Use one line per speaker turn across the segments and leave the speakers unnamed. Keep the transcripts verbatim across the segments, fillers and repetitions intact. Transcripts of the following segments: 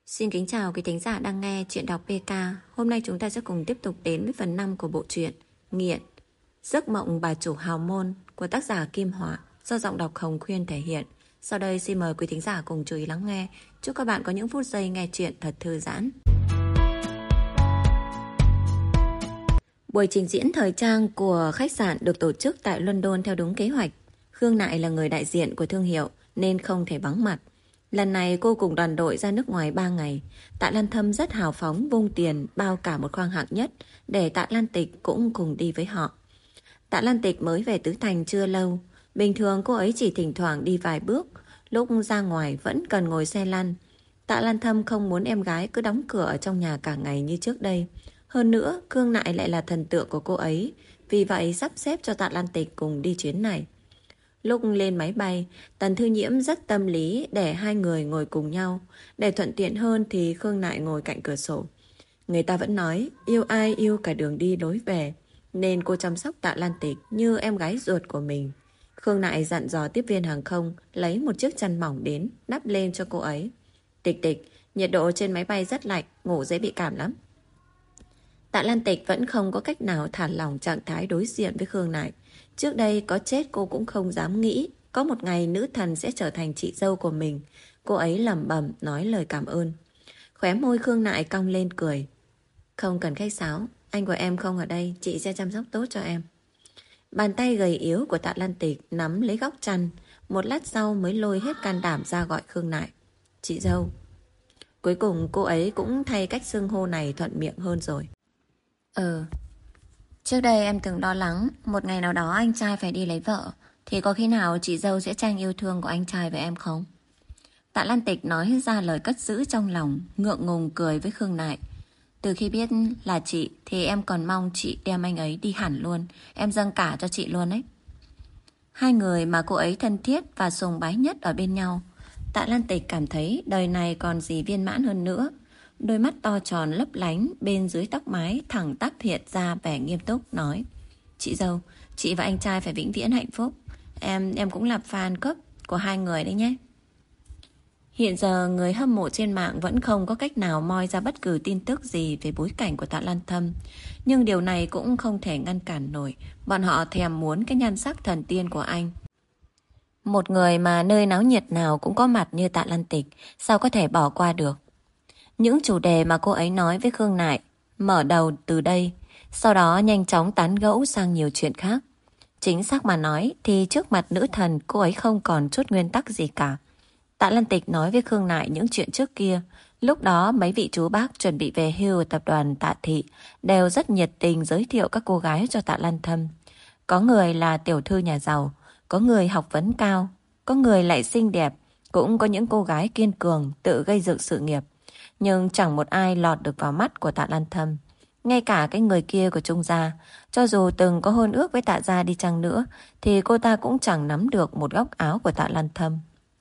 Xin kính chào quý thính giả đang nghe chuyện đọc pê ca. Hôm nay chúng ta sẽ cùng tiếp tục đến với phần năm của bộ truyện Nghiện, Giấc mộng bà chủ hào môn của tác giả Kim Họa do giọng đọc Hồng Khuyên thể hiện. Sau đây xin mời quý thính giả cùng chú ý lắng nghe. Chúc các bạn có những phút giây nghe chuyện thật thư giãn. Buổi trình diễn thời trang của khách sạn được tổ chức tại London theo đúng kế hoạch. Khương Nại là người đại diện của thương hiệu nên không thể vắng mặt. Lần này cô cùng đoàn đội ra nước ngoài ba ngày. Tạ Lan Thâm rất hào phóng vung tiền bao cả một khoang hạng nhất để Tạ Lan Tịch cũng cùng đi với họ. Tạ Lan Tịch mới về Tứ Thành chưa lâu. Bình thường cô ấy chỉ thỉnh thoảng đi vài bước, lúc ra ngoài vẫn cần ngồi xe lăn. Tạ Lan Thâm không muốn em gái cứ đóng cửa ở trong nhà cả ngày như trước đây. Hơn nữa, Khương Nại lại là thần tượng của cô ấy, vì vậy sắp xếp cho Tạ Lan Tịch cùng đi chuyến này. Lúc lên máy bay, Tần Thư Nhiễm rất tâm lý để hai người ngồi cùng nhau. Để thuận tiện hơn thì Khương Nại ngồi cạnh cửa sổ. Người ta vẫn nói yêu ai yêu cả đường đi lối về, nên cô chăm sóc Tạ Lan Tịch như em gái ruột của mình. Khương Nại dặn dò tiếp viên hàng không lấy một chiếc chăn mỏng đến đắp lên cho cô ấy. Tịch Tịch, nhiệt độ trên máy bay rất lạnh, ngủ dễ bị cảm lắm. Tạ Lan Tịch vẫn không có cách nào thả lỏng trạng thái đối diện với Khương Nại. Trước đây có chết cô cũng không dám nghĩ có một ngày nữ thần sẽ trở thành chị dâu của mình. Cô ấy lẩm bẩm nói lời cảm ơn. Khóe môi Khương Nại cong lên cười. Không cần khách sáo, anh của em không ở đây, chị sẽ chăm sóc tốt cho em. Bàn tay gầy yếu của Tạ Lan Tịch nắm lấy góc chăn. Một lát sau mới lôi hết can đảm ra gọi Khương Nại. Chị dâu. Cuối cùng cô ấy cũng thay cách xưng hô này thuận miệng hơn rồi. Ừ. Trước đây em từng lo lắng một ngày nào đó anh trai phải đi lấy vợ thì có khi nào chị dâu sẽ tranh yêu thương của anh trai với em không? Tạ Lan Tịch nói ra lời cất giữ trong lòng, ngượng ngùng cười với Khương Nại. Từ khi biết là chị thì em còn mong chị đem anh ấy đi hẳn luôn. Em dâng cả cho chị luôn ấy. Hai người mà cô ấy thân thiết và sùng bái nhất ở bên nhau. Tạ Lan Tịch cảm thấy đời này còn gì viên mãn hơn nữa. Đôi mắt to tròn lấp lánh bên dưới tóc mái thẳng tắp hiện ra vẻ nghiêm túc nói. Chị dâu, chị và anh trai phải vĩnh viễn hạnh phúc. Em em cũng là fan cấp của hai người đấy nhé. Hiện giờ người hâm mộ trên mạng vẫn không có cách nào moi ra bất cứ tin tức gì về bối cảnh của Tạ Lan Thâm. Nhưng điều này cũng không thể ngăn cản nổi. Bọn họ thèm muốn cái nhan sắc thần tiên của anh. Một người mà nơi náo nhiệt nào cũng có mặt như Tạ Lan Tịch, sao có thể bỏ qua được. Những chủ đề mà cô ấy nói với Khương Nại mở đầu từ đây, sau đó nhanh chóng tán gẫu sang nhiều chuyện khác. Chính xác mà nói thì trước mặt nữ thần cô ấy không còn chút nguyên tắc gì cả. Tạ Lan Tịch nói với Khương Nại những chuyện trước kia. Lúc đó mấy vị chú bác chuẩn bị về hưu ở tập đoàn Tạ Thị đều rất nhiệt tình giới thiệu các cô gái cho Tạ Lan Thâm. Có người là tiểu thư nhà giàu, có người học vấn cao, có người lại xinh đẹp, cũng có những cô gái kiên cường tự gây dựng sự nghiệp. Nhưng chẳng một ai lọt được vào mắt của Tạ Lan Thâm. Ngay cả cái người kia của Trung gia, cho dù từng có hôn ước với Tạ gia đi chăng nữa, thì cô ta cũng chẳng nắm được một góc áo của Tạ Lan Thâm.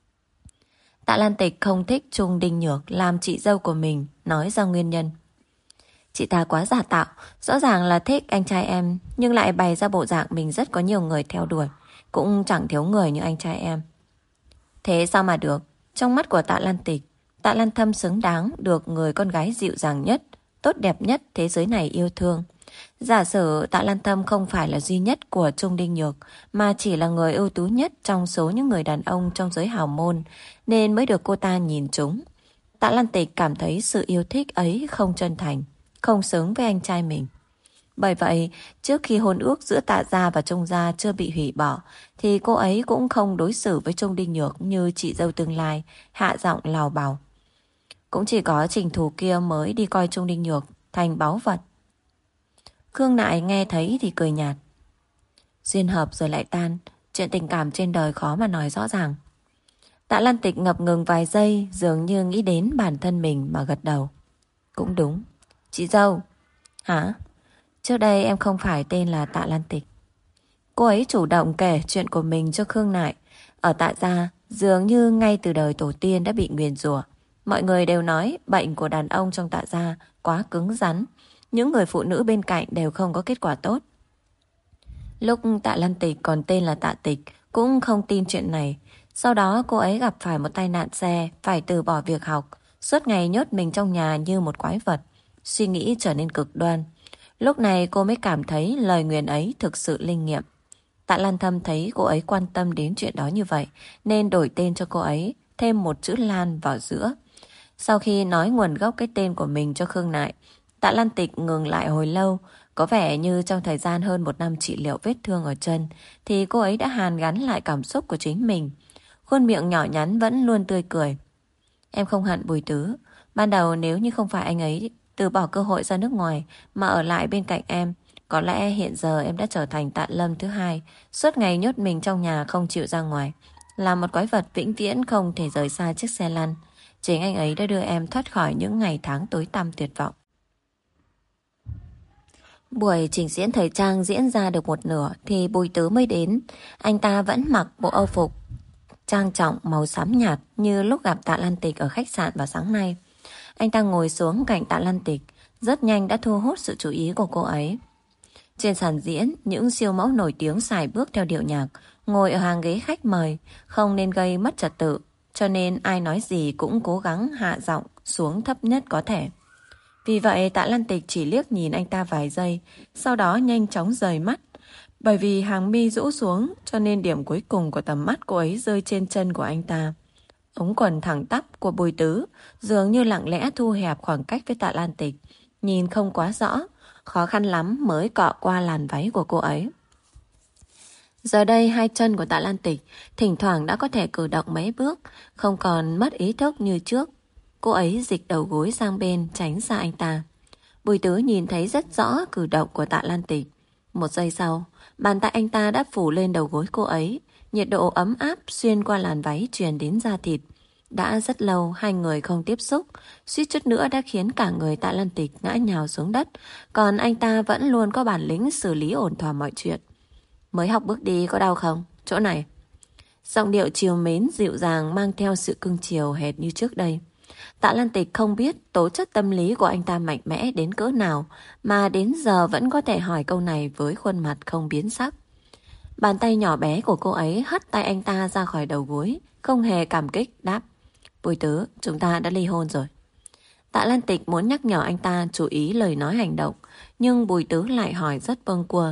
Tạ Lan Tịch không thích Trung Đinh Nhược làm chị dâu của mình, nói ra nguyên nhân. Chị ta quá giả tạo, rõ ràng là thích anh trai em, nhưng lại bày ra bộ dạng mình rất có nhiều người theo đuổi, cũng chẳng thiếu người như anh trai em. Thế sao mà được? Trong mắt của Tạ Lan Tịch, Tạ Lan Thâm xứng đáng được người con gái dịu dàng nhất, tốt đẹp nhất thế giới này yêu thương. Giả sử Tạ Lan Thâm không phải là duy nhất của Trung Đinh Nhược, mà chỉ là người ưu tú nhất trong số những người đàn ông trong giới hào môn, nên mới được cô ta nhìn trúng. Tạ Lan Tịch cảm thấy sự yêu thích ấy không chân thành, không xứng với anh trai mình. Bởi vậy, trước khi hôn ước giữa Tạ gia và Trung gia chưa bị hủy bỏ, thì cô ấy cũng không đối xử với Trung Đinh Nhược như chị dâu tương lai, hạ giọng lào bào. Cũng chỉ có Trình Thù kia mới đi coi Trung Đinh Nhược thành báu vật. Khương Nại nghe thấy thì cười nhạt. Duyên hợp rồi lại tan, chuyện tình cảm trên đời khó mà nói rõ ràng. Tạ Lan Tịch ngập ngừng vài giây, dường như nghĩ đến bản thân mình mà gật đầu. Cũng đúng. Chị dâu. Hả? Trước đây em không phải tên là Tạ Lan Tịch. Cô ấy chủ động kể chuyện của mình cho Khương Nại. Ở Tạ gia, dường như ngay từ đời tổ tiên đã bị nguyền rủa. Mọi người đều nói bệnh của đàn ông trong Tạ gia quá cứng rắn. Những người phụ nữ bên cạnh đều không có kết quả tốt. Lúc Tạ Lan Tịch còn tên là Tạ Tịch cũng không tin chuyện này. Sau đó cô ấy gặp phải một tai nạn xe, phải từ bỏ việc học. suốt ngày nhốt mình trong nhà như một quái vật. Suy nghĩ trở nên cực đoan. Lúc này cô mới cảm thấy lời nguyền ấy thực sự linh nghiệm. Tạ Lan Thâm thấy cô ấy quan tâm đến chuyện đó như vậy, nên đổi tên cho cô ấy, thêm một chữ Lan vào giữa. Sau khi nói nguồn gốc cái tên của mình cho Khương Nại, Tạ Lan Tịch ngừng lại hồi lâu. Có vẻ như trong thời gian hơn một năm trị liệu vết thương ở chân, thì cô ấy đã hàn gắn lại cảm xúc của chính mình. Khuôn miệng nhỏ nhắn vẫn luôn tươi cười. Em không hận Bùi Tứ. Ban đầu nếu như không phải anh ấy từ bỏ cơ hội ra nước ngoài mà ở lại bên cạnh em, có lẽ hiện giờ em đã trở thành Tạ Lâm thứ hai, suốt ngày nhốt mình trong nhà không chịu ra ngoài, là một quái vật vĩnh viễn không thể rời xa chiếc xe lăn. Chính anh ấy đã đưa em thoát khỏi những ngày tháng tối tăm tuyệt vọng. Buổi trình diễn thời trang diễn ra được một nửa thì Bùi Tứ mới đến. Anh ta vẫn mặc bộ âu phục trang trọng màu xám nhạt như lúc gặp Tạ Lan Tịch ở khách sạn vào sáng nay. Anh ta ngồi xuống cạnh Tạ Lan Tịch, rất nhanh đã thu hút sự chú ý của cô ấy. Trên sàn diễn, những siêu mẫu nổi tiếng sải bước theo điệu nhạc, ngồi ở hàng ghế khách mời, không nên gây mất trật tự, cho nên ai nói gì cũng cố gắng hạ giọng xuống thấp nhất có thể. Vì vậy Tạ Lan Tịch chỉ liếc nhìn anh ta vài giây, sau đó nhanh chóng rời mắt. Bởi vì hàng mi rũ xuống, cho nên điểm cuối cùng của tầm mắt cô ấy rơi trên chân của anh ta. Ống quần thẳng tắp của Bùi Tứ dường như lặng lẽ thu hẹp khoảng cách với Tạ Lan Tịch, nhìn không quá rõ, khó khăn lắm mới cọ qua làn váy của cô ấy. Giờ đây hai chân của Tạ Lan Tịch thỉnh thoảng đã có thể cử động mấy bước, không còn mất ý thức như trước. Cô ấy dịch đầu gối sang bên tránh xa anh ta. Bùi Tứ nhìn thấy rất rõ cử động của Tạ Lan Tịch. Một giây sau, bàn tay anh ta đã phủ lên đầu gối cô ấy, nhiệt độ ấm áp xuyên qua làn váy truyền đến da thịt. Đã rất lâu hai người không tiếp xúc, suýt chút nữa đã khiến cả người Tạ Lan Tịch ngã nhào xuống đất, còn anh ta vẫn luôn có bản lĩnh xử lý ổn thỏa mọi chuyện. Mới học bước đi có đau không? Chỗ này. Giọng điệu trìu mến dịu dàng mang theo sự cưng chiều hệt như trước đây. Tạ Lan Tịch không biết tố chất tâm lý của anh ta mạnh mẽ đến cỡ nào mà đến giờ vẫn có thể hỏi câu này với khuôn mặt không biến sắc. Bàn tay nhỏ bé của cô ấy hất tay anh ta ra khỏi đầu gối, không hề cảm kích đáp: Bùi Tứ, chúng ta đã ly hôn rồi. Tạ Lan Tịch muốn nhắc nhở anh ta chú ý lời nói hành động, nhưng Bùi Tứ lại hỏi rất bâng quơ: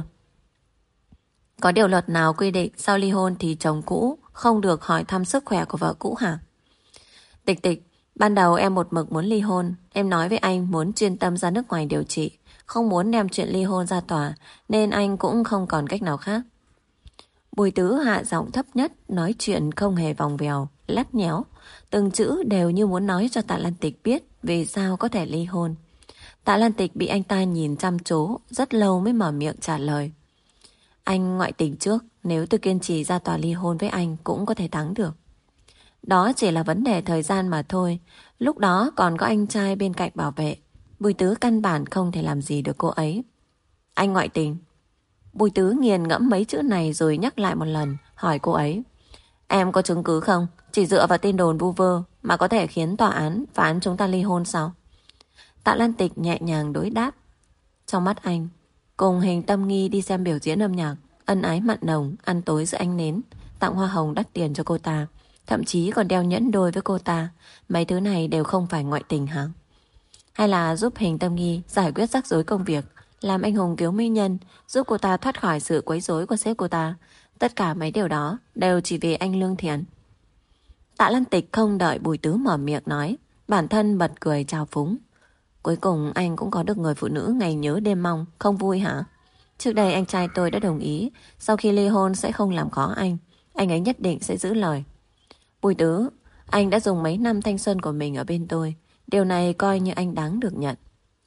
Có điều luật nào quy định sau ly hôn thì chồng cũ không được hỏi thăm sức khỏe của vợ cũ hả? Tịch Tịch, ban đầu em một mực muốn ly hôn. Em nói với anh muốn chuyên tâm ra nước ngoài điều trị, không muốn đem chuyện ly hôn ra tòa, nên anh cũng không còn cách nào khác. Bùi Tứ hạ giọng thấp nhất, nói chuyện không hề vòng vèo, lắt nhéo. Từng chữ đều như muốn nói cho Tạ Lan Tịch biết vì sao có thể ly hôn. Tạ Lan Tịch bị anh ta nhìn chăm chú, rất lâu mới mở miệng trả lời: Anh ngoại tình trước, nếu tôi kiên trì ra tòa ly hôn với anh cũng có thể thắng được. Đó chỉ là vấn đề thời gian mà thôi. Lúc đó còn có anh trai bên cạnh bảo vệ. Bùi Tứ căn bản không thể làm gì được cô ấy. Anh ngoại tình. Bùi Tứ nghiền ngẫm mấy chữ này rồi nhắc lại một lần, hỏi cô ấy: Em có chứng cứ không? Chỉ dựa vào tin đồn vu vơ mà có thể khiến tòa án phán chúng ta ly hôn sao? Tạ Lan Tịch nhẹ nhàng đối đáp. Trong mắt anh, cùng Hình Tâm Nghi đi xem biểu diễn âm nhạc, ân ái mặn nồng, ăn tối giữa ánh nến, tặng hoa hồng đắt tiền cho cô ta, thậm chí còn đeo nhẫn đôi với cô ta, mấy thứ này đều không phải ngoại tình hả? Hay là giúp Hình Tâm Nghi giải quyết rắc rối công việc, làm anh hùng cứu mỹ nhân, giúp cô ta thoát khỏi sự quấy rối của sếp cô ta? Tất cả mấy điều đó đều chỉ vì anh lương thiện. Tạ Lan Tịch không đợi Bùi Tứ mở miệng nói, bản thân bật cười trào phúng. Cuối cùng anh cũng có được người phụ nữ ngày nhớ đêm mong, không vui hả? Trước đây anh trai tôi đã đồng ý, sau khi ly hôn sẽ không làm khó anh, anh ấy nhất định sẽ giữ lời. Bùi Tứ, anh đã dùng mấy năm thanh xuân của mình ở bên tôi, điều này coi như anh đáng được nhận.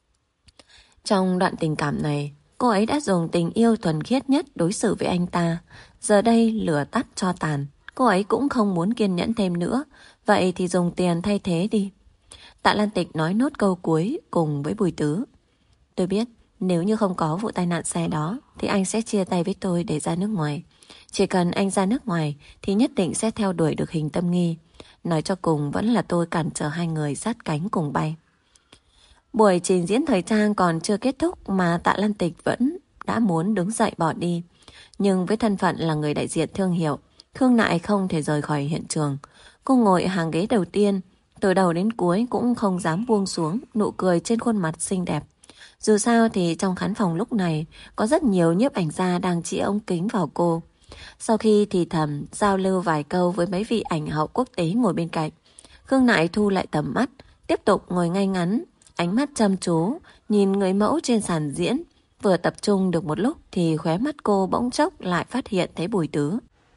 Trong đoạn tình cảm này, cô ấy đã dùng tình yêu thuần khiết nhất đối xử với anh ta. Giờ đây lửa tắt cho tàn, cô ấy cũng không muốn kiên nhẫn thêm nữa. Vậy thì dùng tiền thay thế đi. Tạ Lan Tịch nói nốt câu cuối cùng với Bùi Tứ. Tôi biết nếu như không có vụ tai nạn xe đó thì anh sẽ chia tay với tôi để ra nước ngoài. Chỉ cần anh ra nước ngoài thì nhất định sẽ theo đuổi được Hình Tâm Nghi. Nói cho cùng vẫn là tôi cản trở hai người sát cánh cùng bay. Buổi trình diễn thời trang còn chưa kết thúc mà Tạ Lan Tịch vẫn đã muốn đứng dậy bỏ đi. Nhưng với thân phận là người đại diện thương hiệu, Khương Nại không thể rời khỏi hiện trường. Cô ngồi ở hàng ghế đầu tiên, từ đầu đến cuối cũng không dám buông xuống nụ cười trên khuôn mặt xinh đẹp. Dù sao thì trong khán phòng lúc này có rất nhiều nhiếp ảnh gia đang chĩa ống kính vào cô. Sau khi thì thầm giao lưu vài câu với mấy vị ảnh hậu quốc tế ngồi bên cạnh, Khương Nại thu lại tầm mắt, tiếp tục ngồi ngay ngắn, ánh mắt chăm chú, nhìn người mẫu trên sàn diễn. Vừa tập trung được một lúc thì khóe mắt cô bỗng chốc lại phát hiện thấy Bùi Tứ.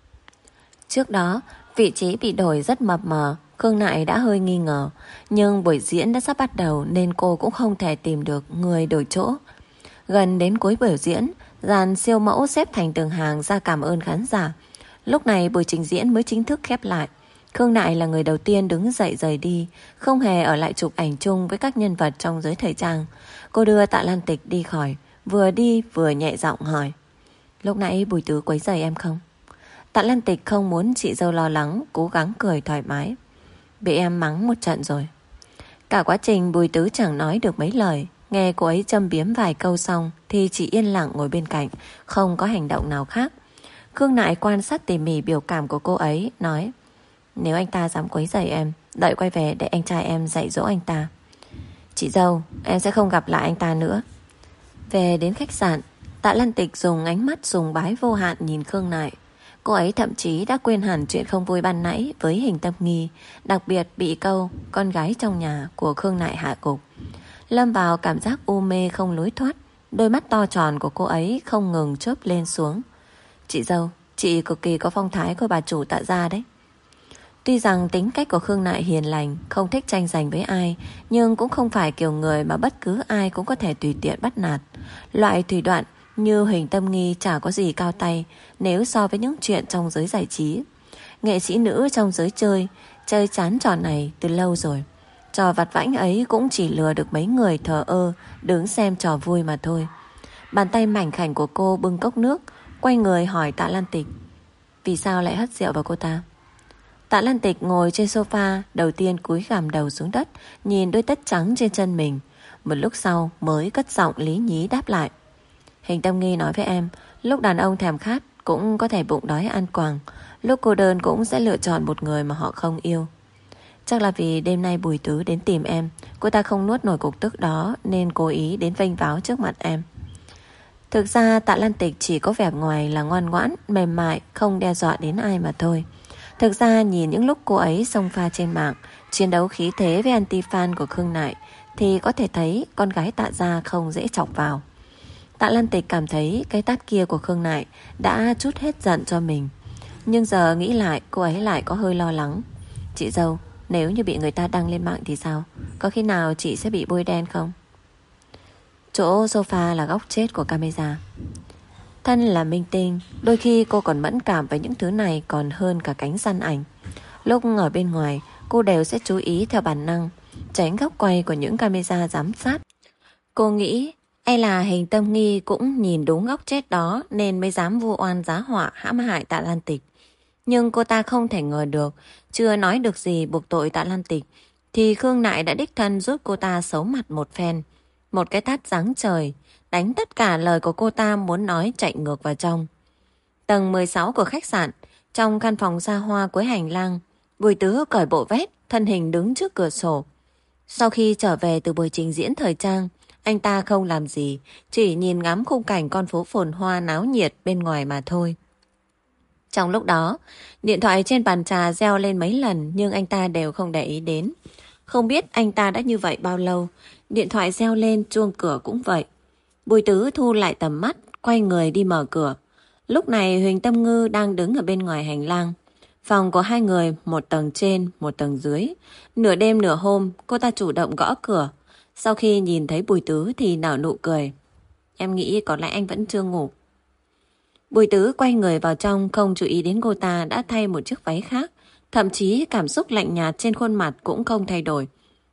Trước đó, vị trí bị đổi rất mập mờ, Khương Nại đã hơi nghi ngờ, nhưng buổi diễn đã sắp bắt đầu nên cô cũng không thể tìm được người đổi chỗ. Gần đến cuối buổi diễn, dàn siêu mẫu xếp thành từng hàng ra cảm ơn khán giả. Lúc này buổi trình diễn mới chính thức khép lại. Khương Nại là người đầu tiên đứng dậy rời đi, không hề ở lại chụp ảnh chung với các nhân vật trong giới thời trang. Cô đưa Tạ Lan Tịch đi khỏi, vừa đi vừa nhẹ giọng hỏi: lúc nãy Bùi Tứ quấy rầy em không? Tạ Lan Tịch không muốn chị dâu lo lắng, cố gắng cười thoải mái: bị em mắng một trận rồi. Cả quá trình Bùi Tứ chẳng nói được mấy lời. Nghe cô ấy châm biếm vài câu xong thì chỉ yên lặng ngồi bên cạnh, không có hành động nào khác. Khương Nại quan sát tỉ mỉ biểu cảm của cô ấy, nói: nếu anh ta dám quấy rầy em, đợi quay về để anh trai em dạy dỗ anh ta. Chị dâu, em sẽ không gặp lại anh ta nữa. Về đến khách sạn, Tạ Lan Tịch dùng ánh mắt sùng bái vô hạn nhìn Khương Nại. Cô ấy thậm chí đã quên hẳn chuyện không vui ban nãy với Hình Tâm Nghi, đặc biệt bị câu con gái trong nhà của Khương Nại hạ gục. Lâm vào cảm giác u mê không lối thoát. Đôi mắt to tròn của cô ấy không ngừng chớp lên xuống. Chị dâu, chị cực kỳ có phong thái của bà chủ Tạ gia đấy. Tuy rằng tính cách của Khương Nại hiền lành, không thích tranh giành với ai, nhưng cũng không phải kiểu người mà bất cứ ai cũng có thể tùy tiện bắt nạt. Loại thủ đoạn như Hình Tâm Nghi chả có gì cao tay nếu so với những chuyện trong giới giải trí. Nghệ sĩ nữ trong giới chơi, chơi chán trò này từ lâu rồi. Trò vặt vãnh ấy cũng chỉ lừa được mấy người thờ ơ đứng xem trò vui mà thôi. Bàn tay mảnh khảnh của cô bưng cốc nước, quay người hỏi Tạ Lan Tịch: vì sao lại hất rượu vào cô ta? Tạ Lan Tịch ngồi trên sofa, đầu tiên cúi gằm đầu xuống đất, nhìn đôi tất trắng trên chân mình. Một lúc sau mới cất giọng lý nhí đáp lại: Hình Tâm Nghi nói với em, lúc đàn ông thèm khát cũng có thể bụng đói ăn quàng, lúc cô đơn cũng sẽ lựa chọn một người mà họ không yêu. Chắc là vì đêm nay Bùi Tứ đến tìm em, cô ta không nuốt nổi cục tức đó nên cố ý đến vênh váo trước mặt em. Thực ra Tạ Lan Tịch chỉ có vẻ ngoài là ngoan ngoãn, mềm mại, không đe dọa đến ai mà thôi. Thực ra nhìn những lúc cô ấy xông pha trên mạng, chiến đấu khí thế với anti-fan của Khương Nại, thì có thể thấy con gái Tạ gia không dễ chọc vào. Tạ Lan Tịch cảm thấy cái tát kia của Khương Nại đã trút hết giận cho mình. Nhưng giờ nghĩ lại, cô ấy lại có hơi lo lắng. Chị dâu, nếu như bị người ta đăng lên mạng thì sao? Có khi nào chị sẽ bị bôi đen không? Chỗ sofa là góc chết của camera. Thân là minh tinh, đôi khi cô còn mẫn cảm với những thứ này còn hơn cả cánh săn ảnh. Lúc ở bên ngoài, cô đều sẽ chú ý theo bản năng, tránh góc quay của những camera giám sát. Cô nghĩ e là Hình Tâm Nghi cũng nhìn đúng góc chết đó nên mới dám vu oan giá họa hãm hại Tạ Lan Tịch. Nhưng cô ta không thể ngờ được, chưa nói được gì buộc tội Tạ Lan Tịch, thì Khương Nại đã đích thân giúp cô ta xấu mặt một phen. Một cái tát giáng trời, đánh tất cả lời của cô ta muốn nói chạy ngược vào trong. Tầng mười sáu của khách sạn, trong căn phòng xa hoa cuối hành lang, Bùi Tứ cởi bộ vest, thân hình đứng trước cửa sổ. Sau khi trở về từ buổi trình diễn thời trang, anh ta không làm gì, chỉ nhìn ngắm khung cảnh con phố phồn hoa náo nhiệt bên ngoài mà thôi. Trong lúc đó, điện thoại trên bàn trà reo lên mấy lần nhưng anh ta đều không để ý đến. Không biết anh ta đã như vậy bao lâu, điện thoại reo lên, chuông cửa cũng vậy. Bùi Tứ thu lại tầm mắt, quay người đi mở cửa. Lúc này Huỳnh Tâm Ngư đang đứng ở bên ngoài hành lang. Phòng của hai người, một tầng trên, một tầng dưới. Nửa đêm nửa hôm, cô ta chủ động gõ cửa. Sau khi nhìn thấy Bùi Tứ thì nở nụ cười. Em nghĩ có lẽ anh vẫn chưa ngủ. Bùi Tứ quay người vào trong, không chú ý đến cô ta đã thay một chiếc váy khác. Thậm chí cảm xúc lạnh nhạt trên khuôn mặt cũng không thay đổi.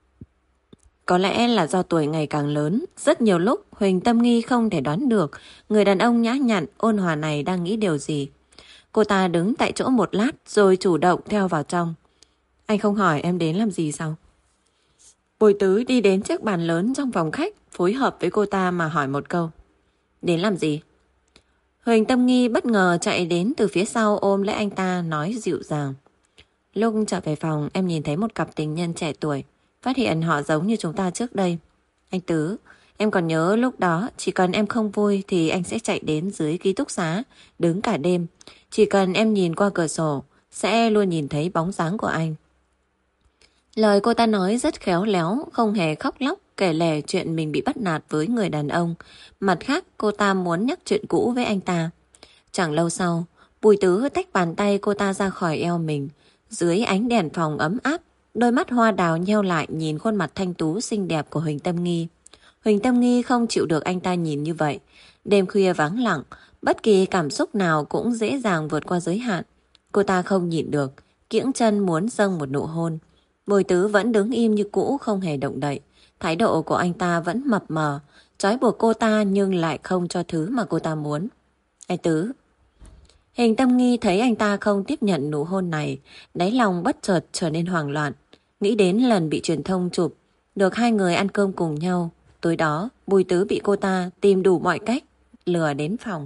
Có lẽ là do tuổi ngày càng lớn, rất nhiều lúc Huỳnh Tâm Nghi không thể đoán được người đàn ông nhã nhặn, ôn hòa này đang nghĩ điều gì. Cô ta đứng tại chỗ một lát rồi chủ động theo vào trong. Anh không hỏi em đến làm gì sao? Bùi Tứ đi đến chiếc bàn lớn trong phòng khách, phối hợp với cô ta mà hỏi một câu. Đến làm gì? Huỳnh Tâm Nghi bất ngờ chạy đến từ phía sau ôm lấy anh ta, nói dịu dàng. Lúc trở về phòng em nhìn thấy một cặp tình nhân trẻ tuổi, phát hiện họ giống như chúng ta trước đây. Anh Tứ, em còn nhớ lúc đó chỉ cần em không vui thì anh sẽ chạy đến dưới ký túc xá, đứng cả đêm. Chỉ cần em nhìn qua cửa sổ, sẽ luôn nhìn thấy bóng dáng của anh. Lời cô ta nói rất khéo léo, không hề khóc lóc, kể lể chuyện mình bị bắt nạt với người đàn ông. Mặt khác, cô ta muốn nhắc chuyện cũ với anh ta. Chẳng lâu sau, Bùi Tứ tách bàn tay cô ta ra khỏi eo mình. Dưới ánh đèn phòng ấm áp, đôi mắt hoa đào nheo lại nhìn khuôn mặt thanh tú xinh đẹp của Huỳnh Tâm Nghi. Huỳnh Tâm Nghi không chịu được anh ta nhìn như vậy. Đêm khuya vắng lặng, bất kỳ cảm xúc nào cũng dễ dàng vượt qua giới hạn. Cô ta không nhịn được, kiễng chân muốn dâng một nụ hôn. Bùi Tứ vẫn đứng im như cũ, không hề động đậy. Thái độ của anh ta vẫn mập mờ, trói buộc cô ta nhưng lại không cho thứ mà cô ta muốn. Anh Tứ. Huỳnh Tâm Nghi thấy anh ta không tiếp nhận nụ hôn này, đáy lòng bất chợt trở nên hoảng loạn. Nghĩ đến lần bị truyền thông chụp, được hai người ăn cơm cùng nhau. Tối đó, Bùi Tứ bị cô ta tìm đủ mọi cách, lừa đến phòng.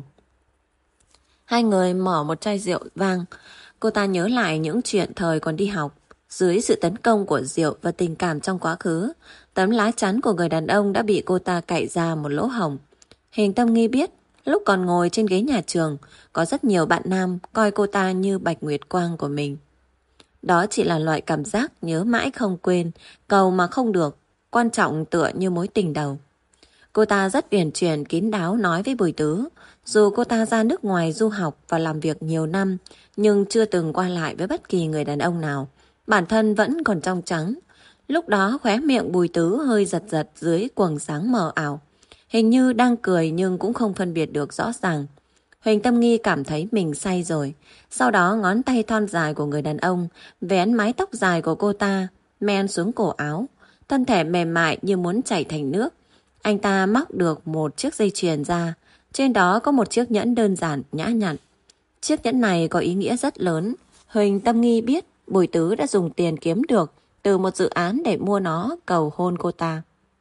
Hai người mở một chai rượu vang. Cô ta nhớ lại những chuyện thời còn đi học. Dưới sự tấn công của rượu và tình cảm trong quá khứ, tấm lá chắn của người đàn ông đã bị cô ta cạy ra một lỗ hổng. Huỳnh Tâm Nghi biết, lúc còn ngồi trên ghế nhà trường, có rất nhiều bạn nam coi cô ta như bạch nguyệt quang của mình. Đó chỉ là loại cảm giác nhớ mãi không quên, cầu mà không được, quan trọng tựa như mối tình đầu. Cô ta rất uyển chuyển kín đáo nói với Bùi Tứ, dù cô ta ra nước ngoài du học và làm việc nhiều năm, nhưng chưa từng qua lại với bất kỳ người đàn ông nào. Bản thân vẫn còn trong trắng. Lúc đó khóe miệng Bùi Tứ hơi giật giật dưới quầng sáng mờ ảo. Hình như đang cười nhưng cũng không phân biệt được rõ ràng. Huỳnh Tâm Nghi cảm thấy mình say rồi. Sau đó ngón tay thon dài của người đàn ông vén mái tóc dài của cô ta, men xuống cổ áo. Thân thể mềm mại như muốn chảy thành nước. Anh ta móc được một chiếc dây chuyền ra. Trên đó có một chiếc nhẫn đơn giản, nhã nhặn. Chiếc nhẫn này có ý nghĩa rất lớn. Huỳnh Tâm Nghi biết Bùi Tứ đã dùng tiền kiếm được từ một dự án để mua nó cầu hôn cô ta.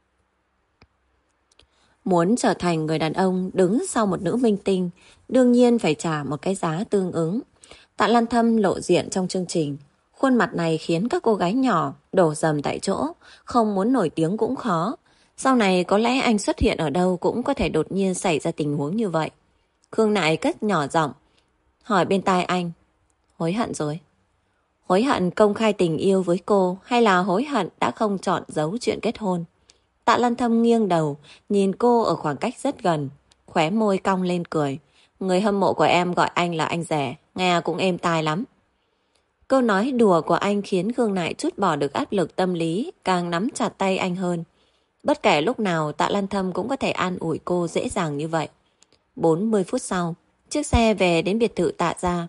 Muốn trở thành người đàn ông đứng sau một nữ minh tinh, đương nhiên phải trả một cái giá tương ứng. Tạ Lan Thâm lộ diện trong chương trình. Khuôn mặt này khiến các cô gái nhỏ đổ dầm tại chỗ, không muốn nổi tiếng cũng khó. Sau này có lẽ anh xuất hiện ở đâu cũng có thể đột nhiên xảy ra tình huống như vậy. Khương Nại cất nhỏ giọng, hỏi bên tai anh. Hối hận rồi. Hối hận công khai tình yêu với cô hay là hối hận đã không chọn giấu chuyện kết hôn? Tạ Lan Thâm nghiêng đầu, nhìn cô ở khoảng cách rất gần, khóe môi cong lên cười. Người hâm mộ của em gọi anh là anh rẻ, nghe cũng êm tai lắm. Câu nói đùa của anh khiến Khương Nại trút bỏ được áp lực tâm lý, càng nắm chặt tay anh hơn. Bất kể lúc nào Tạ Lan Thâm cũng có thể an ủi cô dễ dàng như vậy. bốn mươi phút sau, chiếc xe về đến biệt thự Tạ gia.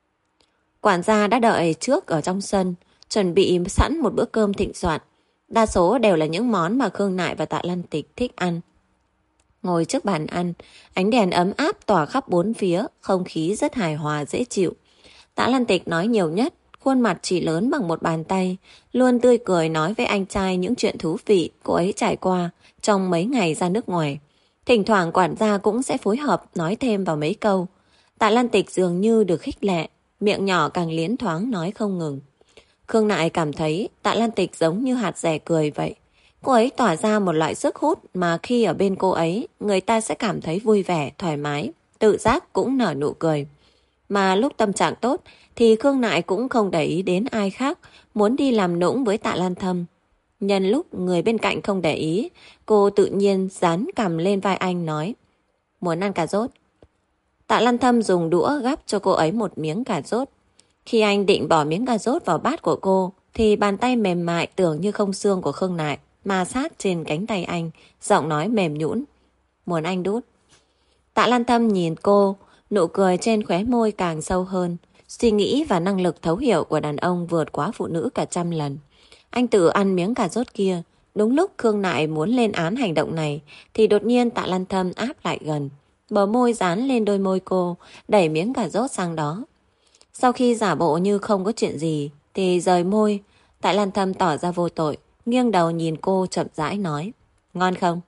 Quản gia đã đợi trước ở trong sân, chuẩn bị sẵn một bữa cơm thịnh soạn. Đa số đều là những món mà Khương Nại và Tạ Lan Tịch thích ăn. Ngồi trước bàn ăn, ánh đèn ấm áp tỏa khắp bốn phía, không khí rất hài hòa dễ chịu. Tạ Lan Tịch nói nhiều nhất, khuôn mặt chỉ lớn bằng một bàn tay, luôn tươi cười nói với anh trai những chuyện thú vị cô ấy trải qua trong mấy ngày ra nước ngoài. Thỉnh thoảng quản gia cũng sẽ phối hợp nói thêm vào mấy câu. Tạ Lan Tịch dường như được khích lệ, miệng nhỏ càng liến thoáng nói không ngừng. Khương Nại cảm thấy Tạ Lan Tịch giống như hạt dẻ cười vậy. Cô ấy tỏa ra một loại sức hút mà khi ở bên cô ấy, người ta sẽ cảm thấy vui vẻ, thoải mái, tự giác cũng nở nụ cười. Mà lúc tâm trạng tốt thì Khương Nại cũng không để ý đến ai khác, muốn đi làm nũng với Tạ Lan Thâm. Nhân lúc người bên cạnh không để ý, cô tự nhiên dán cằm lên vai anh nói, muốn ăn cà rốt. Tạ Lan Thâm dùng đũa gắp cho cô ấy một miếng cà rốt. Khi anh định bỏ miếng cà rốt vào bát của cô, thì bàn tay mềm mại tưởng như không xương của Khương Nại ma sát trên cánh tay anh, giọng nói mềm nhũn, muốn anh đút. Tạ Lan Thâm nhìn cô, nụ cười trên khóe môi càng sâu hơn. Suy nghĩ và năng lực thấu hiểu của đàn ông vượt quá phụ nữ cả trăm lần. Anh tự ăn miếng cà rốt kia. Đúng lúc Khương Nại muốn lên án hành động này, thì đột nhiên Tạ Lan Thâm áp lại gần, bờ môi dán lên đôi môi cô, đẩy miếng cà rốt sang đó. Sau khi giả bộ như không có chuyện gì, thì rời môi. Tạ Lan Thâm tỏ ra vô tội, nghiêng đầu nhìn cô chậm rãi nói, ngon không?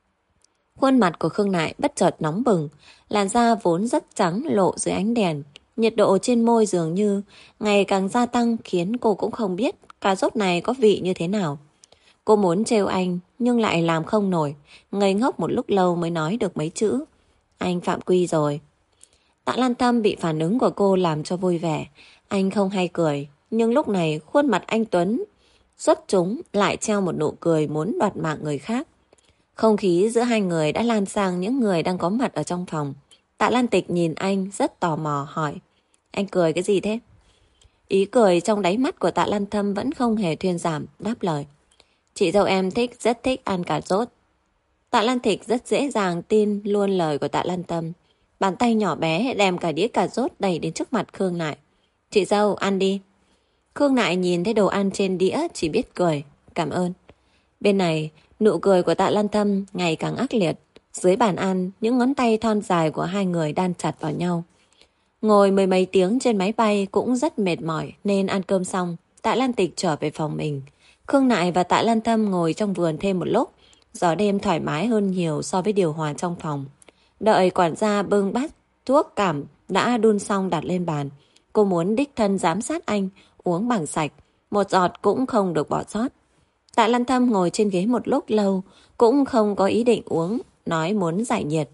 Khuôn mặt của Khương Nại bất chợt nóng bừng, làn da vốn rất trắng lộ dưới ánh đèn, Nhiệt độ trên môi dường như ngày càng gia tăng khiến cô cũng không biết cà rốt này có vị như thế nào. Cô muốn trêu anh nhưng lại làm không nổi, ngây ngốc một lúc lâu mới nói được mấy chữ. Anh phạm quy rồi. Tạ Lan Tâm bị phản ứng của cô làm cho vui vẻ. Anh không hay cười, nhưng lúc này khuôn mặt anh Tuấn xuất chúng lại treo một nụ cười muốn đoạt mạng người khác. Không khí giữa hai người đã lan sang những người đang có mặt ở trong phòng. Tạ Lan Tịch nhìn anh rất tò mò hỏi. Anh cười cái gì thế? Ý cười trong đáy mắt của Tạ Lan Tâm vẫn không hề thuyên giảm, đáp lời. Chị dâu em thích, rất thích ăn cà rốt. Tạ Lan Tịch rất dễ dàng tin luôn lời của Tạ Lan Tâm. Bàn tay nhỏ bé đem cả đĩa cà rốt đầy đến trước mặt Khương Nại. Chị dâu, ăn đi. Khương Nại nhìn thấy đồ ăn trên đĩa chỉ biết cười. Cảm ơn. Bên này, nụ cười của Tạ Lan Tâm ngày càng ác liệt. Dưới bàn ăn, những ngón tay thon dài của hai người đan chặt vào nhau. Ngồi mười mấy tiếng trên máy bay cũng rất mệt mỏi nên ăn cơm xong, Tạ Lan Tịch trở về phòng mình. Khương Nại và Tạ Lan Tâm ngồi trong vườn thêm một lúc. Gió đêm thoải mái hơn nhiều so với điều hòa trong phòng. Đợi quản gia bưng bát thuốc cảm đã đun xong đặt lên bàn. Cô muốn đích thân giám sát anh, uống bằng sạch. Một giọt cũng không được bỏ sót. Tạ Lan Tâm ngồi trên ghế một lúc lâu, cũng không có ý định uống, nói muốn giải nhiệt.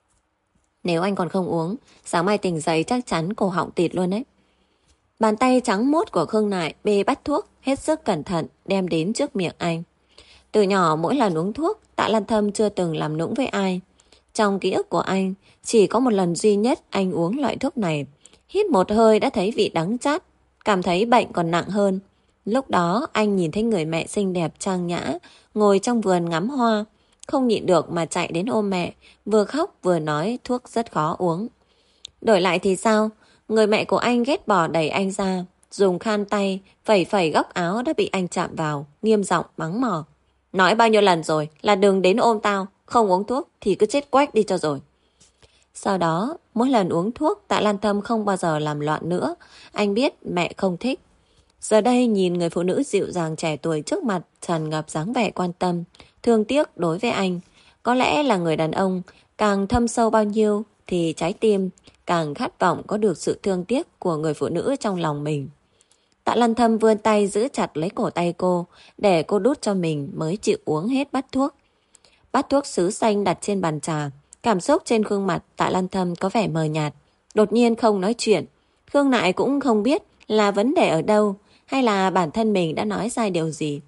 Nếu anh còn không uống, sáng mai tỉnh dậy chắc chắn cổ họng tịt luôn đấy. Bàn tay trắng mốt của Khương Nại bê bát thuốc, hết sức cẩn thận, đem đến trước miệng anh. Từ nhỏ mỗi lần uống thuốc, Tạ Lan Tâm chưa từng làm nũng với ai. Trong ký ức của anh, chỉ có một lần duy nhất anh uống loại thuốc này. Hít một hơi đã thấy vị đắng chát, cảm thấy bệnh còn nặng hơn. Lúc đó anh nhìn thấy người mẹ xinh đẹp trang nhã, ngồi trong vườn ngắm hoa. Không nhịn được mà chạy đến ôm mẹ, vừa khóc vừa nói thuốc rất khó uống. Đổi lại thì sao? Người mẹ của anh ghét bỏ đẩy anh ra, dùng khăn tay, phẩy phẩy góc áo đã bị anh chạm vào, nghiêm giọng mắng mỏ. Nói bao nhiêu lần rồi là đừng đến ôm tao, không uống thuốc thì cứ chết quách đi cho rồi. Sau đó, mỗi lần uống thuốc, Tạ Lan Tâm không bao giờ làm loạn nữa. Anh biết mẹ không thích. Giờ đây nhìn người phụ nữ dịu dàng trẻ tuổi trước mặt tràn ngập dáng vẻ quan tâm, thương tiếc đối với anh. Có lẽ là người đàn ông càng thâm sâu bao nhiêu thì trái tim càng khát vọng có được sự thương tiếc của người phụ nữ trong lòng mình. Tạ Lan Tâm vươn tay giữ chặt lấy cổ tay cô để cô đút cho mình mới chịu uống hết bát thuốc. Bát thuốc sứ xanh đặt trên bàn trà. Cảm xúc trên gương mặt Tạ Lan Tâm có vẻ mờ nhạt. Đột nhiên không nói chuyện. Khương Nại cũng không biết là vấn đề ở đâu hay là bản thân mình đã nói sai điều gì.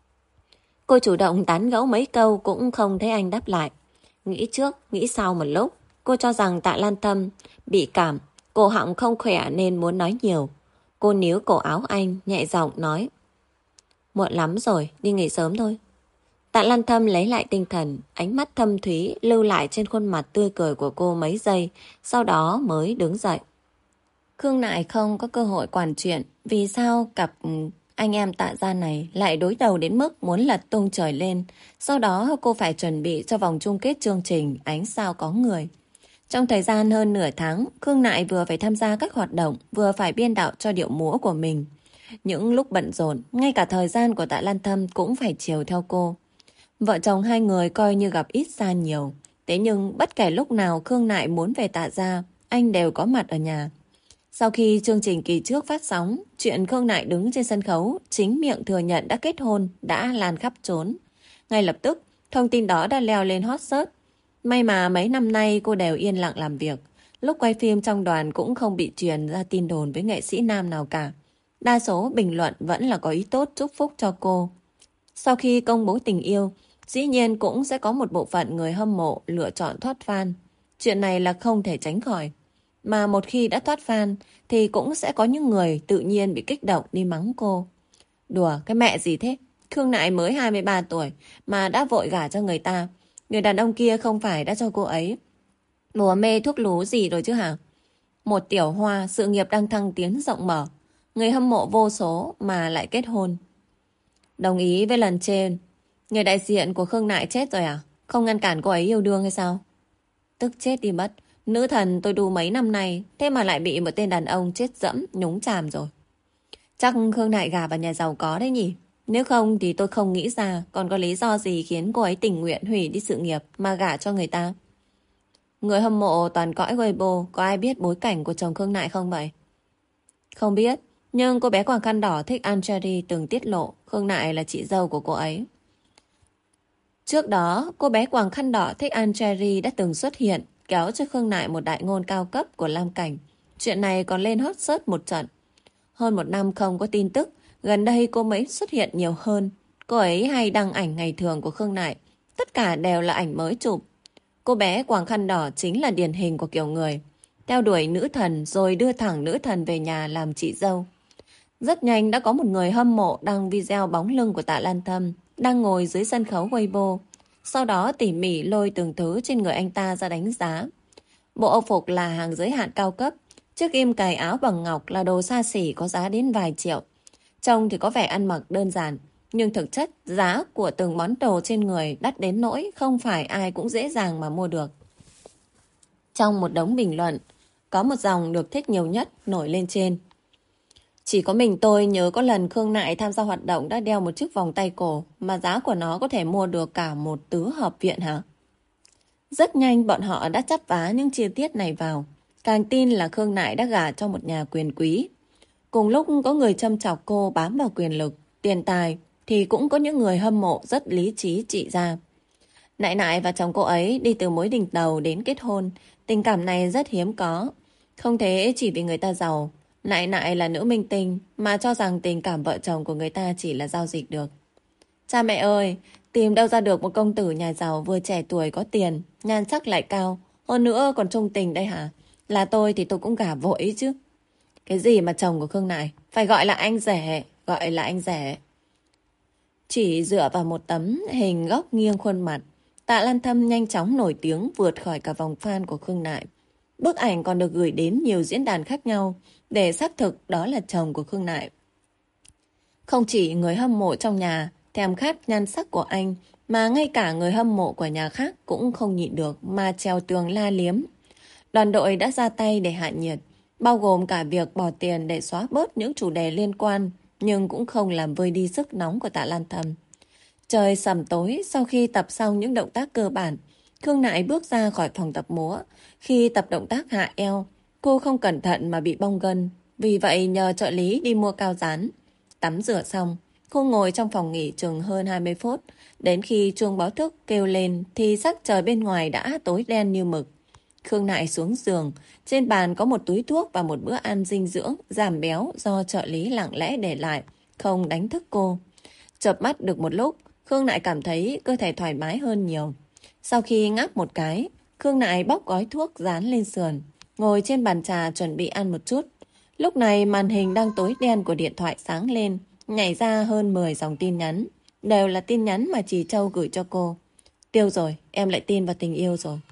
Cô chủ động tán gẫu mấy câu cũng không thấy anh đáp lại. Nghĩ trước, nghĩ sau một lúc. Cô cho rằng Tạ Lan Tâm bị cảm, cổ họng không khỏe nên muốn nói nhiều. Cô níu cổ áo anh, nhẹ giọng nói. Muộn lắm rồi, đi nghỉ sớm thôi. Tạ Lan Tâm lấy lại tinh thần, ánh mắt thâm thúy lưu lại trên khuôn mặt tươi cười của cô mấy giây, sau đó mới đứng dậy. Khương Nại không có cơ hội quản chuyện, vì sao cặp anh em Tạ gia này lại đối đầu đến mức muốn lật tung trời lên. Sau đó cô phải chuẩn bị cho vòng chung kết chương trình Ánh Sao Có Người. Trong thời gian hơn nửa tháng, Khương Nại vừa phải tham gia các hoạt động, vừa phải biên đạo cho điệu múa của mình. Những lúc bận rộn, ngay cả thời gian của Tạ Lan Tâm cũng phải chiều theo cô. Vợ chồng hai người coi như gặp ít xa nhiều. Thế nhưng bất kể lúc nào Khương Nại muốn về Tạ gia, anh đều có mặt ở nhà. Sau khi chương trình kỳ trước phát sóng, chuyện Khương Nại đứng trên sân khấu, chính miệng thừa nhận đã kết hôn, đã lan khắp trốn. Ngay lập tức, thông tin đó đã leo lên hot search. May mà mấy năm nay cô đều yên lặng làm việc. Lúc quay phim trong đoàn cũng không bị truyền ra tin đồn với nghệ sĩ nam nào cả. Đa số bình luận vẫn là có ý tốt chúc phúc cho cô. Sau khi công bố tình yêu, dĩ nhiên cũng sẽ có một bộ phận người hâm mộ lựa chọn thoát fan. Chuyện này là không thể tránh khỏi. Mà một khi đã thoát fan thì cũng sẽ có những người tự nhiên bị kích động đi mắng cô. Đùa, cái mẹ gì thế? Khương Nại mới hai mươi ba tuổi mà đã vội gả cho người ta. Người đàn ông kia không phải đã cho cô ấy bùa mê thuốc lú gì rồi chứ hả? Một tiểu hoa, sự nghiệp đang thăng tiến rộng mở. Người hâm mộ vô số mà lại kết hôn. Đồng ý với lần trên. Người đại diện của Khương Nại chết rồi à? Không ngăn cản cô ấy yêu đương hay sao? Tức chết đi mất. Nữ thần tôi đu mấy năm nay, thế mà lại bị một tên đàn ông chết dẫm, nhúng chàm rồi. Chắc Khương Nại gả vào nhà giàu có đấy nhỉ? Nếu không thì tôi không nghĩ ra còn có lý do gì khiến cô ấy tình nguyện hủy đi sự nghiệp mà gả cho người ta. Người hâm mộ toàn cõi Weibo, có ai biết bối cảnh của chồng Khương Nại không vậy? Không biết, nhưng cô bé quàng khăn đỏ thích Anjali từng tiết lộ Khương Nại là chị dâu của cô ấy. Trước đó, cô bé quàng khăn đỏ thích Anjali đã từng xuất hiện, kéo cho Khương Nại một đại ngôn cao cấp của Lam Cảnh. Chuyện này còn lên hot search một trận. Hơn một năm không có tin tức, gần đây cô mới xuất hiện nhiều hơn. Cô ấy hay đăng ảnh ngày thường của Khương Nại, tất cả đều là ảnh mới chụp. Cô bé quàng khăn đỏ chính là điển hình của kiểu người theo đuổi nữ thần rồi đưa thẳng nữ thần về nhà làm chị dâu. Rất nhanh đã có một người hâm mộ đăng video bóng lưng của Tạ Lan Thâm đang ngồi dưới sân khấu Weibo. Sau đó tỉ mỉ lôi từng thứ trên người anh ta ra đánh giá. Bộ âu phục là hàng giới hạn cao cấp, chiếc im cài áo bằng ngọc là đồ xa xỉ có giá đến vài triệu. Trông thì có vẻ ăn mặc đơn giản, nhưng thực chất giá của từng món đồ trên người đắt đến nỗi không phải ai cũng dễ dàng mà mua được. Trong một đống bình luận, có một dòng được thích nhiều nhất nổi lên trên. Chỉ có mình tôi nhớ có lần Khương Nại tham gia hoạt động đã đeo một chiếc vòng tay cổ mà giá của nó có thể mua được cả một tứ hợp viện hả? Rất nhanh bọn họ đã chắp vá những chi tiết này vào. Càng tin là Khương Nại đã gả cho một nhà quyền quý. Cùng lúc có người châm chọc cô bám vào quyền lực, tiền tài, thì cũng có những người hâm mộ rất lý trí trị ra. Nại Nại và chồng cô ấy đi từ mối tình đầu đến kết hôn. Tình cảm này rất hiếm có. Không thể chỉ vì người ta giàu. Nại Nại là nữ minh tinh mà cho rằng tình cảm vợ chồng của người ta chỉ là giao dịch được. Cha mẹ ơi, tìm đâu ra được một công tử nhà giàu vừa trẻ tuổi có tiền, nhan sắc lại cao, hơn nữa còn trung tình đây hả? Là tôi thì tôi cũng gả vội chứ. Cái gì mà chồng của Khương Nại? Phải gọi là anh rể, gọi là anh rể. Chỉ dựa vào một tấm hình góc nghiêng khuôn mặt, Tạ Lan Thâm nhanh chóng nổi tiếng vượt khỏi cả vòng fan của Khương Nại. Bức ảnh còn được gửi đến nhiều diễn đàn khác nhau để xác thực đó là chồng của Khương Nại. Không chỉ người hâm mộ trong nhà thèm khát nhan sắc của anh, mà ngay cả người hâm mộ của nhà khác cũng không nhịn được mà trèo tường la liếm. Đoàn đội đã ra tay để hạ nhiệt, bao gồm cả việc bỏ tiền để xóa bớt những chủ đề liên quan, nhưng cũng không làm vơi đi sức nóng của Tạ Lan Thâm. Trời sầm tối, sau khi tập xong những động tác cơ bản, Khương Nại bước ra khỏi phòng tập múa. Khi tập động tác hạ eo, cô không cẩn thận mà bị bong gân, vì vậy nhờ trợ lý đi mua cao dán. Tắm rửa xong, cô ngồi trong phòng nghỉ chừng hơn hai mươi phút, đến khi chuông báo thức kêu lên thì sắc trời bên ngoài đã tối đen như mực. Khương Nại xuống giường, trên bàn có một túi thuốc và một bữa ăn dinh dưỡng giảm béo do trợ lý lặng lẽ để lại, không đánh thức cô. Chợp mắt được một lúc, Khương Nại cảm thấy cơ thể thoải mái hơn nhiều. Sau khi ngáp một cái, Khương Nại bóc gói thuốc dán lên sườn, ngồi trên bàn trà chuẩn bị ăn một chút. Lúc này màn hình đang tối đen của điện thoại sáng lên, nhảy ra hơn mười dòng tin nhắn. Đều là tin nhắn mà chị Châu gửi cho cô. Tiêu rồi, em lại tin vào tình yêu rồi.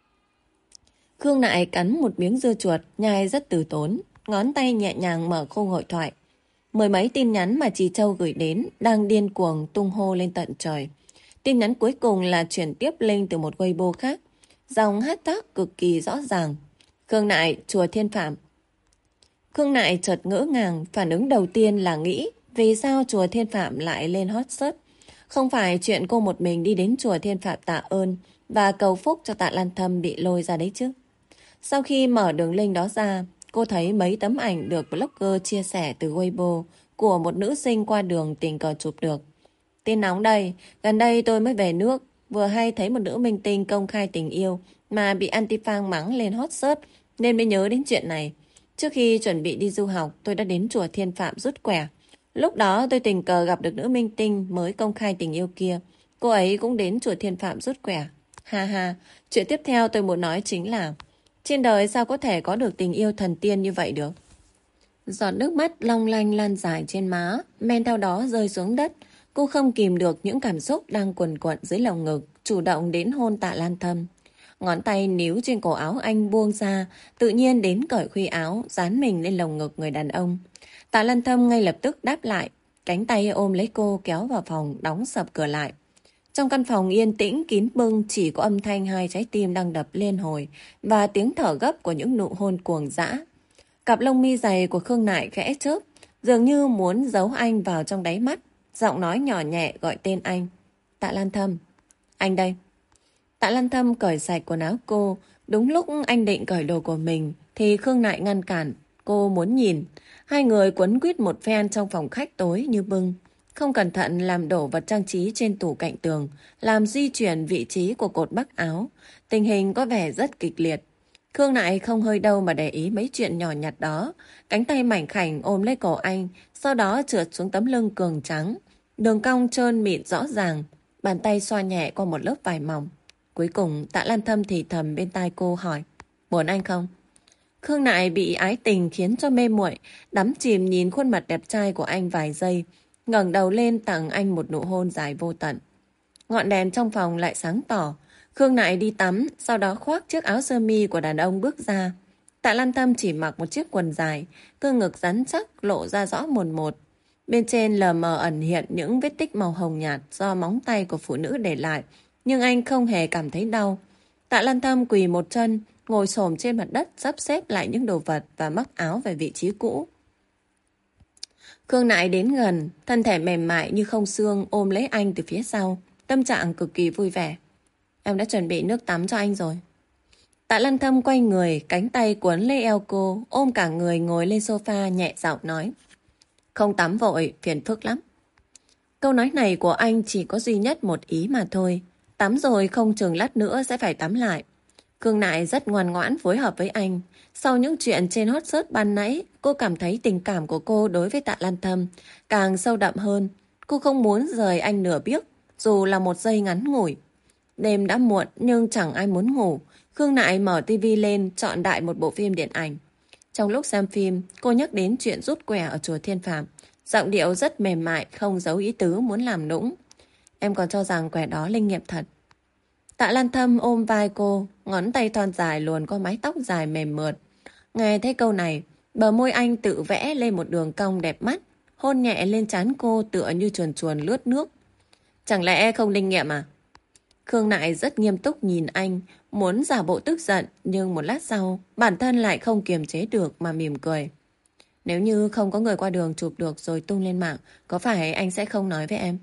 Khương Nại cắn một miếng dưa chuột, nhai rất từ tốn, ngón tay nhẹ nhàng mở khung hội thoại. Mười mấy tin nhắn mà chị Châu gửi đến đang điên cuồng tung hô lên tận trời. Tin nhắn cuối cùng là chuyển tiếp link từ một Weibo khác. Dòng hashtag cực kỳ rõ ràng. Khương Nại, chùa Thiên Phạm. Khương Nại chợt ngỡ ngàng, phản ứng đầu tiên là nghĩ vì sao chùa Thiên Phạm lại lên hot search. Không phải chuyện cô một mình đi đến chùa Thiên Phạm tạ ơn và cầu phúc cho Tạ Lan Thâm bị lôi ra đấy chứ. Sau khi mở đường link đó ra, cô thấy mấy tấm ảnh được blogger chia sẻ từ Weibo của một nữ sinh qua đường tình cờ chụp được. Tin nóng đây, gần đây tôi mới về nước, vừa hay thấy một nữ minh tinh công khai tình yêu mà bị anti-fan mắng lên hot search nên mới nhớ đến chuyện này. Trước khi chuẩn bị đi du học, tôi đã đến chùa Thiên Phạm rút quẻ. Lúc đó tôi tình cờ gặp được nữ minh tinh mới công khai tình yêu kia. Cô ấy cũng đến chùa Thiên Phạm rút quẻ. Ha ha, chuyện tiếp theo tôi muốn nói chính là trên đời sao có thể có được tình yêu thần tiên như vậy được. Giọt nước mắt long lanh lan dài trên má, men theo đó rơi xuống đất. Cô không kìm được những cảm xúc đang quần quận dưới lồng ngực, chủ động đến hôn Tạ Lan Thâm. Ngón tay níu trên cổ áo anh buông ra, tự nhiên đến cởi khuy áo, dán mình lên lồng ngực người đàn ông. Tạ Lan Thâm ngay lập tức đáp lại, cánh tay ôm lấy cô kéo vào phòng, đóng sập cửa lại. Trong căn phòng yên tĩnh kín bưng chỉ có âm thanh hai trái tim đang đập liên hồi và tiếng thở gấp của những nụ hôn cuồng dã. Cặp lông mi dày của Khương Nại khẽ chớp, dường như muốn giấu anh vào trong đáy mắt. Giọng nói nhỏ nhẹ gọi tên anh. Tạ Lan Thâm. Anh đây. Tạ Lan Thâm cởi sạch quần áo cô. Đúng lúc anh định cởi đồ của mình thì Khương Nại ngăn cản. Cô muốn nhìn. Hai người quấn quýt một phen trong phòng khách tối như bưng. Không cẩn thận làm đổ vật trang trí trên tủ cạnh tường, làm di chuyển vị trí của cột bắc áo. Tình hình có vẻ rất kịch liệt. Khương Nại không hơi đâu mà để ý mấy chuyện nhỏ nhặt đó. Cánh tay mảnh khảnh ôm lấy cổ anh, sau đó trượt xuống tấm lưng cường trắng. Đường cong trơn mịn rõ ràng, bàn tay xoa nhẹ qua một lớp vải mỏng. Cuối cùng Tạ Lan Thâm thì thầm bên tai cô hỏi, buồn anh không? Khương Nại bị ái tình khiến cho mê muội, đắm chìm nhìn khuôn mặt đẹp trai của anh vài giây, ngẩng đầu lên tặng anh một nụ hôn dài vô tận. Ngọn đèn trong phòng lại sáng tỏ. Khương Nại đi tắm, sau đó khoác chiếc áo sơ mi của đàn ông bước ra. Tạ Lan Thâm chỉ mặc một chiếc quần dài, cơ ngực rắn chắc lộ ra rõ mồn một. Bên trên lờ mờ ẩn hiện những vết tích màu hồng nhạt do móng tay của phụ nữ để lại, nhưng anh không hề cảm thấy đau. Tạ Lan Thâm quỳ một chân, ngồi xổm trên mặt đất sắp xếp lại những đồ vật và mắc áo về vị trí cũ. Khương Nại đến gần, thân thể mềm mại như không xương ôm lấy anh từ phía sau, tâm trạng cực kỳ vui vẻ. Em đã chuẩn bị nước tắm cho anh rồi. Tạ Lan Thâm quay người, cánh tay quấn lấy eo cô, ôm cả người ngồi lên sofa nhẹ giọng nói. Không tắm vội, phiền phức lắm. Câu nói này của anh chỉ có duy nhất một ý mà thôi. Tắm rồi không chừng lát nữa sẽ phải tắm lại. Khương Nại rất ngoan ngoãn phối hợp với anh. Sau những chuyện trên hot search ban nãy, cô cảm thấy tình cảm của cô đối với Tạ Lan Thâm càng sâu đậm hơn. Cô không muốn rời anh nửa biếc, dù là một giây ngắn ngủi. Đêm đã muộn nhưng chẳng ai muốn ngủ. Khương Nại mở tivi lên, chọn đại một bộ phim điện ảnh. Trong lúc xem phim, cô nhắc đến chuyện rút quẻ ở chùa Thiên Phạm. Giọng điệu rất mềm mại, không giấu ý tứ muốn làm nũng. Em còn cho rằng quẻ đó linh nghiệm thật. Tạ Lan Thâm ôm vai cô, ngón tay thon dài luồn qua mái tóc dài mềm mượt. Nghe thấy câu này, bờ môi anh tự vẽ lên một đường cong đẹp mắt, hôn nhẹ lên trán cô tựa như chuồn chuồn lướt nước. Chẳng lẽ không linh nghiệm à? Khương Nại rất nghiêm túc nhìn anh, muốn giả bộ tức giận, nhưng một lát sau, bản thân lại không kiềm chế được mà mỉm cười. Nếu như không có người qua đường chụp được rồi tung lên mạng, có phải anh sẽ không nói với em?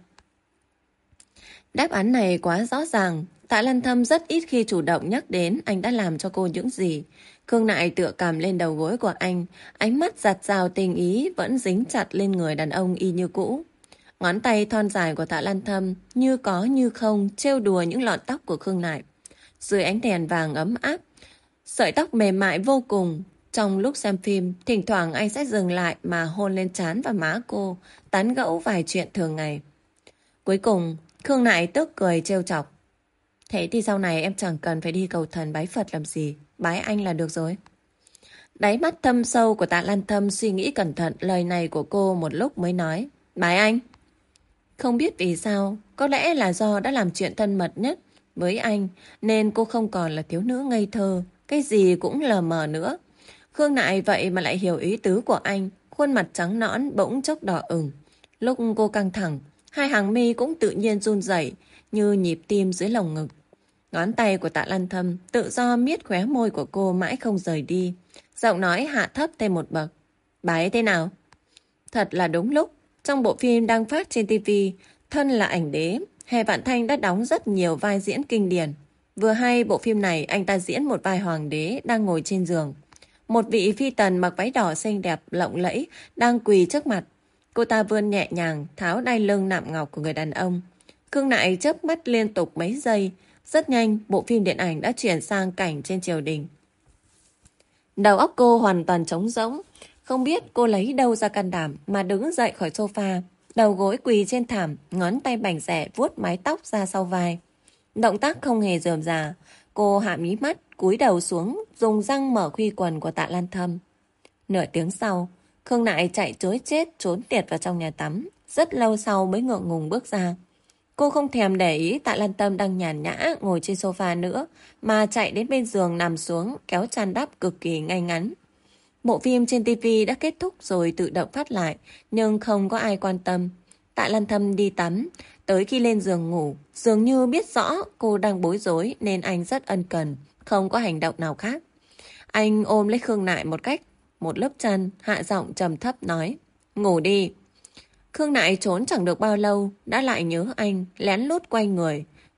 Đáp án này quá rõ ràng. Tạ Lan Thâm rất ít khi chủ động nhắc đến anh đã làm cho cô những gì. Khương Nại tựa cằm lên đầu gối của anh, ánh mắt giặt rào tình ý vẫn dính chặt lên người đàn ông y như cũ. Ngón tay thon dài của Tạ Lan Thâm như có như không trêu đùa những lọn tóc của Khương Nại. Dưới ánh đèn vàng ấm áp, sợi tóc mềm mại vô cùng. Trong lúc xem phim, thỉnh thoảng anh sẽ dừng lại mà hôn lên trán và má cô, tán gẫu vài chuyện thường ngày. Cuối cùng, Khương Nại tức cười trêu chọc. Thế thì sau này em chẳng cần phải đi cầu thần bái Phật làm gì, bái anh là được rồi. Đáy mắt thâm sâu của Tạ Lan Thâm suy nghĩ cẩn thận lời này của cô một lúc mới nói. Bái anh. Không biết vì sao, có lẽ là do đã làm chuyện thân mật nhất với anh, nên cô không còn là thiếu nữ ngây thơ, cái gì cũng lờ mờ nữa. Khương Nại vậy mà lại hiểu ý tứ của anh, khuôn mặt trắng nõn bỗng chốc đỏ ửng. Lúc cô căng thẳng, hai hàng mi cũng tự nhiên run rẩy như nhịp tim dưới lồng ngực. Ngón tay của Tạ Lan Thâm tự do miết khóe môi của cô mãi không rời đi. Giọng nói hạ thấp thêm một bậc. Bái thế nào? Thật là đúng lúc. Trong bộ phim đang phát trên ti vi, thân là ảnh đế, Hà Vạn Thanh đã đóng rất nhiều vai diễn kinh điển. Vừa hay bộ phim này anh ta diễn một vai hoàng đế đang ngồi trên giường. Một vị phi tần mặc váy đỏ xinh đẹp lộng lẫy đang quỳ trước mặt. Cô ta vươn nhẹ nhàng tháo đai lưng nạm ngọc của người đàn ông. Khương Nại chớp mắt liên tục mấy giây. Rất nhanh, bộ phim điện ảnh đã chuyển sang cảnh trên triều đình. Đầu óc cô hoàn toàn trống rỗng. Không biết cô lấy đâu ra can đảm mà đứng dậy khỏi sofa. Đầu gối quỳ trên thảm, ngón tay bảnh rẻ vuốt mái tóc ra sau vai. Động tác không hề rườm rà. Cô hạ mí mắt, cúi đầu xuống, dùng răng mở khuy quần của Tạ Lan Thâm. Nửa tiếng sau, Khương Nại chạy trối chết trốn tiệt vào trong nhà tắm. Rất lâu sau mới ngượng ngùng bước ra. Cô không thèm để ý Tạ Lan Tâm đang nhàn nhã ngồi trên sofa nữa, mà chạy đến bên giường nằm xuống, kéo chăn đắp cực kỳ ngay ngắn. Bộ phim trên ti vi đã kết thúc rồi tự động phát lại, nhưng không có ai quan tâm. Tạ Lan Thâm đi tắm, tới khi lên giường ngủ, dường như biết rõ cô đang bối rối nên anh rất ân cần, không có hành động nào khác. Anh ôm lấy Khương Nại một cách, một lớp chăn, hạ giọng trầm thấp nói, ngủ đi. Khương Nại trốn chẳng được bao lâu, đã lại nhớ anh, lén lút quay người.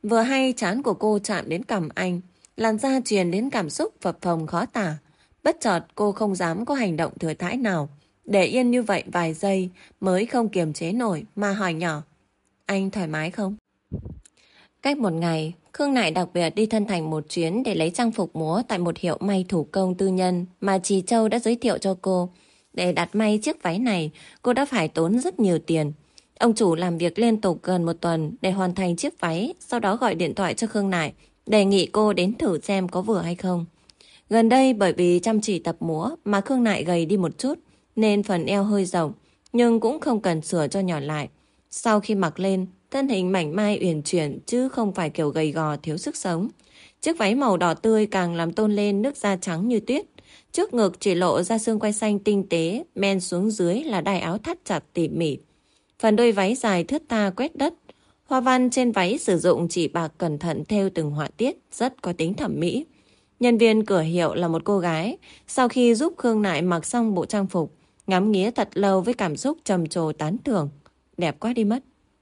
Vừa hay trán của cô chạm đến cằm anh, làn da truyền đến cảm xúc phập phồng khó tả. Bất chợt cô không dám có hành động thừa thãi nào. Để yên như vậy vài giây mới không kiềm chế nổi mà hỏi nhỏ. Anh thoải mái không? Cách một ngày, Khương Nại đặc biệt đi Thân Thành một chuyến để lấy trang phục múa tại một hiệu may thủ công tư nhân mà Trì Châu đã giới thiệu cho cô. Để đặt may chiếc váy này, cô đã phải tốn rất nhiều tiền. Ông chủ làm việc liên tục gần một tuần để hoàn thành chiếc váy, sau đó gọi điện thoại cho Khương Nại, đề nghị cô đến thử xem có vừa hay không. Gần đây bởi vì chăm chỉ tập múa mà Khương Nại gầy đi một chút, nên phần eo hơi rộng, nhưng cũng không cần sửa cho nhỏ lại. Sau khi mặc lên, thân hình mảnh mai uyển chuyển chứ không phải kiểu gầy gò thiếu sức sống. Chiếc váy màu đỏ tươi càng làm tôn lên nước da trắng như tuyết. Trước ngực chỉ lộ ra xương quai xanh tinh tế, men xuống dưới là đai áo thắt chặt tỉ mỉ. Phần đôi váy dài thướt tha quét đất. Hoa văn trên váy sử dụng chỉ bạc cẩn thận theo từng họa tiết, rất có tính thẩm mỹ. Nhân viên cửa hiệu là một cô gái. Sau khi giúp Khương Nại mặc xong bộ trang phục, ngắm nghía thật lâu với cảm xúc trầm trồ tán thưởng. Đẹp quá đi mất.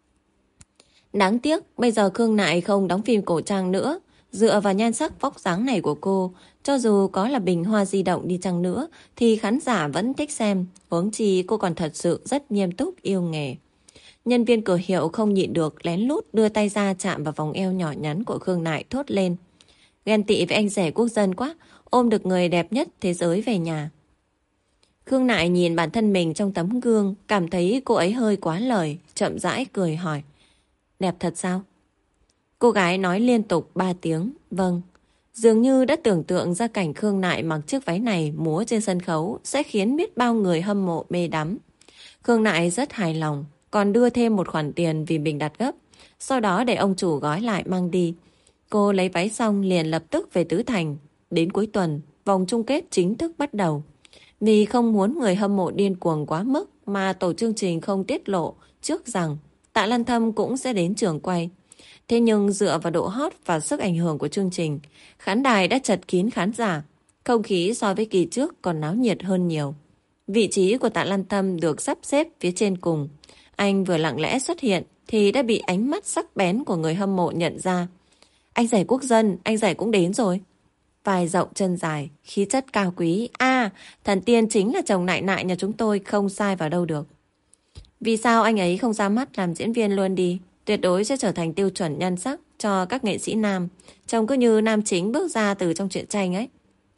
Đáng tiếc, bây giờ Khương Nại không đóng phim cổ trang nữa. Dựa vào nhan sắc vóc dáng này của cô, cho dù có là bình hoa di động đi chăng nữa, thì khán giả vẫn thích xem. Huống chi cô còn thật sự rất nghiêm túc yêu nghề. Nhân viên cửa hiệu không nhịn được lén lút đưa tay ra chạm vào vòng eo nhỏ nhắn của Khương Nại thốt lên. Ghen tị với anh rể quốc dân quá, ôm được người đẹp nhất thế giới về nhà. Khương Nại nhìn bản thân mình trong tấm gương, cảm thấy cô ấy hơi quá lời, chậm rãi cười hỏi. Đẹp thật sao? Cô gái nói liên tục ba tiếng, vâng. Dường như đã tưởng tượng ra cảnh Khương Nại mặc chiếc váy này múa trên sân khấu sẽ khiến biết bao người hâm mộ mê đắm. Khương Nại rất hài lòng, còn đưa thêm một khoản tiền vì mình đặt gấp, sau đó để ông chủ gói lại mang đi. Cô lấy váy xong liền lập tức về Tứ Thành. Đến cuối tuần, vòng chung kết chính thức bắt đầu. Vì không muốn người hâm mộ điên cuồng quá mức mà tổ chương trình không tiết lộ trước rằng Tạ Lan Thâm cũng sẽ đến trường quay. Thế nhưng dựa vào độ hot và sức ảnh hưởng của chương trình, khán đài đã chật kín khán giả. Không khí so với kỳ trước còn náo nhiệt hơn nhiều. Vị trí của Tạ Lan Thâm được sắp xếp phía trên cùng. Anh vừa lặng lẽ xuất hiện thì đã bị ánh mắt sắc bén của người hâm mộ nhận ra. Anh rể quốc dân, anh rể cũng đến rồi. Vai rộng chân dài, khí chất cao quý. À, thần tiên chính là chồng Nại Nại nhà chúng tôi, không sai vào đâu được. Vì sao anh ấy không ra mắt làm diễn viên luôn đi? Tuyệt đối sẽ trở thành tiêu chuẩn nhan sắc cho các nghệ sĩ nam. Trông cứ như nam chính bước ra từ trong truyện tranh ấy.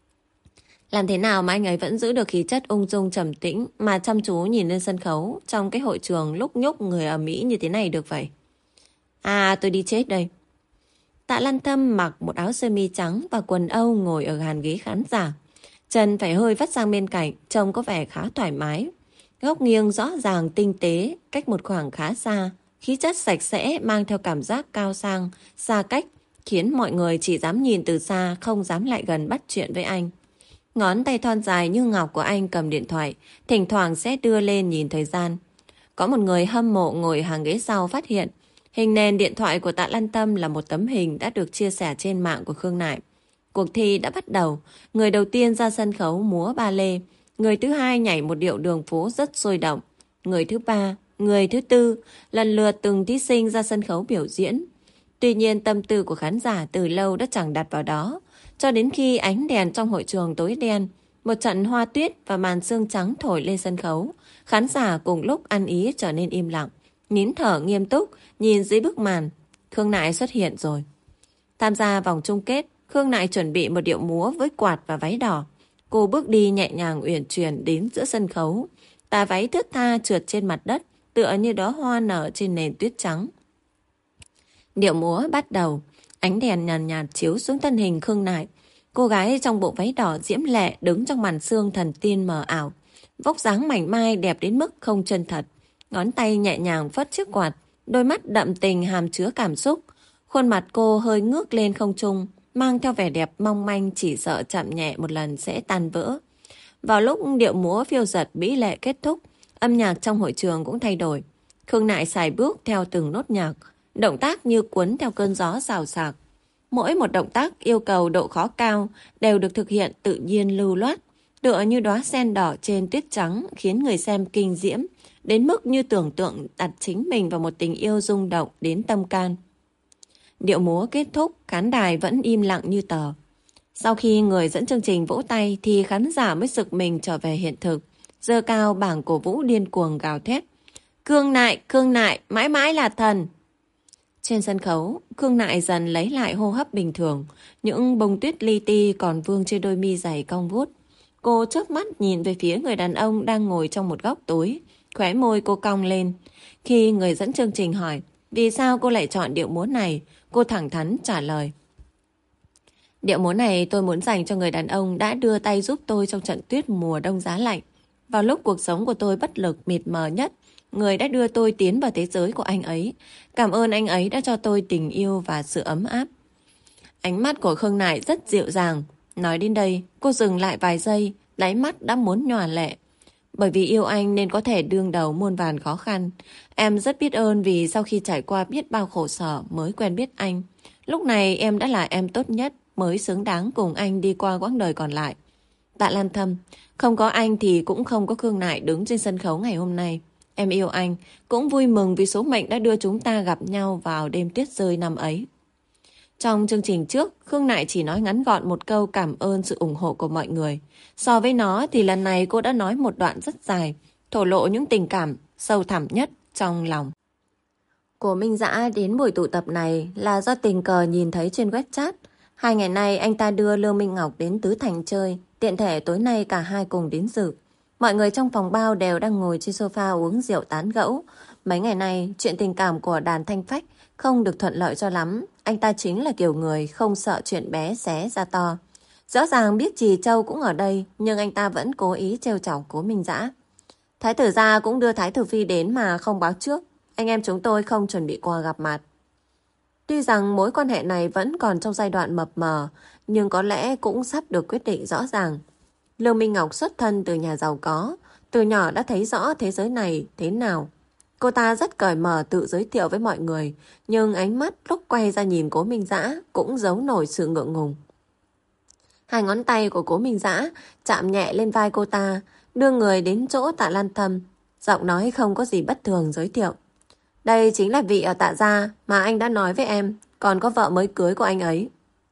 Làm thế nào mà anh ấy vẫn giữ được khí chất ung dung trầm tĩnh mà chăm chú nhìn lên sân khấu trong cái hội trường lúc nhúc người ở Mỹ như thế này được vậy? À, tôi đi chết đây. Tạ Lan Thâm mặc một áo sơ mi trắng và quần âu ngồi ở hàng ghế khán giả. Chân phải hơi vắt sang bên cạnh, trông có vẻ khá thoải mái. Góc nghiêng rõ ràng tinh tế, cách một khoảng khá xa. Khí chất sạch sẽ mang theo cảm giác cao sang, xa cách, khiến mọi người chỉ dám nhìn từ xa, không dám lại gần bắt chuyện với anh. Ngón tay thon dài như ngọc của anh cầm điện thoại, thỉnh thoảng sẽ đưa lên nhìn thời gian. Có một người hâm mộ ngồi hàng ghế sau phát hiện, hình nền điện thoại của Tạ Lan Tâm là một tấm hình đã được chia sẻ trên mạng của Khương Nại. Cuộc thi đã bắt đầu, người đầu tiên ra sân khấu múa ba lê, người thứ hai nhảy một điệu đường phố rất sôi động, người thứ ba, người thứ tư, lần lượt từng thí sinh ra sân khấu biểu diễn. Tuy nhiên tâm tư của khán giả từ lâu đã chẳng đặt vào đó, cho đến khi ánh đèn trong hội trường tối đen, một trận hoa tuyết và màn sương trắng thổi lên sân khấu, khán giả cùng lúc ăn ý trở nên im lặng, nín thở nghiêm túc, nhìn dưới bức màn. Khương Nại xuất hiện rồi. Tham gia vòng chung kết, Khương Nại chuẩn bị một điệu múa với quạt và váy đỏ. Cô bước đi nhẹ nhàng uyển chuyển đến giữa sân khấu. Tà váy thướt tha trượt trên mặt đất, tựa như đóa hoa nở trên nền tuyết trắng. Điệu múa bắt đầu, ánh đèn nhàn nhạt, nhạt chiếu xuống thân hình Khương Nại. Cô gái trong bộ váy đỏ diễm lệ đứng trong màn sương thần tiên mờ ảo. Vóc dáng mảnh mai đẹp đến mức không chân thật. Ngón tay nhẹ nhàng phất chiếc quạt, đôi mắt đậm tình hàm chứa cảm xúc. Khuôn mặt cô hơi ngước lên không trung, mang theo vẻ đẹp mong manh chỉ sợ chạm nhẹ một lần sẽ tan vỡ. Vào lúc điệu múa phiêu giật mỹ lệ kết thúc, âm nhạc trong hội trường cũng thay đổi. Khương Nại sải bước theo từng nốt nhạc, động tác như cuốn theo cơn gió xào xạc. Mỗi một động tác yêu cầu độ khó cao đều được thực hiện tự nhiên lưu loát, tựa như đóa sen đỏ trên tuyết trắng khiến người xem kinh diễm, đến mức như tưởng tượng đặt chính mình vào một tình yêu rung động đến tâm can. Điệu múa kết thúc, khán đài vẫn im lặng như tờ. Sau khi người dẫn chương trình vỗ tay thì khán giả mới sực mình trở về hiện thực. Giơ cao bảng cổ vũ điên cuồng gào thét. Khương Nại, Khương Nại, mãi mãi là thần. Trên sân khấu, Khương Nại dần lấy lại hô hấp bình thường. Những bông tuyết li ti còn vương trên đôi mi dày cong vút. Cô chớp mắt nhìn về phía người đàn ông đang ngồi trong một góc tối. Khóe môi cô cong lên. Khi người dẫn chương trình hỏi vì sao cô lại chọn điệu múa này, cô thẳng thắn trả lời. Điệu múa này tôi muốn dành cho người đàn ông đã đưa tay giúp tôi trong trận tuyết mùa đông giá lạnh. Vào lúc cuộc sống của tôi bất lực mịt mờ nhất, người đã đưa tôi tiến vào thế giới của anh ấy. Cảm ơn anh ấy đã cho tôi tình yêu và sự ấm áp. Ánh mắt của Khương Nại rất dịu dàng. Nói đến đây, cô dừng lại vài giây, đáy mắt đã muốn nhòa lệ. Bởi vì yêu anh nên có thể đương đầu muôn vàn khó khăn. Em rất biết ơn vì sau khi trải qua biết bao khổ sở mới quen biết anh. Lúc này em đã là em tốt nhất, mới xứng đáng cùng anh đi qua quãng đời còn lại. Tạ Lan Thâm, không có anh thì cũng không có Khương Nại đứng trên sân khấu ngày hôm nay. Em yêu anh, cũng vui mừng vì số mệnh đã đưa chúng ta gặp nhau vào đêm tuyết rơi năm ấy. Trong chương trình trước, Khương Nại chỉ nói ngắn gọn một câu cảm ơn sự ủng hộ của mọi người. So với nó thì lần này cô đã nói một đoạn rất dài, thổ lộ những tình cảm sâu thẳm nhất trong lòng. Của Minh Dã đến buổi tụ tập này là do tình cờ nhìn thấy trên web chat. Hai ngày nay anh ta đưa Lương Minh Ngọc đến Tứ Thành chơi, tiện thể tối nay cả hai cùng đến dự. Mọi người trong phòng bao đều đang ngồi trên sofa uống rượu tán gẫu. Mấy ngày nay, chuyện tình cảm của Đàn Thanh Phách không được thuận lợi cho lắm. Anh ta chính là kiểu người không sợ chuyện bé xé ra to. Rõ ràng biết Trì Châu cũng ở đây, nhưng anh ta vẫn cố ý trêu chọc Cố Minh Dã. Thái tử gia cũng đưa Thái tử phi đến mà không báo trước. Anh em chúng tôi không chuẩn bị qua gặp mặt. Tuy rằng mối quan hệ này vẫn còn trong giai đoạn mập mờ, nhưng có lẽ cũng sắp được quyết định rõ ràng. Lương Minh Ngọc xuất thân từ nhà giàu có, từ nhỏ đã thấy rõ thế giới này thế nào. Cô ta rất cởi mở tự giới thiệu với mọi người, nhưng ánh mắt lúc quay ra nhìn Cố Minh Dã cũng giấu nổi sự ngượng ngùng. Hai ngón tay của Cố Minh Dã chạm nhẹ lên vai cô ta, đưa người đến chỗ Tạ Lan Thâm, giọng nói không có gì bất thường giới thiệu. Đây chính là vị ở Tạ gia mà anh đã nói với em, còn có vợ mới cưới của anh ấy.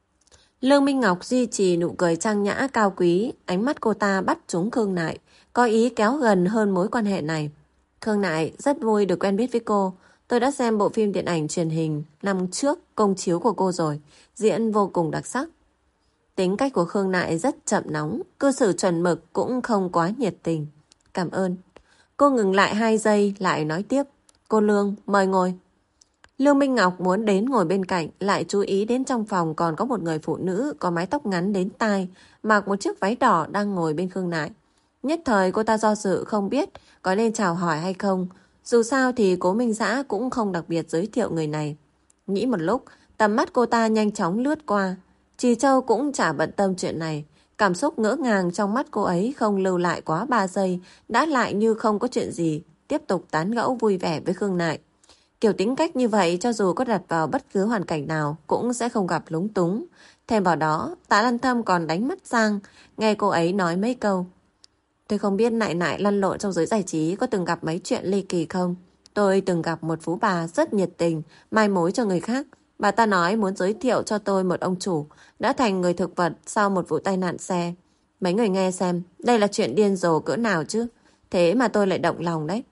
Lương Minh Ngọc duy trì nụ cười trang nhã cao quý, ánh mắt cô ta bắt trúng Khương Nại, có ý kéo gần hơn mối quan hệ này. Khương Nại rất vui được quen biết với cô. Tôi đã xem bộ phim điện ảnh truyền hình năm trước công chiếu của cô rồi, diễn vô cùng đặc sắc. Tính cách của Khương Nại rất chậm nóng, cư xử chuẩn mực cũng không quá nhiệt tình. Cảm ơn. Cô ngừng lại hai giây lại nói tiếp. Cô Lương, mời ngồi. Lương Minh Ngọc muốn đến ngồi bên cạnh, lại chú ý đến trong phòng còn có một người phụ nữ có mái tóc ngắn đến tai, mặc một chiếc váy đỏ đang ngồi bên Khương Nại. Nhất thời cô ta do dự không biết có nên chào hỏi hay không. Dù sao thì Cố Minh Dã cũng không đặc biệt giới thiệu người này. Nghĩ một lúc, tầm mắt cô ta nhanh chóng lướt qua. Trì Châu cũng chả bận tâm chuyện này. Cảm xúc ngỡ ngàng trong mắt cô ấy không lưu lại quá ba giây, đã lại như không có chuyện gì, tiếp tục tán gẫu vui vẻ với Khương Nại. Kiểu tính cách như vậy cho dù có đặt vào bất cứ hoàn cảnh nào cũng sẽ không gặp lúng túng. Thêm vào đó, Tạ Lan Thâm còn đánh mắt sang, nghe cô ấy nói mấy câu. Tôi không biết Nại Nại lăn lộn trong giới giải trí có từng gặp mấy chuyện ly kỳ không. Tôi từng gặp một phú bà rất nhiệt tình, mai mối cho người khác. Bà ta nói muốn giới thiệu cho tôi một ông chủ đã thành người thực vật sau một vụ tai nạn xe. Mấy người nghe xem, đây là chuyện điên rồ cỡ nào chứ. Thế mà tôi lại động lòng đấy.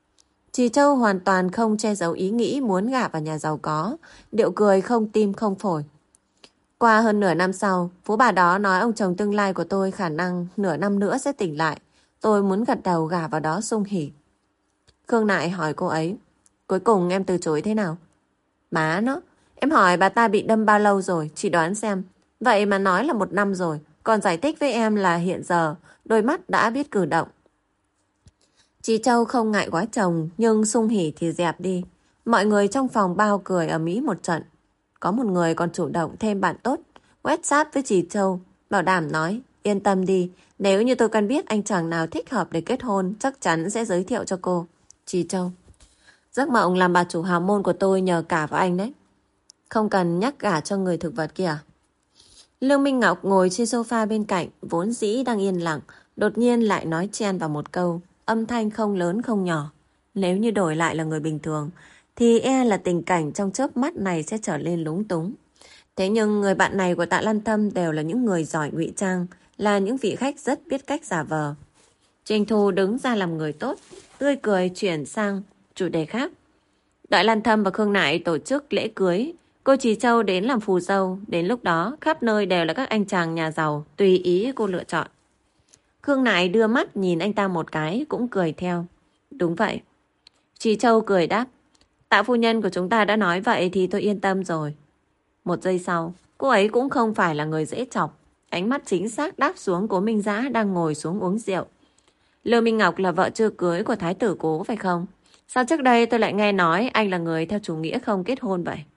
Trì Châu hoàn toàn không che giấu ý nghĩ muốn gả vào nhà giàu có, điệu cười không tim không phổi. Qua hơn nửa năm sau, phú bà đó nói ông chồng tương lai của tôi khả năng nửa năm nữa sẽ tỉnh lại. Tôi muốn gật đầu gả vào đó sung hỉ. Khương Nại hỏi cô ấy, cuối cùng em từ chối thế nào? Má nó, em hỏi bà ta bị đâm bao lâu rồi, chỉ đoán xem. Vậy mà nói là một năm rồi, còn giải thích với em là hiện giờ, đôi mắt đã biết cử động. Chị Châu không ngại quá chồng, nhưng sung hỉ thì dẹp đi. Mọi người trong phòng bao cười ở Mỹ một trận. Có một người còn chủ động thêm bạn tốt, WhatsApp với chị Châu, bảo đảm nói, yên tâm đi, nếu như tôi cần biết anh chàng nào thích hợp để kết hôn, chắc chắn sẽ giới thiệu cho cô. Chị Châu, giấc mộng làm bà chủ hào môn của tôi nhờ cả vào anh đấy. Không cần nhắc gả cho người thực vật kìa. Lương Minh Ngọc ngồi trên sofa bên cạnh, vốn dĩ đang yên lặng, đột nhiên lại nói chen vào một câu, âm thanh không lớn không nhỏ. Nếu như đổi lại là người bình thường, thì e là tình cảnh trong chớp mắt này sẽ trở nên lúng túng. Thế nhưng người bạn này của Tạ Lan Thâm đều là những người giỏi ngụy trang, là những vị khách rất biết cách giả vờ. Trình Thu đứng ra làm người tốt, tươi cười chuyển sang chủ đề khác. Đợi Lan Thâm và Khương Nại tổ chức lễ cưới, cô Trì Châu đến làm phù dâu. Đến lúc đó, khắp nơi đều là các anh chàng nhà giàu, tùy ý cô lựa chọn. Khương Nại đưa mắt nhìn anh ta một cái, cũng cười theo. Đúng vậy. Trì Châu cười đáp. Tạ phu nhân của chúng ta đã nói vậy thì tôi yên tâm rồi. Một giây sau, cô ấy cũng không phải là người dễ chọc. Ánh mắt chính xác đáp xuống Cố Minh Dã đang ngồi xuống uống rượu. Lưu Minh Ngọc là vợ chưa cưới của Thái tử Cố phải không? Sao trước đây tôi lại nghe nói anh là người theo chủ nghĩa không kết hôn vậy?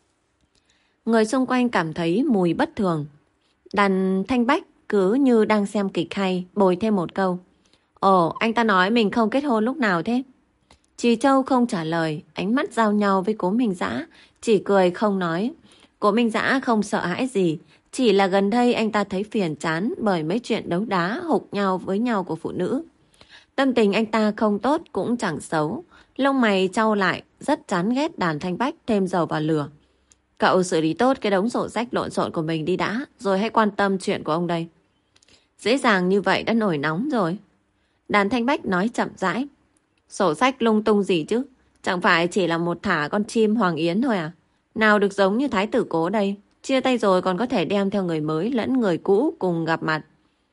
Người xung quanh cảm thấy mùi bất thường. Đàn Thanh Bách cứ như đang xem kịch hay, bồi thêm một câu. Ồ, anh ta nói mình không kết hôn lúc nào thế? Trì Châu không trả lời, ánh mắt giao nhau với Cố Minh Dã, chỉ cười không nói. Cố Minh Dã không sợ hãi gì, chỉ là gần đây anh ta thấy phiền chán bởi mấy chuyện đấu đá hục nhau với nhau của phụ nữ. Tâm tình anh ta không tốt cũng chẳng xấu, lông mày trao lại, rất chán ghét Đàn Thanh Bách thêm dầu vào lửa. Cậu xử lý tốt cái đống sổ sách lộn xộn của mình đi đã, rồi hãy quan tâm chuyện của ông đây. Dễ dàng như vậy đã nổi nóng rồi. Đàn Thanh Bách nói chậm rãi. Sổ sách lung tung gì chứ? Chẳng phải chỉ là một thả con chim Hoàng Yến thôi à? Nào được giống như Thái tử Cố đây. Chia tay rồi còn có thể đem theo người mới lẫn người cũ cùng gặp mặt.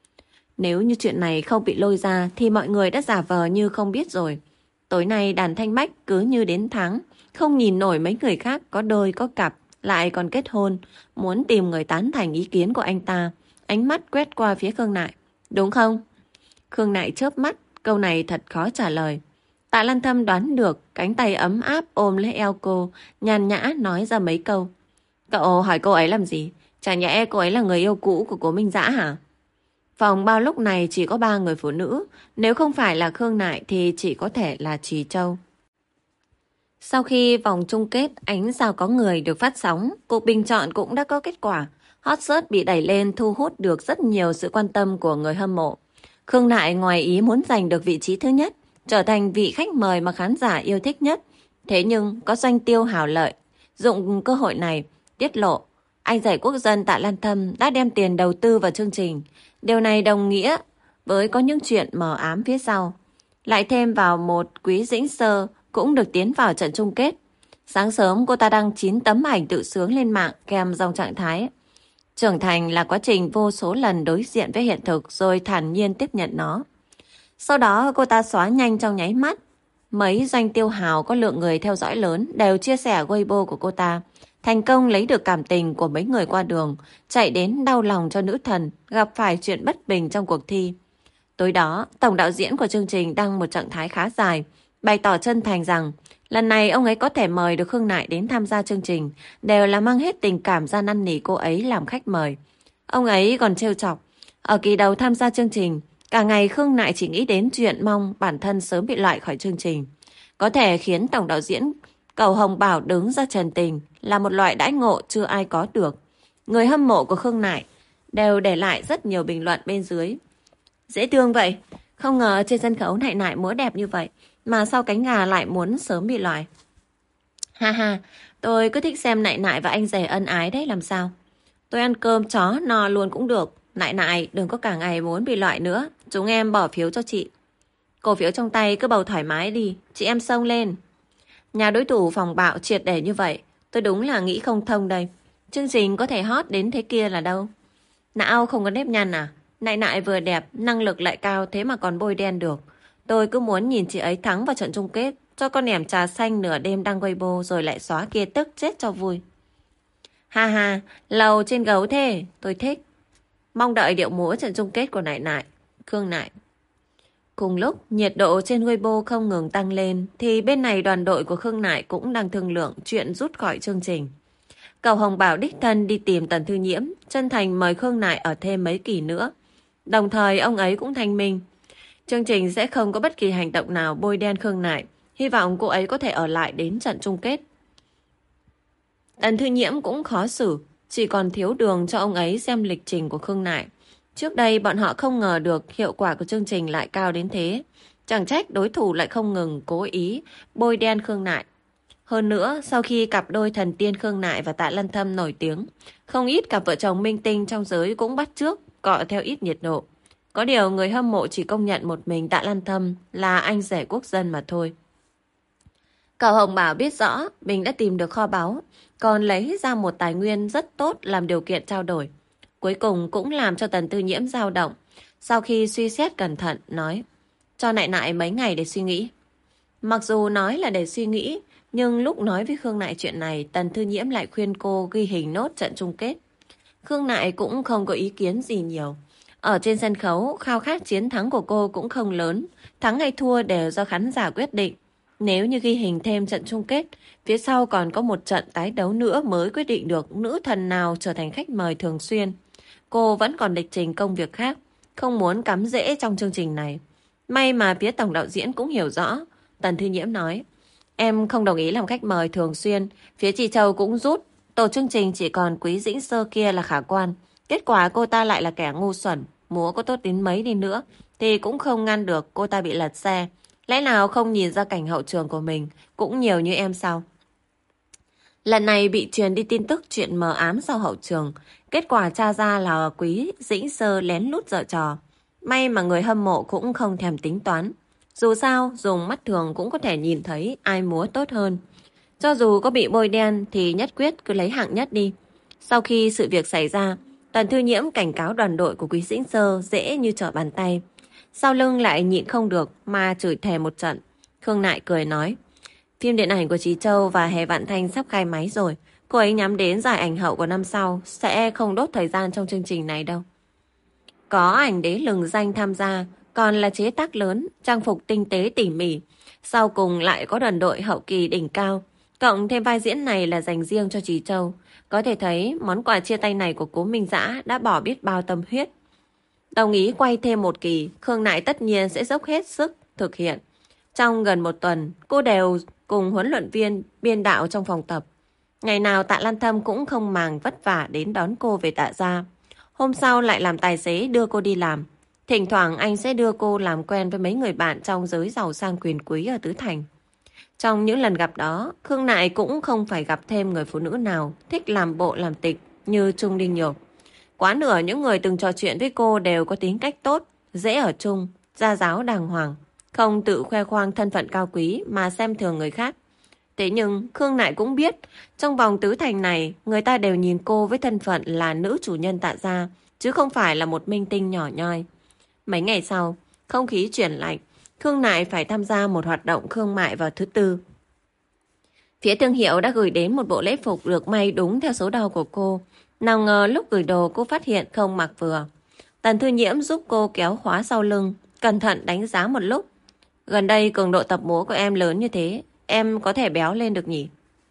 Nếu như chuyện này không bị lôi ra thì mọi người đã giả vờ như không biết rồi. Tối nay Đàn Thanh Bách cứ như đến tháng, không nhìn nổi mấy người khác có đôi có cặp, lại còn kết hôn, muốn tìm người tán thành ý kiến của anh ta. Ánh mắt quét qua phía Khương Nại. Đúng không? Khương Nại chớp mắt, câu này thật khó trả lời. Tạ Lan Thâm đoán được, cánh tay ấm áp ôm lấy eo cô, nhàn nhã nói ra mấy câu. Cậu hỏi cô ấy làm gì? Chả nhẽ cô ấy là người yêu cũ của Cố Minh Dã hả? Phòng bao lúc này chỉ có ba người phụ nữ, nếu không phải là Khương Nại thì chỉ có thể là Trì Châu. Sau khi vòng chung kết Ánh Sao Có Người được phát sóng, cuộc bình chọn cũng đã có kết quả. Hot search bị đẩy lên thu hút được rất nhiều sự quan tâm của người hâm mộ. Khương Nại ngoài ý muốn giành được vị trí thứ nhất, trở thành vị khách mời mà khán giả yêu thích nhất. Thế nhưng có doanh tiêu hào lợi, dụng cơ hội này tiết lộ anh rể quốc dân Tạ Lan Thâm đã đem tiền đầu tư vào chương trình. Điều này đồng nghĩa với có những chuyện mờ ám phía sau. Lại thêm vào một Quý Dĩnh Sơ cũng được tiến vào trận chung kết. Sáng sớm cô ta đăng chín tấm ảnh tự sướng lên mạng kèm dòng trạng thái. Trưởng thành là quá trình vô số lần đối diện với hiện thực rồi thản nhiên tiếp nhận nó. Sau đó cô ta xóa nhanh trong nháy mắt. Mấy doanh tiêu hào có lượng người theo dõi lớn đều chia sẻ Weibo của cô ta. Thành công lấy được cảm tình của mấy người qua đường, chạy đến đau lòng cho nữ thần gặp phải chuyện bất bình trong cuộc thi. Tối đó, tổng đạo diễn của chương trình đăng một trạng thái khá dài, bày tỏ chân thành rằng lần này ông ấy có thể mời được Khương Nại đến tham gia chương trình, đều là mang hết tình cảm ra năn nỉ cô ấy làm khách mời. Ông ấy còn trêu chọc, ở kỳ đầu tham gia chương trình, cả ngày Khương Nại chỉ nghĩ đến chuyện mong bản thân sớm bị loại khỏi chương trình. Có thể khiến tổng đạo diễn cầu Hồng Bảo đứng ra trần tình là một loại đãi ngộ chưa ai có được. Người hâm mộ của Khương Nại đều để lại rất nhiều bình luận bên dưới. Dễ thương vậy, không ngờ trên sân khấu Nại Nại múa đẹp như vậy, mà sau cánh gà lại muốn sớm bị loại. Ha ha, tôi cứ thích xem Nại Nại và anh rể ân ái đấy làm sao. Tôi ăn cơm chó no luôn cũng được. Nại Nại đừng có cả ngày muốn bị loại nữa. Chúng em bỏ phiếu cho chị. Cổ phiếu trong tay cứ bầu thoải mái đi. Chị em xông lên. Nhà đối thủ phòng bạo triệt để như vậy, tôi đúng là nghĩ không thông đây. Chương trình có thể hot đến thế kia là đâu. Não không có nếp nhăn à? Nại Nại vừa đẹp, năng lực lại cao, thế mà còn bôi đen được. Tôi cứ muốn nhìn chị ấy thắng vào trận chung kết, cho con nẻm trà xanh nửa đêm đăng Weibo rồi lại xóa kia tức chết cho vui. Ha ha, lầu trên gấu thế, tôi thích. Mong đợi điệu múa trận chung kết của Nại Nại, Khương Nại. Cùng lúc nhiệt độ trên Weibo không ngừng tăng lên thì bên này đoàn đội của Khương Nại cũng đang thương lượng chuyện rút khỏi chương trình. Cầu Hồng Bảo đích thân đi tìm Tần Thư Nhiễm, chân thành mời Khương Nại ở thêm mấy kỳ nữa. Đồng thời ông ấy cũng thanh minh, chương trình sẽ không có bất kỳ hành động nào bôi đen Khương Nại, hy vọng cô ấy có thể ở lại đến trận chung kết. Tần Thư Nhiễm cũng khó xử, chỉ còn thiếu đường cho ông ấy xem lịch trình của Khương Nại. Trước đây bọn họ không ngờ được hiệu quả của chương trình lại cao đến thế. Chẳng trách đối thủ lại không ngừng cố ý bôi đen Khương Nại. Hơn nữa, sau khi cặp đôi thần tiên Khương Nại và Tạ Lân Thâm nổi tiếng, không ít cặp vợ chồng minh tinh trong giới cũng bắt chước, cọ theo ít nhiệt độ. Có điều người hâm mộ chỉ công nhận một mình Tạ Lân Thâm là anh rể quốc dân mà thôi. Cậu Hồng Bảo biết rõ mình đã tìm được kho báu, còn lấy ra một tài nguyên rất tốt làm điều kiện trao đổi. Cuối cùng cũng làm cho Tần Tư Nhiễm dao động. Sau khi suy xét cẩn thận, nói cho Nại Nại mấy ngày để suy nghĩ. Mặc dù nói là để suy nghĩ, nhưng lúc nói với Khương Nại chuyện này, Tần Tư Nhiễm lại khuyên cô ghi hình nốt trận chung kết. Khương Nại cũng không có ý kiến gì nhiều. Ở trên sân khấu, khao khát chiến thắng của cô cũng không lớn. Thắng hay thua đều do khán giả quyết định. Nếu như ghi hình thêm trận chung kết, phía sau còn có một trận tái đấu nữa mới quyết định được nữ thần nào trở thành khách mời thường xuyên. Cô vẫn còn lịch trình công việc khác, không muốn cắm rễ trong chương trình này. May mà phía tổng đạo diễn cũng hiểu rõ. Tần Thư Nhiễm nói, em không đồng ý làm khách mời thường xuyên. Phía chị Châu cũng rút. Tổ chương trình chỉ còn Quý Dĩnh Sơ kia là khả quan. Kết quả cô ta lại là kẻ ngu xuẩn. Múa có tốt đến mấy đi nữa thì cũng không ngăn được cô ta bị lật xe. Lẽ nào không nhìn ra cảnh hậu trường của mình cũng nhiều như em sao? Lần này bị truyền đi tin tức chuyện mờ ám sau hậu trường. Kết quả tra ra là Quý Dĩnh Sơ lén lút giở trò. May mà người hâm mộ cũng không thèm tính toán. Dù sao, dùng mắt thường cũng có thể nhìn thấy ai múa tốt hơn. Cho dù có bị bôi đen thì nhất quyết cứ lấy hạng nhất đi. Sau khi sự việc xảy ra, Tần Thư Nhiễm cảnh cáo đoàn đội của Quý Dĩnh Sơ dễ như trở bàn tay. Sau lưng lại nhịn không được mà chửi thề một trận. Khương Nại cười nói, phim điện ảnh của Trí Châu và Hề Vạn Thanh sắp khai máy rồi. Cô ấy nhắm đến giải ảnh hậu của năm sau, sẽ không đốt thời gian trong chương trình này đâu. Có ảnh đế lừng danh tham gia, còn là chế tác lớn, trang phục tinh tế tỉ mỉ. Sau cùng lại có đoàn đội hậu kỳ đỉnh cao. Cộng thêm vai diễn này là dành riêng cho Trí Châu. Có thể thấy món quà chia tay này của Cố Minh Dã đã bỏ biết bao tâm huyết. Đồng ý quay thêm một kỳ, Khương Nại tất nhiên sẽ dốc hết sức thực hiện. Trong gần một tuần, cô đều cùng huấn luyện viên biên đạo trong phòng tập. Ngày nào Tạ Lan Thâm cũng không màng vất vả đến đón cô về Tạ gia. Hôm sau lại làm tài xế đưa cô đi làm. Thỉnh thoảng anh sẽ đưa cô làm quen với mấy người bạn trong giới giàu sang quyền quý ở Tứ Thành. Trong những lần gặp đó, Khương Nại cũng không phải gặp thêm người phụ nữ nào thích làm bộ làm tịch như Trung Đinh Nhược. Quá nửa những người từng trò chuyện với cô đều có tính cách tốt, dễ ở chung, gia giáo đàng hoàng, không tự khoe khoang thân phận cao quý mà xem thường người khác. Thế nhưng Khương Nại cũng biết, trong vòng Tứ Thành này, người ta đều nhìn cô với thân phận là nữ chủ nhân Tạ gia, chứ không phải là một minh tinh nhỏ nhoi. Mấy ngày sau, không khí chuyển lạnh, Khương Nại phải tham gia một hoạt động thương mại vào thứ tư. Phía thương hiệu đã gửi đến một bộ lễ phục được may đúng theo số đo của cô. Nào ngờ lúc gửi đồ cô phát hiện không mặc vừa. Tần Thư Nhiễm giúp cô kéo khóa sau lưng, cẩn thận đánh giá một lúc. Gần đây cường độ tập múa của em lớn như thế, em có thể béo lên được nhỉ?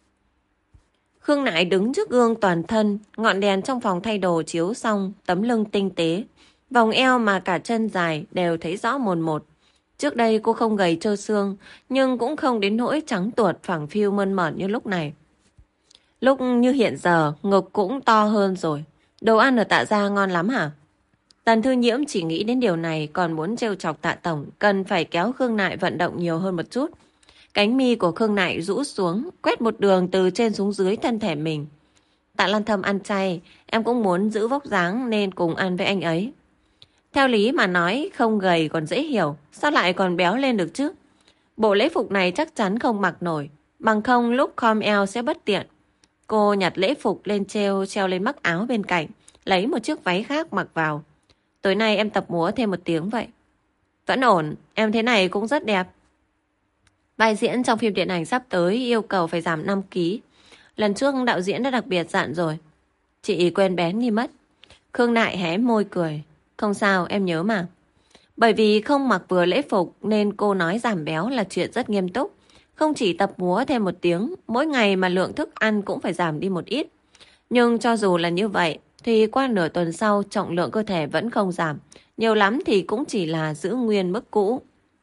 Khương Nại đứng trước gương toàn thân, ngọn đèn trong phòng thay đồ chiếu xong, tấm lưng tinh tế. Vòng eo mà cả chân dài đều thấy rõ mồn một. Trước đây cô không gầy trơ xương, nhưng cũng không đến nỗi trắng tuột phẳng phiu mơn mởn như lúc này. Lúc như hiện giờ, ngực cũng to hơn rồi. Đồ ăn ở Tạ gia ngon lắm hả? Tần Thư Nhiễm chỉ nghĩ đến điều này, còn muốn trêu chọc Tạ tổng, cần phải kéo Khương Nại vận động nhiều hơn một chút. Cánh mi của Khương Nại rũ xuống, quét một đường từ trên xuống dưới thân thể mình. Tạ Lan Thâm ăn chay, em cũng muốn giữ vóc dáng nên cùng ăn với anh ấy. Theo lý mà nói, không gầy còn dễ hiểu, sao lại còn béo lên được chứ? Bộ lễ phục này chắc chắn không mặc nổi, bằng không lúc khom eo sẽ bất tiện. Cô nhặt lễ phục lên treo, treo lên mắc áo bên cạnh, lấy một chiếc váy khác mặc vào. Tối nay em tập múa thêm một tiếng vậy. Vẫn ổn, em thế này cũng rất đẹp. Vai diễn trong phim điện ảnh sắp tới yêu cầu phải giảm năm ki lô gam. Lần trước đạo diễn đã đặc biệt dặn rồi. Chị quên bén đi mất. Khương Nại hé môi cười. Không sao, em nhớ mà. Bởi vì không mặc vừa lễ phục nên cô nói giảm béo là chuyện rất nghiêm túc. Không chỉ tập múa thêm một tiếng, mỗi ngày mà lượng thức ăn cũng phải giảm đi một ít. Nhưng cho dù là như vậy, thì qua nửa tuần sau trọng lượng cơ thể vẫn không giảm. Nhiều lắm thì cũng chỉ là giữ nguyên mức cũ.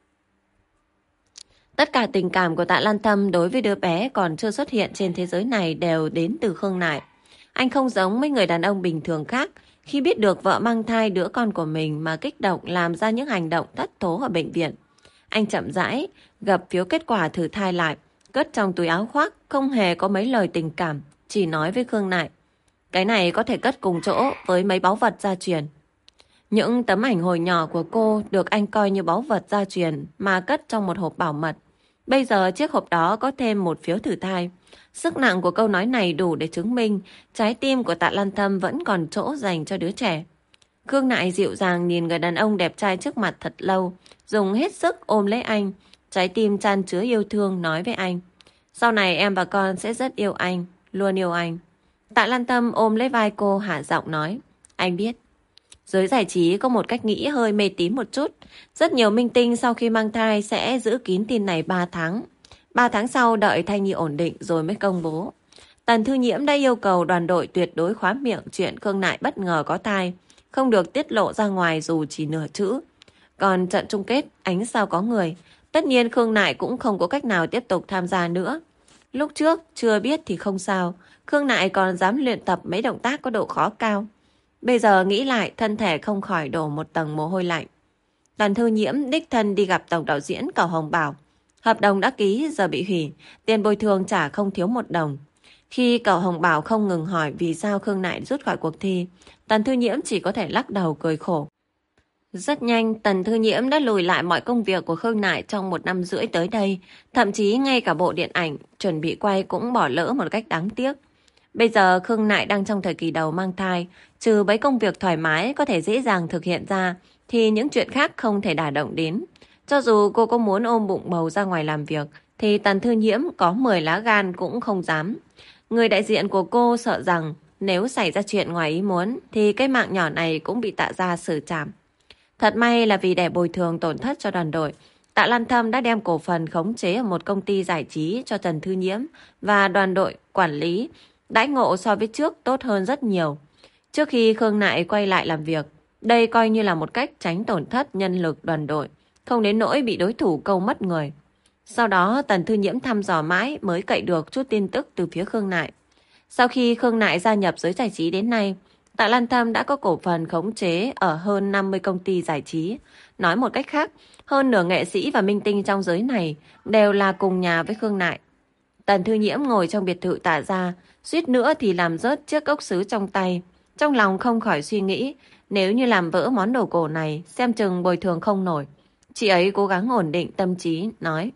Tất cả tình cảm của Tạ Lan Thâm đối với đứa bé còn chưa xuất hiện trên thế giới này đều đến từ Khương Nại. Anh không giống mấy người đàn ông bình thường khác, khi biết được vợ mang thai đứa con của mình mà kích động làm ra những hành động thất thố ở bệnh viện. Anh chậm rãi gập phiếu kết quả thử thai lại, cất trong túi áo khoác, không hề có mấy lời tình cảm, chỉ nói với Khương Nại. Cái này có thể cất cùng chỗ với mấy báu vật gia truyền. Những tấm ảnh hồi nhỏ của cô được anh coi như báu vật gia truyền mà cất trong một hộp bảo mật. Bây giờ chiếc hộp đó có thêm một phiếu thử thai. Sức nặng của câu nói này đủ để chứng minh trái tim của Tạ Lan Thâm vẫn còn chỗ dành cho đứa trẻ. Khương Nại dịu dàng nhìn người đàn ông đẹp trai trước mặt thật lâu, dùng hết sức ôm lấy anh, trái tim chan chứa yêu thương nói với anh. Sau này em và con sẽ rất yêu anh, luôn yêu anh. Tạ Lan Tâm ôm lấy vai cô hạ giọng nói. Anh biết. Giới giải trí có một cách nghĩ hơi mê tín một chút. Rất nhiều minh tinh sau khi mang thai sẽ giữ kín tin này ba tháng. ba tháng sau đợi thai nhi ổn định rồi mới công bố. Tần Thư Nhiễm đã yêu cầu đoàn đội tuyệt đối khóa miệng chuyện Khương Nại bất ngờ có thai, không được tiết lộ ra ngoài dù chỉ nửa chữ. Còn trận chung kết ánh sao có người, tất nhiên Khương Nại cũng không có cách nào tiếp tục tham gia nữa. Lúc trước chưa biết thì không sao, Khương Nại còn dám luyện tập mấy động tác có độ khó cao. Bây giờ nghĩ lại thân thể không khỏi đổ một tầng mồ hôi lạnh. Tần Thư Nhiễm đích thân đi gặp tổng đạo diễn Cầu Hồng Bảo. Hợp đồng đã ký giờ bị hủy, tiền bồi thường trả không thiếu một đồng. Khi Cầu Hồng Bảo không ngừng hỏi vì sao Khương Nại rút khỏi cuộc thi, Tần Thư Nhiễm chỉ có thể lắc đầu cười khổ. Rất nhanh, Tần Thư Nhiễm đã lùi lại mọi công việc của Khương Nại trong một năm rưỡi tới đây. Thậm chí ngay cả bộ điện ảnh chuẩn bị quay cũng bỏ lỡ một cách đáng tiếc. Bây giờ Khương Nại đang trong thời kỳ đầu mang thai, trừ mấy công việc thoải mái có thể dễ dàng thực hiện ra, thì những chuyện khác không thể đả động đến. Cho dù cô có muốn ôm bụng bầu ra ngoài làm việc, thì Tần Thư Nhiễm có mười lá gan cũng không dám. Người đại diện của cô sợ rằng nếu xảy ra chuyện ngoài ý muốn, thì cái mạng nhỏ này cũng bị Tạ gia xử trảm. Thật may là vì để bồi thường tổn thất cho đoàn đội, Tạ Lan Thâm đã đem cổ phần khống chế ở một công ty giải trí cho Tần Thư Nhiễm và đoàn đội quản lý. Đãi ngộ so với trước tốt hơn rất nhiều. Trước khi Khương Nại quay lại làm việc, đây coi như là một cách tránh tổn thất nhân lực đoàn đội, không đến nỗi bị đối thủ câu mất người. Sau đó Tần Thư Nhiễm thăm dò mãi mới cậy được chút tin tức từ phía Khương Nại. Sau khi Khương Nại gia nhập giới giải trí đến nay, Tạ Lan Thâm đã có cổ phần khống chế ở hơn năm mươi công ty giải trí. Nói một cách khác, hơn nửa nghệ sĩ và minh tinh trong giới này đều là cùng nhà với Khương Nại. Tần Thư Nhiễm ngồi trong biệt thự Tạ gia, suýt nữa thì làm rớt chiếc ốc sứ trong tay. Trong lòng không khỏi suy nghĩ, nếu như làm vỡ món đồ cổ này, xem chừng bồi thường không nổi. Chị ấy cố gắng ổn định tâm trí, nói.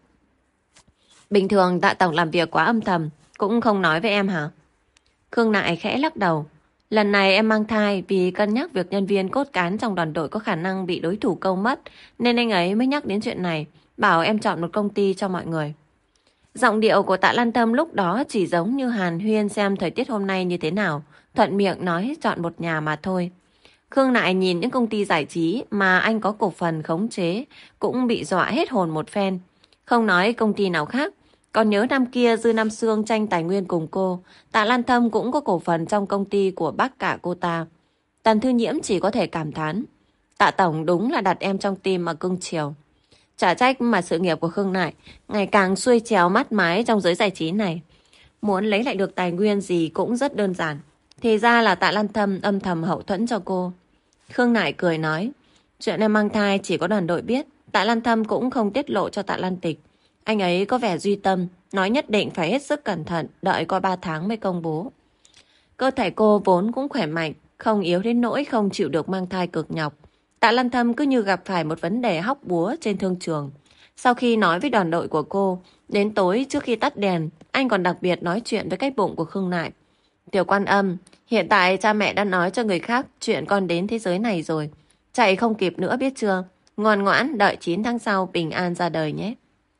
Bình thường Tạ tổng làm việc quá âm thầm, cũng không nói với em hả? Khương Nại khẽ lắc đầu. Lần này em mang thai vì cân nhắc việc nhân viên cốt cán trong đoàn đội có khả năng bị đối thủ câu mất, nên anh ấy mới nhắc đến chuyện này, bảo em chọn một công ty cho mọi người. Giọng điệu của Tạ Lan Tâm lúc đó chỉ giống như hàn huyên xem thời tiết hôm nay như thế nào, thuận miệng nói chọn một nhà mà thôi. Khương Nại nhìn những công ty giải trí mà anh có cổ phần khống chế cũng bị dọa hết hồn một phen. Không nói công ty nào khác, còn nhớ năm kia Dư Nam Xương tranh tài nguyên cùng cô, Tạ Lan Tâm cũng có cổ phần trong công ty của bác cả cô ta. Tần Thư Nhiễm chỉ có thể cảm thán. Tạ tổng đúng là đặt em trong tim mà cưng chiều. Chả trách mà sự nghiệp của Khương Nại ngày càng xuôi chéo mát mái trong giới giải trí này. Muốn lấy lại được tài nguyên gì cũng rất đơn giản. Thì ra là Tạ Lan Thâm âm thầm hậu thuẫn cho cô. Khương Nại cười nói, chuyện em mang thai chỉ có đoàn đội biết. Tạ Lan Thâm cũng không tiết lộ cho Tạ Lan Tịch. Anh ấy có vẻ duy tâm, nói nhất định phải hết sức cẩn thận, đợi qua ba tháng mới công bố. Cơ thể cô vốn cũng khỏe mạnh, không yếu đến nỗi không chịu được mang thai cực nhọc. Tạ Lan Thâm cứ như gặp phải một vấn đề hóc búa trên thương trường. Sau khi nói với đoàn đội của cô, đến tối trước khi tắt đèn, anh còn đặc biệt nói chuyện với cái bụng của Khương Nại. Tiểu Quan Âm, hiện tại cha mẹ đã nói cho người khác chuyện con đến thế giới này rồi. Chạy không kịp nữa biết chưa? Ngoan ngoãn đợi chín tháng sau bình an ra đời nhé.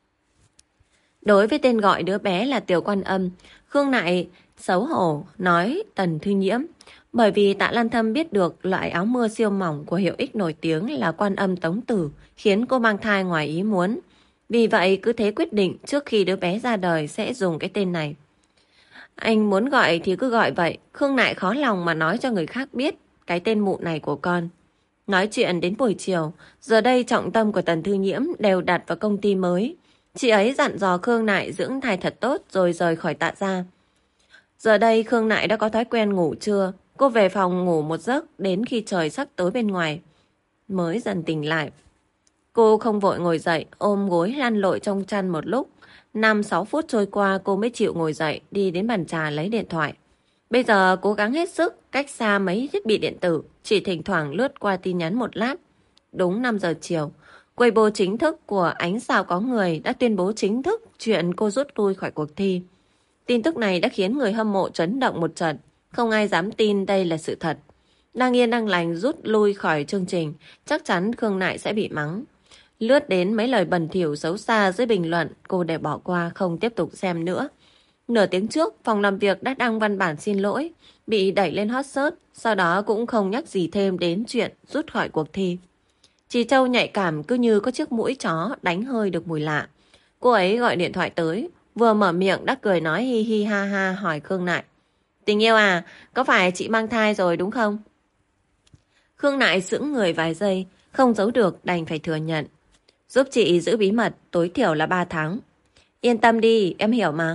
Đối với tên gọi đứa bé là Tiểu Quan Âm, Khương Nại xấu hổ nói Tần Thư Nhiễm. Bởi vì Tạ Lan Thâm biết được loại áo mưa siêu mỏng của hiệu ích nổi tiếng là Quan Âm Tống Tử khiến cô mang thai ngoài ý muốn. Vì vậy cứ thế quyết định trước khi đứa bé ra đời sẽ dùng cái tên này. Anh muốn gọi thì cứ gọi vậy. Khương Nại khó lòng mà nói cho người khác biết cái tên mụ này của con. Nói chuyện đến buổi chiều, giờ đây trọng tâm của Tần Thư Nhiễm đều đặt vào công ty mới. Chị ấy dặn dò Khương Nại dưỡng thai thật tốt rồi rời khỏi Tạ gia. Giờ đây Khương Nại đã có thói quen ngủ trưa. Cô về phòng ngủ một giấc đến khi trời sắp tối bên ngoài mới dần tỉnh lại. Cô không vội ngồi dậy, ôm gối lăn lội trong chăn một lúc. Năm sáu phút trôi qua cô mới chịu ngồi dậy đi đến bàn trà lấy điện thoại. Bây giờ cố gắng hết sức cách xa mấy thiết bị điện tử, chỉ thỉnh thoảng lướt qua tin nhắn một lát. Đúng năm giờ chiều, Weibo chính thức của Ánh Sao Có Người đã tuyên bố chính thức chuyện cô rút lui khỏi cuộc thi. Tin tức này đã khiến người hâm mộ chấn động một trận, không ai dám tin đây là sự thật. Đang yên đang lành rút lui khỏi chương trình, chắc chắn Khương Nại sẽ bị mắng. Lướt đến mấy lời bẩn thỉu xấu xa dưới bình luận, cô để bỏ qua không tiếp tục xem nữa. Nửa tiếng trước, phòng làm việc đã đăng văn bản xin lỗi, bị đẩy lên hot search, sau đó cũng không nhắc gì thêm đến chuyện rút khỏi cuộc thi. Chị Châu nhạy cảm cứ như có chiếc mũi chó đánh hơi được mùi lạ. Cô ấy gọi điện thoại tới, vừa mở miệng đã cười nói hi hi ha ha hỏi Khương Nại. Tình yêu à, có phải chị mang thai rồi đúng không? Khương Nại sững người vài giây, không giấu được đành phải thừa nhận. Giúp chị giữ bí mật tối thiểu là ba tháng. Yên tâm đi, em hiểu mà.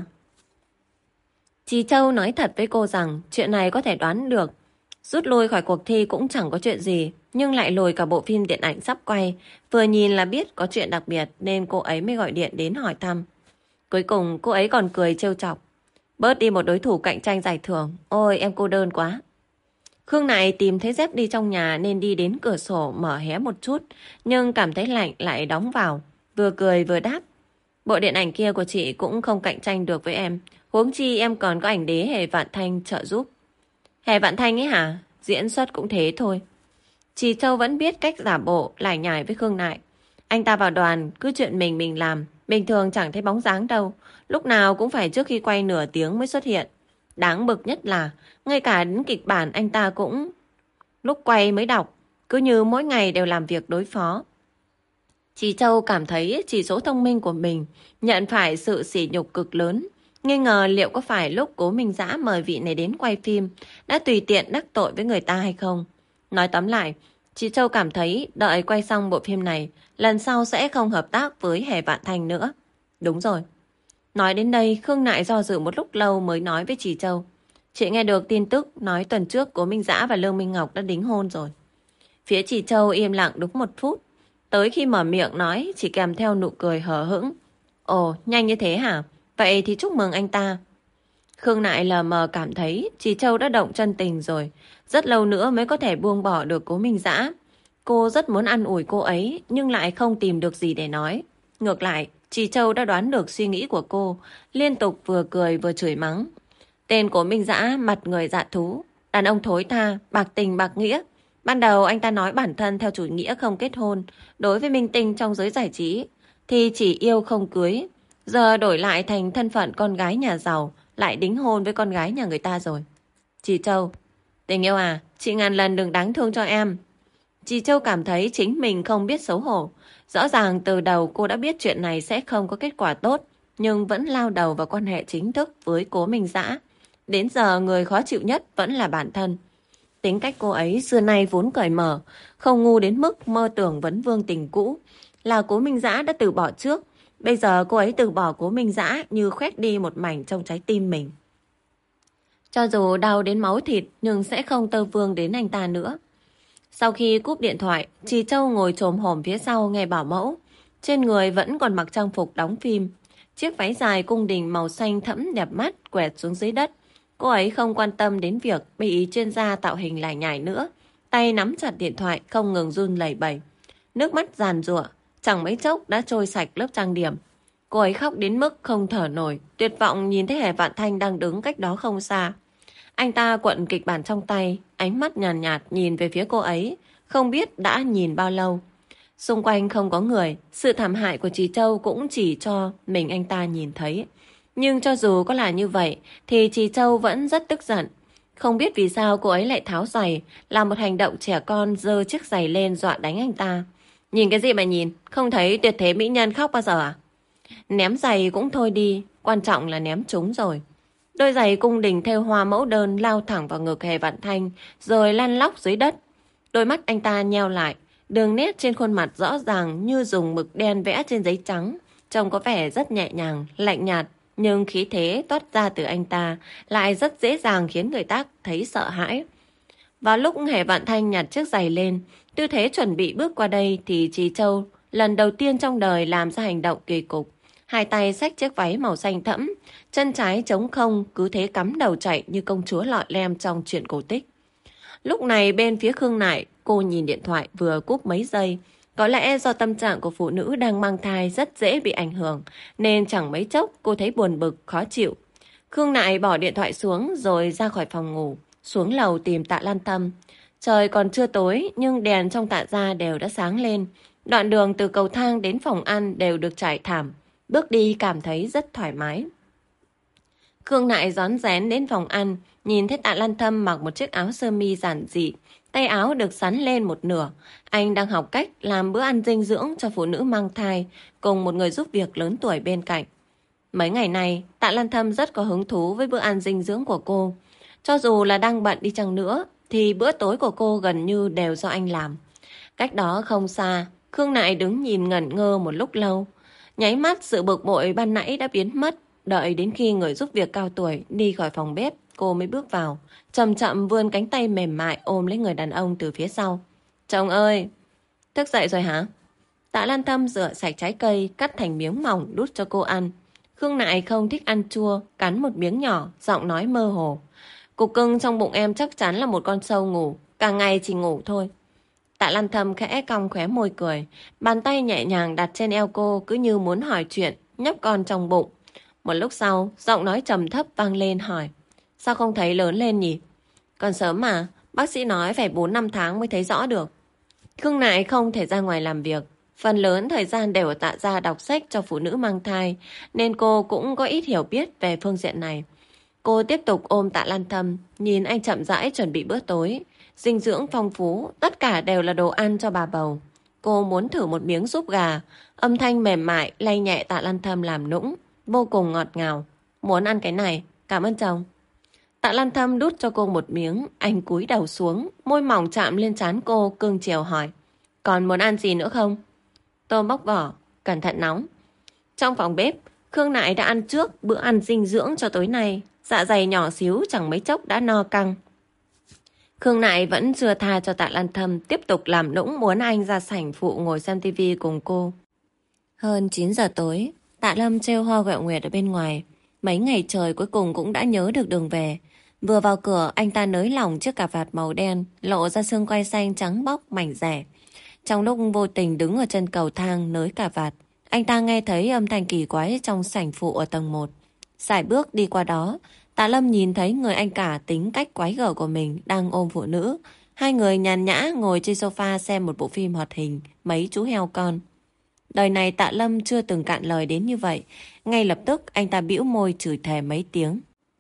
Chị Châu nói thật với cô rằng chuyện này có thể đoán được. Rút lui khỏi cuộc thi cũng chẳng có chuyện gì, nhưng lại lùi cả bộ phim điện ảnh sắp quay. Vừa nhìn là biết có chuyện đặc biệt nên cô ấy mới gọi điện đến hỏi thăm. Cuối cùng cô ấy còn cười trêu chọc. Bớt đi một đối thủ cạnh tranh giải thưởng. Ôi em cô đơn quá. Khương Nại tìm thấy dép đi trong nhà nên đi đến cửa sổ mở hé một chút, nhưng cảm thấy lạnh lại đóng vào. Vừa cười vừa đáp. Bộ điện ảnh kia của chị cũng không cạnh tranh được với em. Huống chi em còn có ảnh đế Hề Vạn Thanh trợ giúp. Hề Vạn Thanh ấy hả? Diễn xuất cũng thế thôi. Chị Châu vẫn biết cách giả bộ lải nhải với Khương Nại. Anh ta vào đoàn cứ chuyện mình mình làm, bình thường chẳng thấy bóng dáng đâu. Lúc nào cũng phải trước khi quay nửa tiếng mới xuất hiện. Đáng bực nhất là ngay cả đến kịch bản anh ta cũng lúc quay mới đọc, cứ như mỗi ngày đều làm việc đối phó. Chị Châu cảm thấy chỉ số thông minh của mình nhận phải sự sỉ nhục cực lớn. Nghi ngờ liệu có phải lúc Cố Minh Dã mời vị này đến quay phim đã tùy tiện đắc tội với người ta hay không. Nói tóm lại, chị Châu cảm thấy đợi quay xong bộ phim này, lần sau sẽ không hợp tác với Hề Vạn Thanh nữa. Đúng rồi. Nói đến đây, Khương Nại do dự một lúc lâu mới nói với chị Châu. Chị nghe được tin tức nói tuần trước Cố Minh Dã và Lương Minh Ngọc đã đính hôn rồi. Phía chị Châu im lặng đúng một phút. Tới khi mở miệng nói chỉ kèm theo nụ cười hờ hững. Ồ, nhanh như thế hả? Vậy thì chúc mừng anh ta. Khương Nại lờ mờ cảm thấy chị Châu đã động chân tình rồi. Rất lâu nữa mới có thể buông bỏ được Cố Minh Dã. Cô rất muốn ăn ủi cô ấy nhưng lại không tìm được gì để nói. Ngược lại, chị Châu đã đoán được suy nghĩ của cô, liên tục vừa cười vừa chửi mắng. Tên Cố Minh Dã mặt người dạ thú, đàn ông thối tha, bạc tình bạc nghĩa. Ban đầu anh ta nói bản thân theo chủ nghĩa không kết hôn, đối với minh tinh trong giới giải trí thì chỉ yêu không cưới. Giờ đổi lại thành thân phận con gái nhà giàu, lại đính hôn với con gái nhà người ta rồi. Chị Châu, tình yêu à, chị ngàn lần đừng đáng thương cho em. Chị Châu cảm thấy chính mình không biết xấu hổ. Rõ ràng từ đầu cô đã biết chuyện này sẽ không có kết quả tốt, nhưng vẫn lao đầu vào quan hệ chính thức với Cố Minh Dã. Đến giờ người khó chịu nhất vẫn là bản thân. Tính cách cô ấy xưa nay vốn cởi mở, không ngu đến mức mơ tưởng vấn vương tình cũ. Là Cố Minh Dã đã từ bỏ trước, bây giờ cô ấy từ bỏ Cố Minh Dã như khoét đi một mảnh trong trái tim mình. Cho dù đau đến máu thịt nhưng sẽ không tơ vương đến anh ta nữa. Sau khi cúp điện thoại, chị Châu ngồi chồm hổm phía sau nghe bảo mẫu. Trên người vẫn còn mặc trang phục đóng phim. Chiếc váy dài cung đình màu xanh thẫm đẹp mắt quẹt xuống dưới đất. Cô ấy không quan tâm đến việc bị chuyên gia tạo hình lải nhải nữa. Tay nắm chặt điện thoại không ngừng run lẩy bẩy. Nước mắt giàn giụa, chẳng mấy chốc đã trôi sạch lớp trang điểm. Cô ấy khóc đến mức không thở nổi, tuyệt vọng nhìn thấy Hề Vạn Thanh đang đứng cách đó không xa. Anh ta quận kịch bản trong tay, ánh mắt nhàn nhạt, nhạt nhìn về phía cô ấy, không biết đã nhìn bao lâu. Xung quanh không có người, sự thảm hại của chị Châu cũng chỉ cho mình anh ta nhìn thấy. Nhưng cho dù có là như vậy, thì chị Châu vẫn rất tức giận. Không biết vì sao cô ấy lại tháo giày, làm một hành động trẻ con giơ chiếc giày lên dọa đánh anh ta. Nhìn cái gì mà nhìn, không thấy tuyệt thế mỹ nhân khóc bao giờ à? Ném giày cũng thôi đi, quan trọng là ném trúng rồi. Đôi giày cung đình thêu hoa mẫu đơn lao thẳng vào ngực Hề Vạn Thanh, rồi lăn lóc dưới đất. Đôi mắt anh ta nheo lại, đường nét trên khuôn mặt rõ ràng như dùng mực đen vẽ trên giấy trắng. Trông có vẻ rất nhẹ nhàng, lạnh nhạt, nhưng khí thế toát ra từ anh ta lại rất dễ dàng khiến người ta thấy sợ hãi. Vào lúc Hề Vạn Thanh nhặt chiếc giày lên, tư thế chuẩn bị bước qua đây thì chị Châu lần đầu tiên trong đời làm ra hành động kỳ cục. hai tay xách chiếc váy màu xanh thẫm, chân trái trống không cứ thế cắm đầu chạy như công chúa lọ lem trong truyện cổ tích. Lúc này bên phía Khương Nại, cô nhìn điện thoại vừa cúp mấy giây. Có lẽ do tâm trạng của phụ nữ đang mang thai rất dễ bị ảnh hưởng, nên chẳng mấy chốc cô thấy buồn bực, khó chịu. Khương Nại bỏ điện thoại xuống rồi ra khỏi phòng ngủ, xuống lầu tìm Tạ Lan Tâm. Trời còn chưa tối nhưng đèn trong Tạ gia đều đã sáng lên. Đoạn đường từ cầu thang đến phòng ăn đều được trải thảm. Bước đi cảm thấy rất thoải mái. Khương Nại rón rén đến phòng ăn, nhìn thấy Tạ Lan Tâm mặc một chiếc áo sơ mi giản dị, tay áo được xắn lên một nửa. Anh đang học cách làm bữa ăn dinh dưỡng cho phụ nữ mang thai, cùng một người giúp việc lớn tuổi bên cạnh. Mấy ngày này, Tạ Lan Tâm rất có hứng thú với bữa ăn dinh dưỡng của cô. Cho dù là đang bận đi chăng nữa, thì bữa tối của cô gần như đều do anh làm. Cách đó không xa, Khương Nại đứng nhìn ngẩn ngơ một lúc lâu. Nháy mắt sự bực bội ban nãy đã biến mất. Đợi đến khi người giúp việc cao tuổi đi khỏi phòng bếp, cô mới bước vào, chậm chậm vươn cánh tay mềm mại ôm lấy người đàn ông từ phía sau. Chồng ơi! Thức dậy rồi hả? Tạ Lan Tâm rửa sạch trái cây, cắt thành miếng mỏng đút cho cô ăn. Khương Nại không thích ăn chua, cắn một miếng nhỏ, giọng nói mơ hồ. Cục cưng trong bụng em chắc chắn là một con sâu ngủ, cả ngày chỉ ngủ thôi. Tạ Lan Tâm khẽ cong khóe môi cười, bàn tay nhẹ nhàng đặt trên eo cô cứ như muốn hỏi chuyện, nhóc con trong bụng. Một lúc sau, giọng nói trầm thấp vang lên hỏi, sao không thấy lớn lên nhỉ? Còn sớm mà, bác sĩ nói phải bốn năm tháng mới thấy rõ được. Khương Nại không thể ra ngoài làm việc, phần lớn thời gian đều ở Tạ gia đọc sách cho phụ nữ mang thai, nên cô cũng có ít hiểu biết về phương diện này. Cô tiếp tục ôm Tạ Lan Tâm, nhìn anh chậm rãi chuẩn bị bữa tối. Dinh dưỡng phong phú, tất cả đều là đồ ăn cho bà bầu. Cô muốn thử một miếng súp gà, âm thanh mềm mại lay nhẹ Tạ Lan Tâm làm nũng, vô cùng ngọt ngào. Muốn ăn cái này, cảm ơn chồng. Tạ Lan Tâm đút cho cô một miếng, anh cúi đầu xuống, môi mỏng chạm lên trán cô, cưng chiều hỏi. Còn muốn ăn gì nữa không? Tôm bóc vỏ, cẩn thận nóng. Trong phòng bếp, Khương Nại đã ăn trước bữa ăn dinh dưỡng cho tối nay. Dạ dày nhỏ xíu chẳng mấy chốc đã no căng. Khương Nại vẫn chưa tha cho Tạ Lan Tâm tiếp tục làm nũng muốn anh ra sảnh phụ ngồi xem tivi cùng cô. Hơn chín giờ tối, Tạ Lâm trêu Hoa Gẹo Nguyệt ở bên ngoài. Mấy ngày trời cuối cùng cũng đã nhớ được đường về. Vừa vào cửa, anh ta nới lỏng chiếc cà vạt màu đen, lộ ra xương quai xanh trắng bóc mảnh rẻ. Trong lúc vô tình đứng ở chân cầu thang nới cà vạt, anh ta nghe thấy âm thanh kỳ quái trong sảnh phụ ở tầng một. Sải bước đi qua đó, Tạ Lâm nhìn thấy người anh cả tính cách quái gở của mình đang ôm phụ nữ. Hai người nhàn nhã ngồi trên sofa xem một bộ phim hoạt hình mấy chú heo con. Đời này Tạ Lâm chưa từng cạn lời đến như vậy. Ngay lập tức anh ta bĩu môi chửi thề mấy tiếng.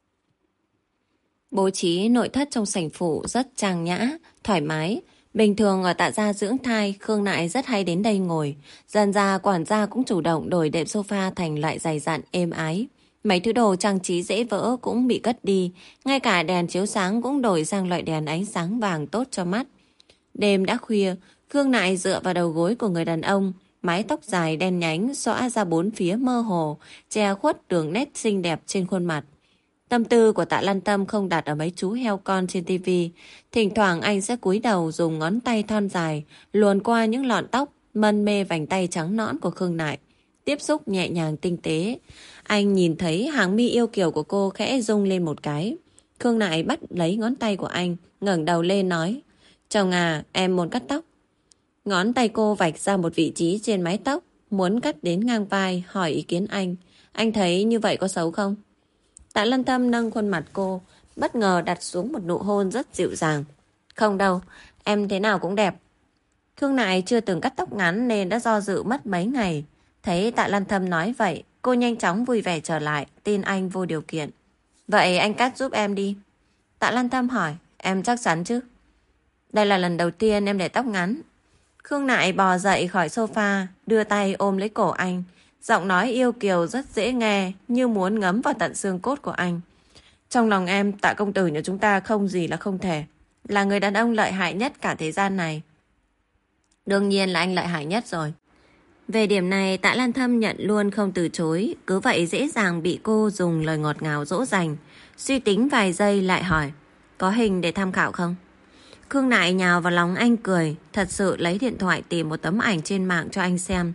Bố trí nội thất trong sảnh phụ rất trang nhã, thoải mái. Bình thường ở Tạ gia dưỡng thai, Khương Nại rất hay đến đây ngồi. Dần ra quản gia cũng chủ động đổi đệm sofa thành loại dày dặn êm ái. Mấy thứ đồ trang trí dễ vỡ cũng bị cất đi. Ngay cả đèn chiếu sáng cũng đổi sang loại đèn ánh sáng vàng tốt cho mắt. Đêm đã khuya, Khương Nại dựa vào đầu gối của người đàn ông. Mái tóc dài đen nhánh xõa ra bốn phía mơ hồ, che khuất đường nét xinh đẹp trên khuôn mặt. Tâm tư của Tạ Lan Tâm không đặt ở mấy chú heo con trên tivi. Thỉnh thoảng anh sẽ cúi đầu dùng ngón tay thon dài luồn qua những lọn tóc mân mê vành tay trắng nõn của Khương Nại, tiếp xúc nhẹ nhàng tinh tế. Anh nhìn thấy hàng mi yêu kiều của cô khẽ rung lên một cái. Khương Nại bắt lấy ngón tay của anh, ngẩng đầu lên nói, chồng à, em muốn cắt tóc. Ngón tay cô vạch ra một vị trí trên mái tóc, muốn cắt đến ngang vai, hỏi ý kiến anh. Anh thấy như vậy có xấu không? Tạ Lan Tâm nâng khuôn mặt cô, bất ngờ đặt xuống một nụ hôn rất dịu dàng. Không đâu, em thế nào cũng đẹp. Khương Nại chưa từng cắt tóc ngắn nên đã do dự mất mấy ngày. Thấy Tạ Lan Tâm nói vậy, cô nhanh chóng vui vẻ trở lại, tin anh vô điều kiện. Vậy anh cắt giúp em đi. Tạ Lan Tâm hỏi, em chắc chắn chứ? Đây là lần đầu tiên em để tóc ngắn. Khương Nại bò dậy khỏi sofa, đưa tay ôm lấy cổ anh. Giọng nói yêu kiều rất dễ nghe, như muốn ngấm vào tận xương cốt của anh. Trong lòng em, Tạ công tử nhà chúng ta không gì là không thể. Là người đàn ông lợi hại nhất cả thế gian này. Đương nhiên là anh lợi hại nhất rồi. Về điểm này Tạ Lan Tâm nhận luôn không từ chối. Cứ vậy dễ dàng bị cô dùng lời ngọt ngào dỗ dành. Suy tính vài giây lại hỏi, có hình để tham khảo không? Khương Nại nhào vào lòng anh cười, thật sự lấy điện thoại tìm một tấm ảnh trên mạng cho anh xem.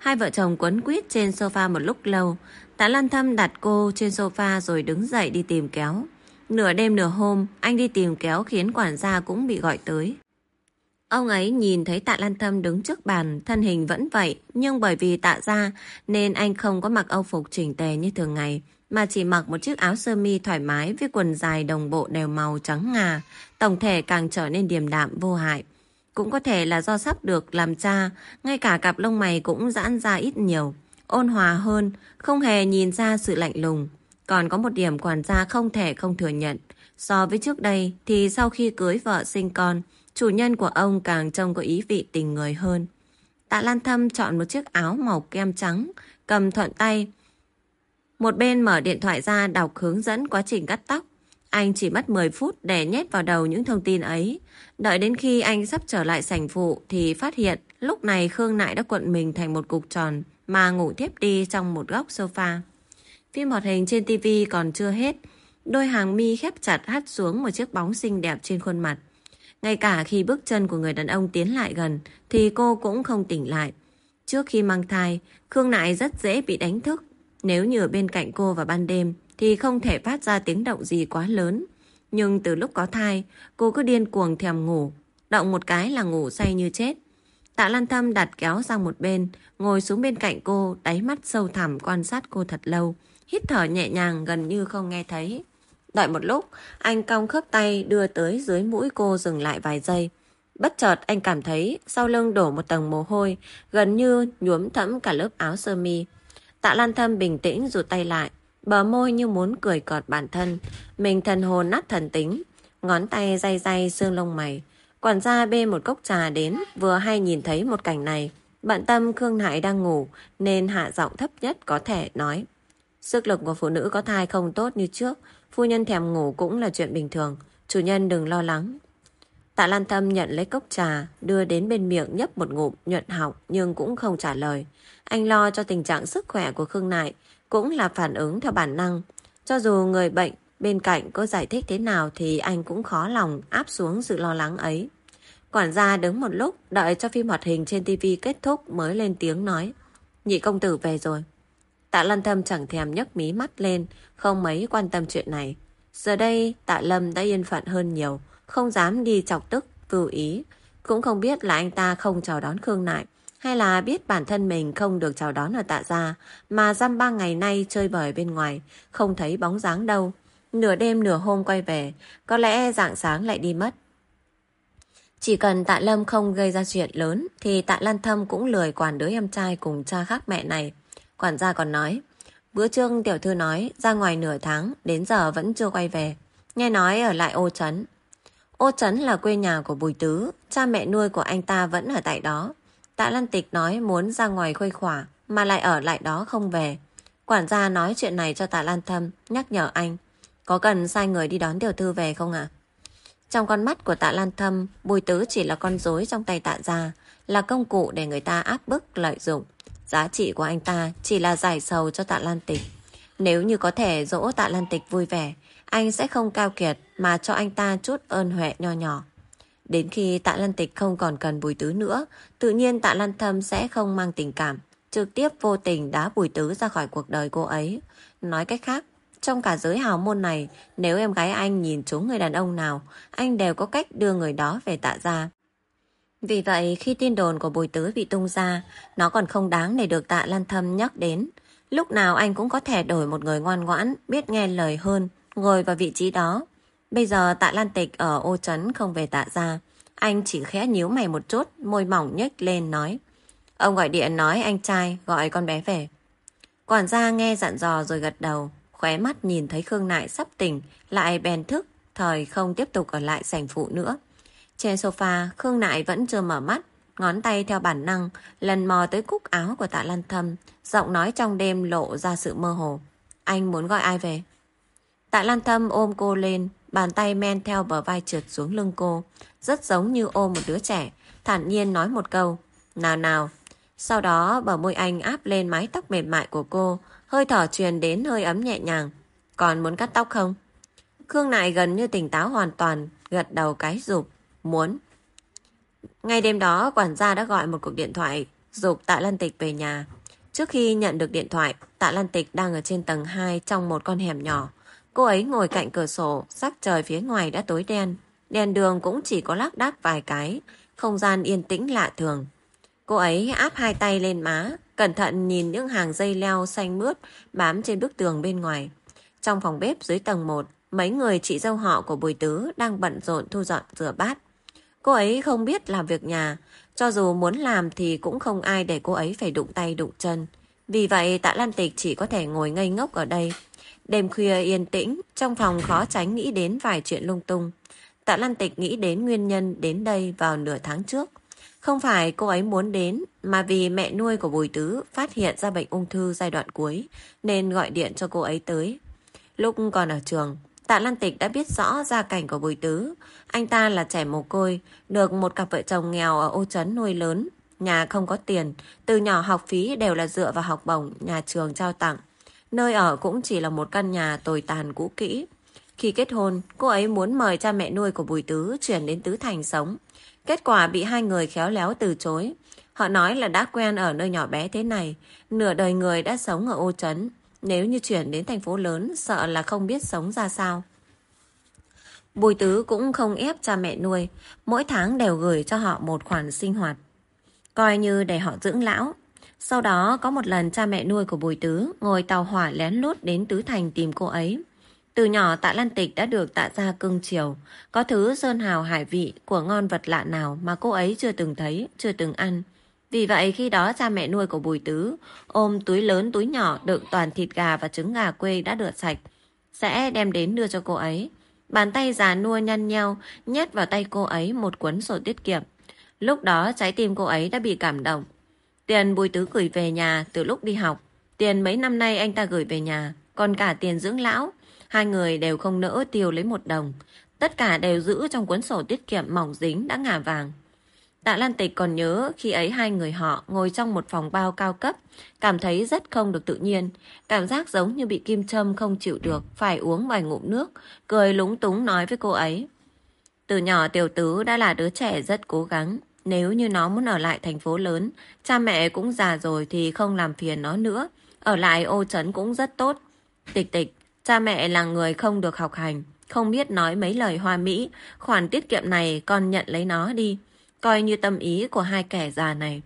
Hai vợ chồng quấn quýt trên sofa một lúc lâu. Tạ Lan Thâm đặt cô trên sofa rồi đứng dậy đi tìm kéo. Nửa đêm nửa hôm, anh đi tìm kéo khiến quản gia cũng bị gọi tới. Ông ấy nhìn thấy Tạ Lan Thâm đứng trước bàn, thân hình vẫn vậy, nhưng bởi vì Tạ gia nên anh không có mặc âu phục chỉnh tề như thường ngày, mà chỉ mặc một chiếc áo sơ mi thoải mái với quần dài đồng bộ đều màu trắng ngà, tổng thể càng trở nên điềm đạm vô hại. Cũng có thể là do sắp được làm cha, ngay cả cặp lông mày cũng giãn ra ít nhiều, ôn hòa hơn, không hề nhìn ra sự lạnh lùng. Còn có một điểm quản gia không thể không thừa nhận, so với trước đây thì sau khi cưới vợ sinh con, chủ nhân của ông càng trông có ý vị tình người hơn. Tạ Lan Thâm chọn một chiếc áo màu kem trắng, cầm thuận tay. Một bên mở điện thoại ra đọc hướng dẫn quá trình cắt tóc. Anh chỉ mất mười phút để nhét vào đầu những thông tin ấy. Đợi đến khi anh sắp trở lại sảnh phụ thì phát hiện lúc này Khương Nại đã cuộn mình thành một cục tròn mà ngủ thiếp đi trong một góc sofa. Phim hoạt hình trên tivi còn chưa hết. Đôi hàng mi khép chặt hắt xuống một chiếc bóng xinh đẹp trên khuôn mặt. Ngay cả khi bước chân của người đàn ông tiến lại gần thì cô cũng không tỉnh lại. Trước khi mang thai, Khương Nại rất dễ bị đánh thức. Nếu như ở bên cạnh cô vào ban đêm thì không thể phát ra tiếng động gì quá lớn. Nhưng từ lúc có thai, cô cứ điên cuồng thèm ngủ. Động một cái là ngủ say như chết. Tạ Lan Thâm đặt kéo sang một bên, ngồi xuống bên cạnh cô, đáy mắt sâu thẳm quan sát cô thật lâu. Hít thở nhẹ nhàng gần như không nghe thấy. Đợi một lúc, anh cong khớp tay đưa tới dưới mũi cô dừng lại vài giây. Bất chợt anh cảm thấy sau lưng đổ một tầng mồ hôi, gần như nhuốm thẫm cả lớp áo sơ mi. Tạ Lan Thâm bình tĩnh rụt tay lại, bờ môi như muốn cười cợt bản thân. Mình thần hồn nát thần tính, ngón tay day day xương lông mày. Quản gia bê một cốc trà đến, vừa hay nhìn thấy một cảnh này. Bận tâm Khương Nại đang ngủ nên hạ giọng thấp nhất có thể nói: sức lực của phụ nữ có thai không tốt như trước, phu nhân thèm ngủ cũng là chuyện bình thường, chủ nhân đừng lo lắng. Tạ Lan Thâm nhận lấy cốc trà, đưa đến bên miệng nhấp một ngụm nhuận họng nhưng cũng không trả lời. Anh lo cho tình trạng sức khỏe của Khương Nại, cũng là phản ứng theo bản năng. Cho dù người bệnh bên cạnh có giải thích thế nào thì anh cũng khó lòng áp xuống sự lo lắng ấy. Quản gia đứng một lúc, đợi cho phim hoạt hình trên tivi kết thúc mới lên tiếng nói: nhị công tử về rồi. Tạ Lan Thâm chẳng thèm nhấc mí mắt lên, không mấy quan tâm chuyện này. Giờ đây Tạ Lâm đã yên phận hơn nhiều, không dám đi chọc tức vưu ý. Cũng không biết là anh ta không chào đón Khương Nại, hay là biết bản thân mình không được chào đón ở Tạ gia, mà dăm ba ngày nay chơi bời bên ngoài, không thấy bóng dáng đâu. Nửa đêm nửa hôm quay về, có lẽ rạng sáng lại đi mất. Chỉ cần Tạ Lâm không gây ra chuyện lớn thì Tạ Lan Thâm cũng lười quản đứa em trai cùng cha khác mẹ này. Quản gia còn nói: bữa trước tiểu thư nói ra ngoài nửa tháng, đến giờ vẫn chưa quay về. Nghe nói ở lại Ô Trấn. Ô Trấn là quê nhà của Bùi Tứ, cha mẹ nuôi của anh ta vẫn ở tại đó. Tạ Lan Tịch nói muốn ra ngoài khuây khỏa mà lại ở lại đó không về. Quản gia nói chuyện này cho Tạ Lan Thâm, nhắc nhở anh: có cần sai người đi đón tiểu thư về không ạ? À? Trong con mắt của Tạ Lan Thâm, Bùi Tứ chỉ là con rối trong tay Tạ gia, là công cụ để người ta áp bức lợi dụng. Giá trị của anh ta chỉ là giải sầu cho Tạ Lan Tịch. Nếu như có thể dỗ Tạ Lan Tịch vui vẻ, anh sẽ không keo kiệt mà cho anh ta chút ơn huệ nho nhỏ. Đến khi Tạ Lan Tịch không còn cần Bùi Tứ nữa, tự nhiên Tạ Lan Thâm sẽ không mang tình cảm, trực tiếp vô tình đá Bùi Tứ ra khỏi cuộc đời cô ấy. Nói cách khác, trong cả giới hào môn này, nếu em gái anh nhìn trúng người đàn ông nào, anh đều có cách đưa người đó về Tạ gia. Vì vậy, khi tin đồn của Bùi Tứ bị tung ra, nó còn không đáng để được Tạ Lan Thâm nhắc đến. Lúc nào anh cũng có thể đổi một người ngoan ngoãn, biết nghe lời hơn, ngồi vào vị trí đó. Bây giờ Tạ Lan Tịch ở Ô Trấn không về Tạ gia, anh chỉ khẽ nhíu mày một chút, môi mỏng nhếch lên nói: ông gọi điện nói anh trai gọi con bé về. Quản gia nghe dặn dò rồi gật đầu, khóe mắt nhìn thấy Khương Nại sắp tỉnh, lại bèn thức, thời không tiếp tục ở lại sảnh phụ nữa. Trên sofa, Khương Nại vẫn chưa mở mắt, ngón tay theo bản năng lần mò tới cúc áo của Tạ Lan Thâm, giọng nói trong đêm lộ ra sự mơ hồ: anh muốn gọi ai về? Tạ Lan Thâm ôm cô lên, bàn tay men theo bờ vai trượt xuống lưng cô, rất giống như ôm một đứa trẻ, thản nhiên nói một câu: nào nào. Sau đó bờ môi anh áp lên mái tóc mềm mại của cô, hơi thở truyền đến hơi ấm nhẹ nhàng. Còn muốn cắt tóc không? Khương Nại gần như tỉnh táo hoàn toàn, gật đầu cái rụp: muốn. Ngay đêm đó, quản gia đã gọi một cuộc điện thoại giục Tạ Lan Tịch về nhà. Trước khi nhận được điện thoại, Tạ Lan Tịch đang ở trên tầng hai trong một con hẻm nhỏ. Cô ấy ngồi cạnh cửa sổ, sắc trời phía ngoài đã tối đen. Đèn đường cũng chỉ có lác đác vài cái, không gian yên tĩnh lạ thường. Cô ấy áp hai tay lên má, cẩn thận nhìn những hàng dây leo xanh mướt bám trên bức tường bên ngoài. Trong phòng bếp dưới tầng một, mấy người chị dâu họ của Bùi Tứ đang bận rộn thu dọn rửa bát. Cô ấy không biết làm việc nhà, cho dù muốn làm thì cũng không ai để cô ấy phải đụng tay đụng chân. Vì vậy Tạ Lan Tịch chỉ có thể ngồi ngây ngốc ở đây. Đêm khuya yên tĩnh, trong phòng khó tránh nghĩ đến vài chuyện lung tung. Tạ Lan Tịch nghĩ đến nguyên nhân đến đây vào nửa tháng trước. Không phải cô ấy muốn đến, mà vì mẹ nuôi của Bùi Tứ phát hiện ra bệnh ung thư giai đoạn cuối, nên gọi điện cho cô ấy tới. Lúc còn ở trường, Tạ Lan Tịch đã biết rõ gia cảnh của Bùi Tứ. Anh ta là trẻ mồ côi, được một cặp vợ chồng nghèo ở Ô Trấn nuôi lớn. Nhà không có tiền, từ nhỏ học phí đều là dựa vào học bổng nhà trường trao tặng. Nơi ở cũng chỉ là một căn nhà tồi tàn cũ kỹ. Khi kết hôn, cô ấy muốn mời cha mẹ nuôi của Bùi Tứ chuyển đến Tứ Thành sống. Kết quả bị hai người khéo léo từ chối. Họ nói là đã quen ở nơi nhỏ bé thế này, nửa đời người đã sống ở Ô Trấn. Nếu như chuyển đến thành phố lớn, sợ là không biết sống ra sao. Bùi Tứ cũng không ép cha mẹ nuôi, mỗi tháng đều gửi cho họ một khoản sinh hoạt, coi như để họ dưỡng lão. Sau đó có một lần cha mẹ nuôi của Bùi Tứ ngồi tàu hỏa lén lút đến Tứ Thành tìm cô ấy. Từ nhỏ Tạ Lan Tịch đã được Tạ gia cưng chiều, có thứ sơn hào hải vị của ngon vật lạ nào mà cô ấy chưa từng thấy, chưa từng ăn. Vì vậy khi đó cha mẹ nuôi của Bùi Tứ ôm túi lớn túi nhỏ đựng toàn thịt gà và trứng gà quê đã rửa sạch, sẽ đem đến đưa cho cô ấy. Bàn tay già nua nhăn nheo nhét vào tay cô ấy một cuốn sổ tiết kiệm. Lúc đó trái tim cô ấy đã bị cảm động. Tiền Bùi Tứ gửi về nhà từ lúc đi học, tiền mấy năm nay anh ta gửi về nhà, còn cả tiền dưỡng lão, hai người đều không nỡ tiêu lấy một đồng. Tất cả đều giữ trong cuốn sổ tiết kiệm mỏng dính đã ngả vàng. Tạ Lan Tịch còn nhớ khi ấy hai người họ ngồi trong một phòng bao cao cấp, cảm thấy rất không được tự nhiên, cảm giác giống như bị kim châm không chịu được, phải uống vài ngụm nước, cười lúng túng nói với cô ấy. Từ nhỏ Tiểu Tứ đã là đứa trẻ rất cố gắng, nếu như nó muốn ở lại thành phố lớn, cha mẹ cũng già rồi thì không làm phiền nó nữa, ở lại Ô Trấn cũng rất tốt. Tịch Tịch, cha mẹ là người không được học hành, không biết nói mấy lời hoa mỹ, khoản tiết kiệm này con nhận lấy nó đi, coi như tâm ý của hai kẻ già này.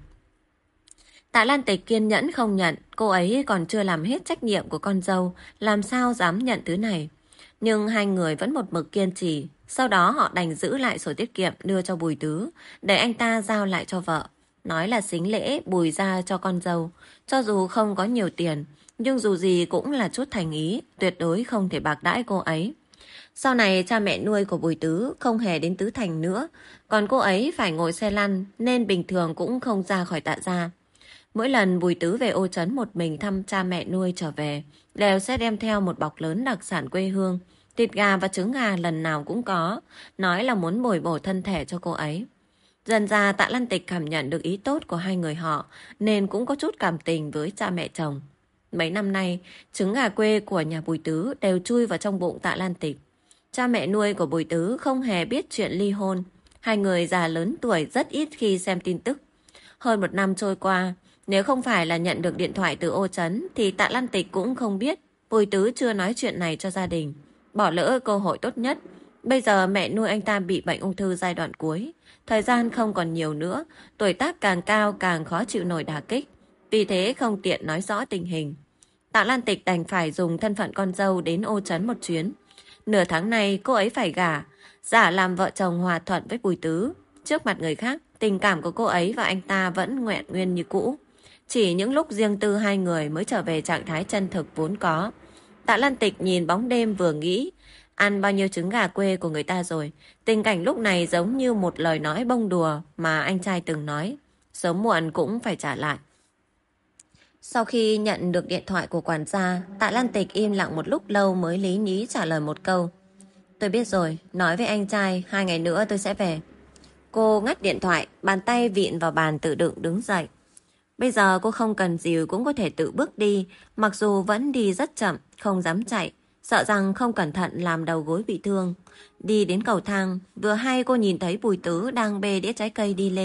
Tạ Lan Tịch kiên nhẫn không nhận, cô ấy còn chưa làm hết trách nhiệm của con dâu, làm sao dám nhận thứ này. Nhưng hai người vẫn một mực kiên trì, sau đó họ đành giữ lại sổ tiết kiệm đưa cho Bùi Tứ, để anh ta giao lại cho vợ. Nói là sính lễ Bùi ra cho con dâu, cho dù không có nhiều tiền, nhưng dù gì cũng là chút thành ý, tuyệt đối không thể bạc đãi cô ấy. Sau này cha mẹ nuôi của Bùi Tứ không hề đến Tứ Thành nữa, còn cô ấy phải ngồi xe lăn nên bình thường cũng không ra khỏi Tạ gia. Mỗi lần Bùi Tứ về Ô Trấn một mình thăm cha mẹ nuôi trở về, đều sẽ đem theo một bọc lớn đặc sản quê hương, thịt gà và trứng gà lần nào cũng có, nói là muốn bồi bổ thân thể cho cô ấy. Dần ra Tạ Lan Tịch cảm nhận được ý tốt của hai người họ, nên cũng có chút cảm tình với cha mẹ chồng. Mấy năm nay, trứng gà quê của nhà Bùi Tứ đều chui vào trong bụng Tạ Lan Tịch. Cha mẹ nuôi của Bùi Tứ không hề biết chuyện ly hôn. Hai người già lớn tuổi rất ít khi xem tin tức. Hơn một năm trôi qua, nếu không phải là nhận được điện thoại từ Ô Trấn thì Tạ Lan Tịch cũng không biết Bùi Tứ chưa nói chuyện này cho gia đình. Bỏ lỡ cơ hội tốt nhất. Bây giờ mẹ nuôi anh ta bị bệnh ung thư giai đoạn cuối. Thời gian không còn nhiều nữa, tuổi tác càng cao càng khó chịu nổi đả kích. Vì thế không tiện nói rõ tình hình. Tạ Lan Tịch đành phải dùng thân phận con dâu đến Ô Trấn một chuyến. Nửa tháng này cô ấy phải gả, giả làm vợ chồng hòa thuận với Bùi Tứ. Trước mặt người khác, tình cảm của cô ấy và anh ta vẫn nguyện nguyên như cũ. Chỉ những lúc riêng tư hai người mới trở về trạng thái chân thực vốn có. Tạ Lan Tịch nhìn bóng đêm vừa nghĩ, ăn bao nhiêu trứng gà quê của người ta rồi. Tình cảnh lúc này giống như một lời nói bông đùa mà anh trai từng nói. Sớm muộn cũng phải trả lại. Sau khi nhận được điện thoại của quản gia, Tạ Lan Tịch im lặng một lúc lâu mới lý nhí trả lời một câu. Tôi biết rồi, nói với anh trai, hai ngày nữa tôi sẽ về. Cô ngắt điện thoại, bàn tay vịn vào bàn tự đựng đứng dậy. Bây giờ cô không cần dìu cũng có thể tự bước đi, mặc dù vẫn đi rất chậm, không dám chạy, sợ rằng không cẩn thận làm đầu gối bị thương. Đi đến cầu thang, vừa hay cô nhìn thấy Bùi Tứ đang bê đĩa trái cây đi lên.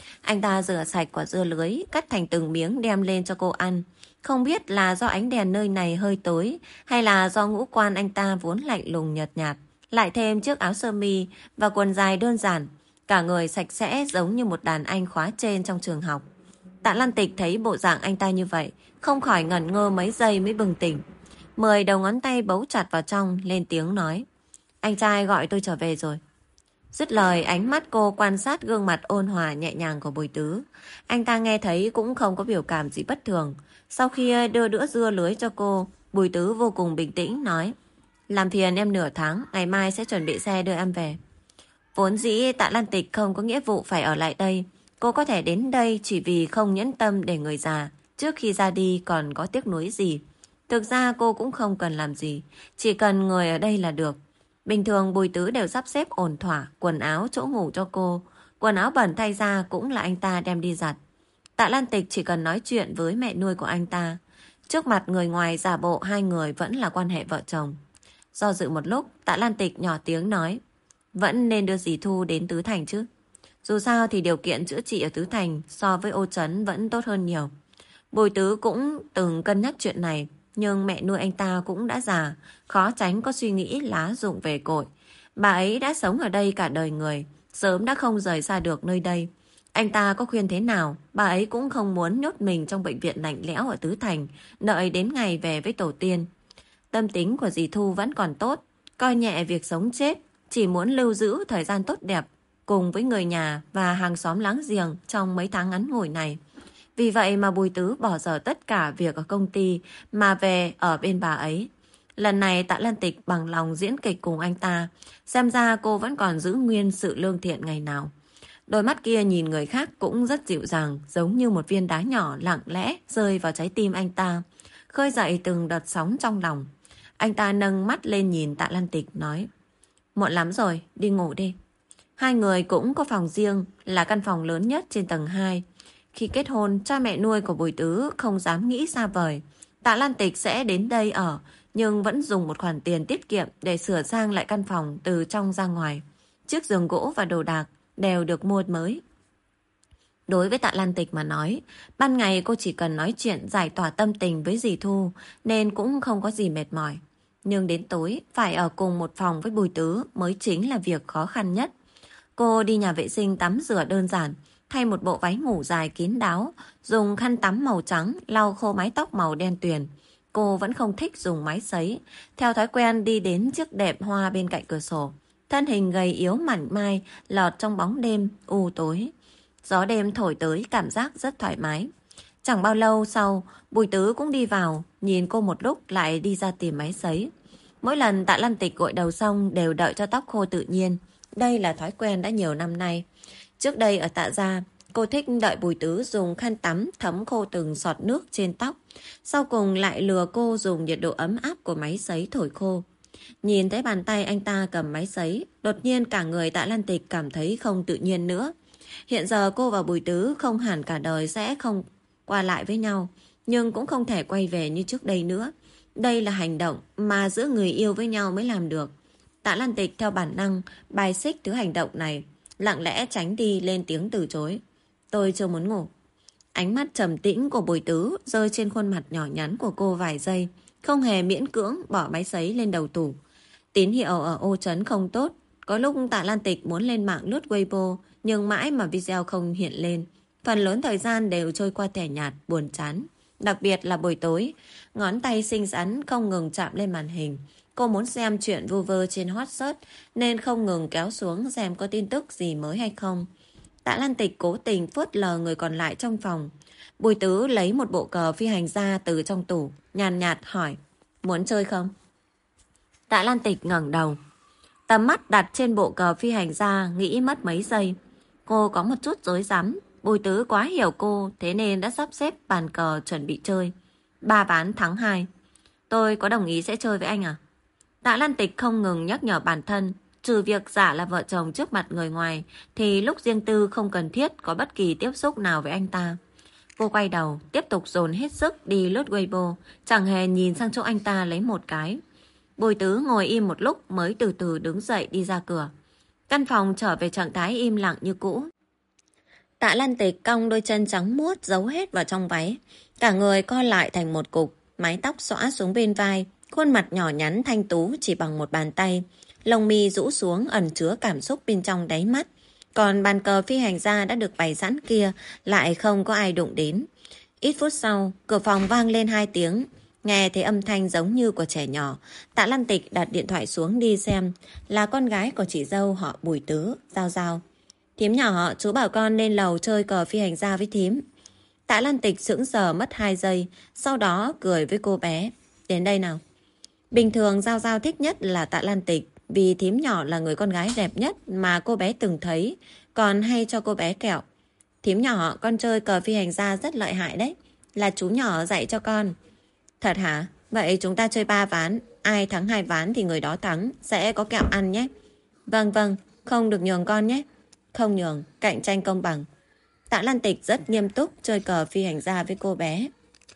Anh ta rửa sạch quả dưa lưới, cắt thành từng miếng đem lên cho cô ăn. Không biết là do ánh đèn nơi này hơi tối hay là do ngũ quan anh ta vốn lạnh lùng nhợt nhạt, lại thêm chiếc áo sơ mi và quần dài đơn giản, cả người sạch sẽ giống như một đàn anh khóa trên trong trường học. Tạ Lan Tịch thấy bộ dạng anh ta như vậy, không khỏi ngẩn ngơ mấy giây mới bừng tỉnh. Mười đầu ngón tay bấu chặt vào trong, lên tiếng nói: Anh trai gọi tôi trở về rồi. Dứt lời, ánh mắt cô quan sát gương mặt ôn hòa nhẹ nhàng của Bùi Tứ. Anh ta nghe thấy cũng không có biểu cảm gì bất thường. Sau khi đưa đũa dưa lưới cho cô, Bùi Tứ vô cùng bình tĩnh nói: Làm phiền em nửa tháng, ngày mai sẽ chuẩn bị xe đưa em về. Vốn dĩ Tạ Lan Tịch không có nghĩa vụ phải ở lại đây. Cô có thể đến đây chỉ vì không nhẫn tâm để người già trước khi ra đi còn có tiếc nuối gì. Thực ra cô cũng không cần làm gì, chỉ cần người ở đây là được. Bình thường Bùi Tứ đều sắp xếp ổn thỏa quần áo, chỗ ngủ cho cô. Quần áo bẩn thay ra cũng là anh ta đem đi giặt. Tạ Lan Tịch chỉ cần nói chuyện với mẹ nuôi của anh ta. Trước mặt người ngoài giả bộ hai người vẫn là quan hệ vợ chồng. Do dự một lúc, Tạ Lan Tịch nhỏ tiếng nói: Vẫn nên đưa dì Thu đến Tứ Thành chứ. Dù sao thì điều kiện chữa trị ở Tứ Thành so với Ô Trấn vẫn tốt hơn nhiều. Bùi Tứ cũng từng cân nhắc chuyện này, nhưng mẹ nuôi anh ta cũng đã già, khó tránh có suy nghĩ lá dụng về cội. Bà ấy đã sống ở đây cả đời người, sớm đã không rời xa được nơi đây. Anh ta có khuyên thế nào, bà ấy cũng không muốn nhốt mình trong bệnh viện lạnh lẽo ở Tứ Thành, đợi đến ngày về với tổ tiên. Tâm tính của dì Thu vẫn còn tốt, coi nhẹ việc sống chết, chỉ muốn lưu giữ thời gian tốt đẹp cùng với người nhà và hàng xóm láng giềng trong mấy tháng ngắn ngủi này. Vì vậy mà Bùi Tứ bỏ dở tất cả việc ở công ty mà về ở bên bà ấy. Lần này Tạ Lan Tịch bằng lòng diễn kịch cùng anh ta, xem ra cô vẫn còn giữ nguyên sự lương thiện ngày nào. Đôi mắt kia nhìn người khác cũng rất dịu dàng, giống như một viên đá nhỏ lặng lẽ rơi vào trái tim anh ta, khơi dậy từng đợt sóng trong lòng. Anh ta nâng mắt lên nhìn Tạ Lan Tịch nói: Muộn lắm rồi, đi ngủ đi. Hai người cũng có phòng riêng, là căn phòng lớn nhất trên tầng hai. Khi kết hôn, cha mẹ nuôi của Bùi Tứ không dám nghĩ xa vời Tạ Lan Tịch sẽ đến đây ở, nhưng vẫn dùng một khoản tiền tiết kiệm để sửa sang lại căn phòng từ trong ra ngoài. Chiếc giường gỗ và đồ đạc đều được mua mới. Đối với Tạ Lan Tịch mà nói, ban ngày cô chỉ cần nói chuyện giải tỏa tâm tình với dì Thu nên cũng không có gì mệt mỏi. Nhưng đến tối phải ở cùng một phòng với Bùi Tứ mới chính là việc khó khăn nhất. Cô đi nhà vệ sinh tắm rửa đơn giản, thay một bộ váy ngủ dài kín đáo, dùng khăn tắm màu trắng lau khô mái tóc màu đen tuyền. Cô vẫn không thích dùng máy sấy, theo thói quen đi đến chiếc đệm hoa bên cạnh cửa sổ. Thân hình gầy yếu mảnh mai lọt trong bóng đêm u tối. Gió đêm thổi tới cảm giác rất thoải mái. Chẳng bao lâu sau, Bùi Tứ cũng đi vào, nhìn cô một lúc lại đi ra tìm máy sấy. Mỗi lần Tạ Lan Tịch gội đầu xong đều đợi cho tóc khô tự nhiên. Đây là thói quen đã nhiều năm nay. Trước đây ở Tạ gia, cô thích đợi Bùi Tứ dùng khăn tắm thấm khô từng giọt nước trên tóc. Sau cùng lại lừa cô dùng nhiệt độ ấm áp của máy sấy thổi khô. Nhìn thấy bàn tay anh ta cầm máy sấy, đột nhiên cả người Tạ Lan Tịch cảm thấy không tự nhiên nữa. Hiện giờ cô và Bùi Tứ không hẳn cả đời sẽ không qua lại với nhau, nhưng cũng không thể quay về như trước đây nữa. Đây là hành động mà giữa người yêu với nhau mới làm được. Tạ Lan Tịch theo bản năng bài xích thứ hành động này, lặng lẽ tránh đi lên tiếng từ chối. Tôi chưa muốn ngủ. Ánh mắt trầm tĩnh của Bùi Tứ rơi trên khuôn mặt nhỏ nhắn của cô vài giây, không hề miễn cưỡng bỏ máy sấy lên đầu tủ. Tín hiệu ở Ô Trấn không tốt. Có lúc Tạ Lan Tịch muốn lên mạng lướt Weibo, nhưng mãi mà video không hiện lên. Phần lớn thời gian đều trôi qua tẻ nhạt, buồn chán. Đặc biệt là buổi tối, ngón tay xinh xắn không ngừng chạm lên màn hình. Cô muốn xem chuyện vu vơ trên hot search nên không ngừng kéo xuống xem có tin tức gì mới hay không. Tạ Lan Tịch cố tình phớt lờ người còn lại trong phòng. Bùi Tứ lấy một bộ cờ phi hành ra từ trong tủ, nhàn nhạt hỏi: Muốn chơi không? Tạ Lan Tịch ngẩng đầu, tầm mắt đặt trên bộ cờ phi hành ra, nghĩ mất mấy giây. Cô có một chút rối rắm. Bùi Tứ quá hiểu cô, thế nên đã sắp xếp bàn cờ chuẩn bị chơi. Ba ván thắng hai. Tôi có đồng ý sẽ chơi với anh à? Tạ Lan Tịch không ngừng nhắc nhở bản thân, trừ việc giả là vợ chồng trước mặt người ngoài, thì lúc riêng tư không cần thiết có bất kỳ tiếp xúc nào với anh ta. Cô quay đầu, tiếp tục dồn hết sức đi lướt Weibo, chẳng hề nhìn sang chỗ anh ta lấy một cái. Bùi Tứ ngồi im một lúc mới từ từ đứng dậy đi ra cửa. Căn phòng trở về trạng thái im lặng như cũ. Tạ Lan Tịch cong đôi chân trắng muốt giấu hết vào trong váy. Cả người co lại thành một cục, mái tóc xõa xuống bên vai, khuôn mặt nhỏ nhắn thanh tú chỉ bằng một bàn tay. Lông mi rũ xuống ẩn chứa cảm xúc bên trong đáy mắt. Còn bàn cờ phi hành gia đã được bày sẵn kia lại không có ai đụng đến. Ít phút sau, cửa phòng vang lên hai tiếng. Nghe thấy âm thanh giống như của trẻ nhỏ. Tạ Lan Tịch đặt điện thoại xuống đi xem. Là con gái của chị dâu họ Bùi Tứ, Giao Giao. Thím nhỏ, chú bảo con lên lầu chơi cờ phi hành gia với thím. Tạ Lan Tịch sững sờ mất hai giây. Sau đó cười với cô bé. Đến đây nào. Bình thường Giao Giao thích nhất là Tạ Lan Tịch. Vì thím nhỏ là người con gái đẹp nhất mà cô bé từng thấy. Còn hay cho cô bé kẹo. Thím nhỏ, con chơi cờ phi hành gia rất lợi hại đấy. Là chú nhỏ dạy cho con. Thật hả? Vậy chúng ta chơi ba ván. Ai thắng hai ván thì người đó thắng. Sẽ có kẹo ăn nhé. Vâng vâng, không được nhường con nhé. Không nhường, cạnh tranh công bằng. Tạ Lan Tịch rất nghiêm túc chơi cờ phi hành gia với cô bé.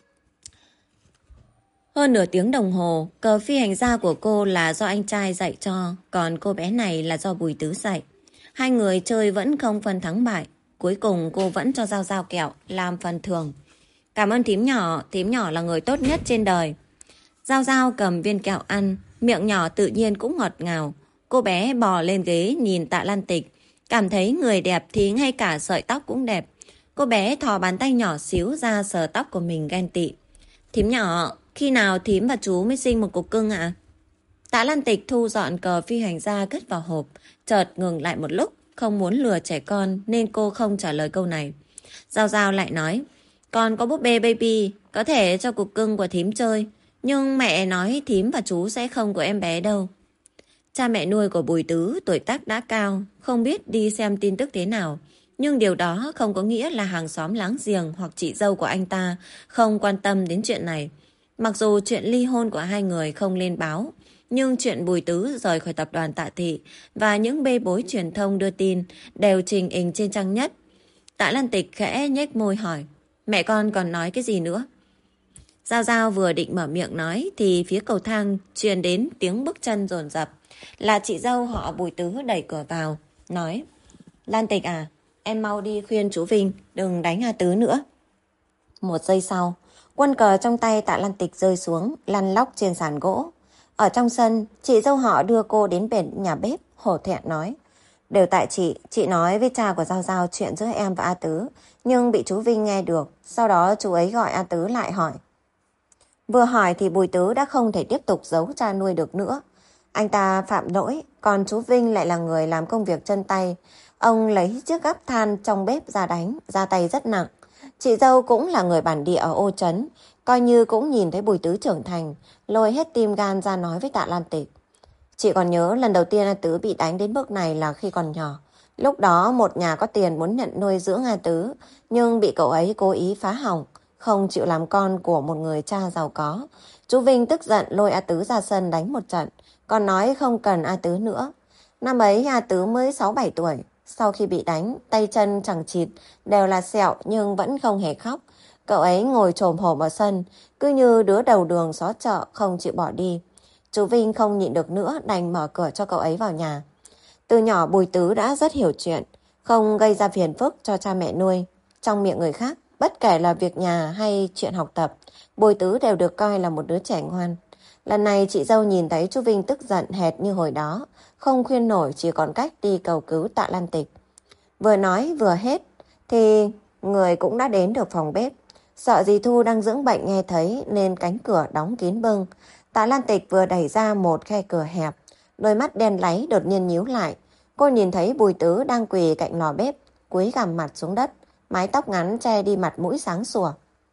Hơn nửa tiếng đồng hồ, cờ phi hành gia của cô là do anh trai dạy cho, còn cô bé này là do Bùi Tứ dạy. Hai người chơi vẫn không phân thắng bại. Cuối cùng cô vẫn cho Giao Giao kẹo làm phần thưởng. Cảm ơn thím nhỏ, thím nhỏ là người tốt nhất trên đời. Giao Giao cầm viên kẹo ăn, miệng nhỏ tự nhiên cũng ngọt ngào. Cô bé bò lên ghế nhìn Tạ Lan Tịch. Cảm thấy người đẹp thì ngay cả sợi tóc cũng đẹp. Cô bé thò bàn tay nhỏ xíu ra sờ tóc của mình ghen tị. Thím nhỏ, khi nào thím và chú mới sinh một cục cưng ạ? À? Tạ Lan Tịch thu dọn cờ phi hành gia cất vào hộp. Chợt ngừng lại một lúc, không muốn lừa trẻ con nên cô không trả lời câu này. Giao Giao lại nói, con có búp bê baby, có thể cho cục cưng của thím chơi. Nhưng mẹ nói thím và chú sẽ không của em bé đâu. Cha mẹ nuôi của Bùi Tứ tuổi tác đã cao, không biết đi xem tin tức thế nào. Nhưng điều đó không có nghĩa là hàng xóm láng giềng hoặc chị dâu của anh ta không quan tâm đến chuyện này. Mặc dù chuyện ly hôn của hai người không lên báo, nhưng chuyện Bùi Tứ rời khỏi tập đoàn Tạ Thị và những bê bối truyền thông đưa tin đều trình hình trên trang nhất. Tạ Lan Tịch khẽ nhếch môi hỏi, mẹ con còn nói cái gì nữa? Giao Giao vừa định mở miệng nói thì phía cầu thang truyền đến tiếng bước chân dồn dập. Là chị dâu họ Bùi Tứ đẩy cửa vào, nói, Lan Tịch à, em mau đi khuyên chú Vinh đừng đánh A Tứ nữa. Một giây sau, quân cờ trong tay Tạ Lan Tịch rơi xuống, lăn lóc trên sàn gỗ. Ở trong sân, chị dâu họ đưa cô đến bên nhà bếp, hổ thẹn nói, đều tại chị, chị nói với cha của Giao Giao chuyện giữa em và A Tứ, nhưng bị chú Vinh nghe được, sau đó chú ấy gọi A Tứ lại hỏi. Vừa hỏi thì Bùi Tứ đã không thể tiếp tục giấu cha nuôi được nữa. Anh ta phạm lỗi, còn chú Vinh lại là người làm công việc chân tay. Ông lấy chiếc gắp than trong bếp ra đánh, ra tay rất nặng. Chị dâu cũng là người bản địa ở Ô Trấn, coi như cũng nhìn thấy Bùi Tứ trưởng thành, lôi hết tim gan ra nói với Tạ Lan Tịch. Chị còn nhớ lần đầu tiên A Tứ bị đánh đến mức này là khi còn nhỏ. Lúc đó một nhà có tiền muốn nhận nuôi dưỡng A Tứ, nhưng bị cậu ấy cố ý phá hỏng, không chịu làm con của một người cha giàu có. Chú Vinh tức giận lôi A Tứ ra sân đánh một trận, còn nói không cần A Tứ nữa. Năm ấy A Tứ mới sáu bảy tuổi. Sau khi bị đánh, tay chân chẳng chịt, đều là sẹo nhưng vẫn không hề khóc. Cậu ấy ngồi chồm hổm ở sân, cứ như đứa đầu đường xó chợ không chịu bỏ đi. Chú Vinh không nhịn được nữa đành mở cửa cho cậu ấy vào nhà. Từ nhỏ Bùi Tứ đã rất hiểu chuyện, không gây ra phiền phức cho cha mẹ nuôi. Trong miệng người khác, bất kể là việc nhà hay chuyện học tập, Bùi Tứ đều được coi là một đứa trẻ ngoan. Lần này chị dâu nhìn thấy chú Vinh tức giận hệt như hồi đó, không khuyên nổi chỉ còn cách đi cầu cứu Tạ Lan Tịch. Vừa nói vừa hết thì người cũng đã đến được phòng bếp. Sợ dì Thu đang dưỡng bệnh nghe thấy nên cánh cửa đóng kín bưng. Tạ Lan Tịch vừa đẩy ra một khe cửa hẹp, đôi mắt đen láy đột nhiên nhíu lại. Cô nhìn thấy Bùi Tứ đang quỳ cạnh lò bếp, cúi gằm mặt xuống đất, mái tóc ngắn che đi mặt mũi sáng sủa.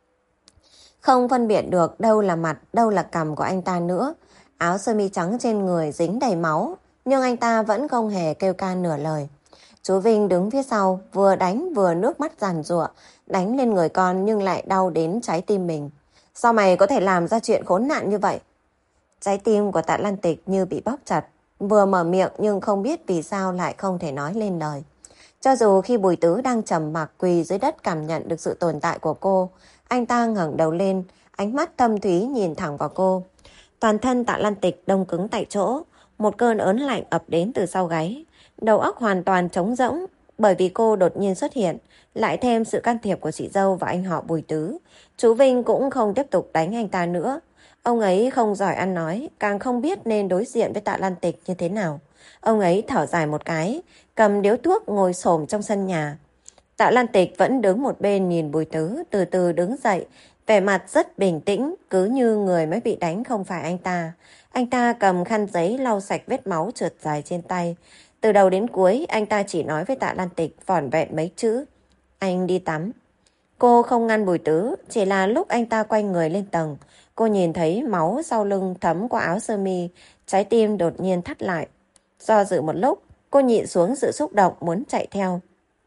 Không phân biệt được đâu là mặt, đâu là cằm của anh ta nữa. Áo sơ mi trắng trên người dính đầy máu, nhưng anh ta vẫn không hề kêu ca nửa lời. Chú Vinh đứng phía sau, vừa đánh vừa nước mắt giàn giụa, đánh lên người con nhưng lại đau đến trái tim mình. Sao mày có thể làm ra chuyện khốn nạn như vậy? Trái tim của Tạ Lan Tịch như bị bóp chặt, vừa mở miệng nhưng không biết vì sao lại không thể nói lên lời. Cho dù khi Bùi Tứ đang trầm mặc quỳ dưới đất cảm nhận được sự tồn tại của cô, anh ta ngẩng đầu lên, ánh mắt thâm thúy nhìn thẳng vào cô. Toàn thân Tạ Lan Tịch đông cứng tại chỗ, một cơn ớn lạnh ập đến từ sau gáy. Đầu óc hoàn toàn trống rỗng, bởi vì cô đột nhiên xuất hiện, lại thêm sự can thiệp của chị dâu và anh họ Bùi Tứ, chú Vinh cũng không tiếp tục đánh anh ta nữa. Ông ấy không giỏi ăn nói, càng không biết nên đối diện với Tạ Lan Tịch như thế nào. Ông ấy thở dài một cái, cầm điếu thuốc ngồi xổm trong sân nhà. Tạ Lan Tịch vẫn đứng một bên nhìn Bùi Tứ từ từ đứng dậy, vẻ mặt rất bình tĩnh, cứ như người mới bị đánh không phải anh ta. Anh ta cầm khăn giấy lau sạch vết máu trượt dài trên tay. Từ đầu đến cuối, anh ta chỉ nói với Tạ Lan Tịch vỏn vẹn mấy chữ: anh đi tắm. Cô không ngăn Bùi Tứ, chỉ là lúc anh ta quay người lên tầng, cô nhìn thấy máu sau lưng thấm qua áo sơ mi, trái tim đột nhiên thắt lại. Do dự một lúc, cô nhịn xuống sự xúc động muốn chạy theo.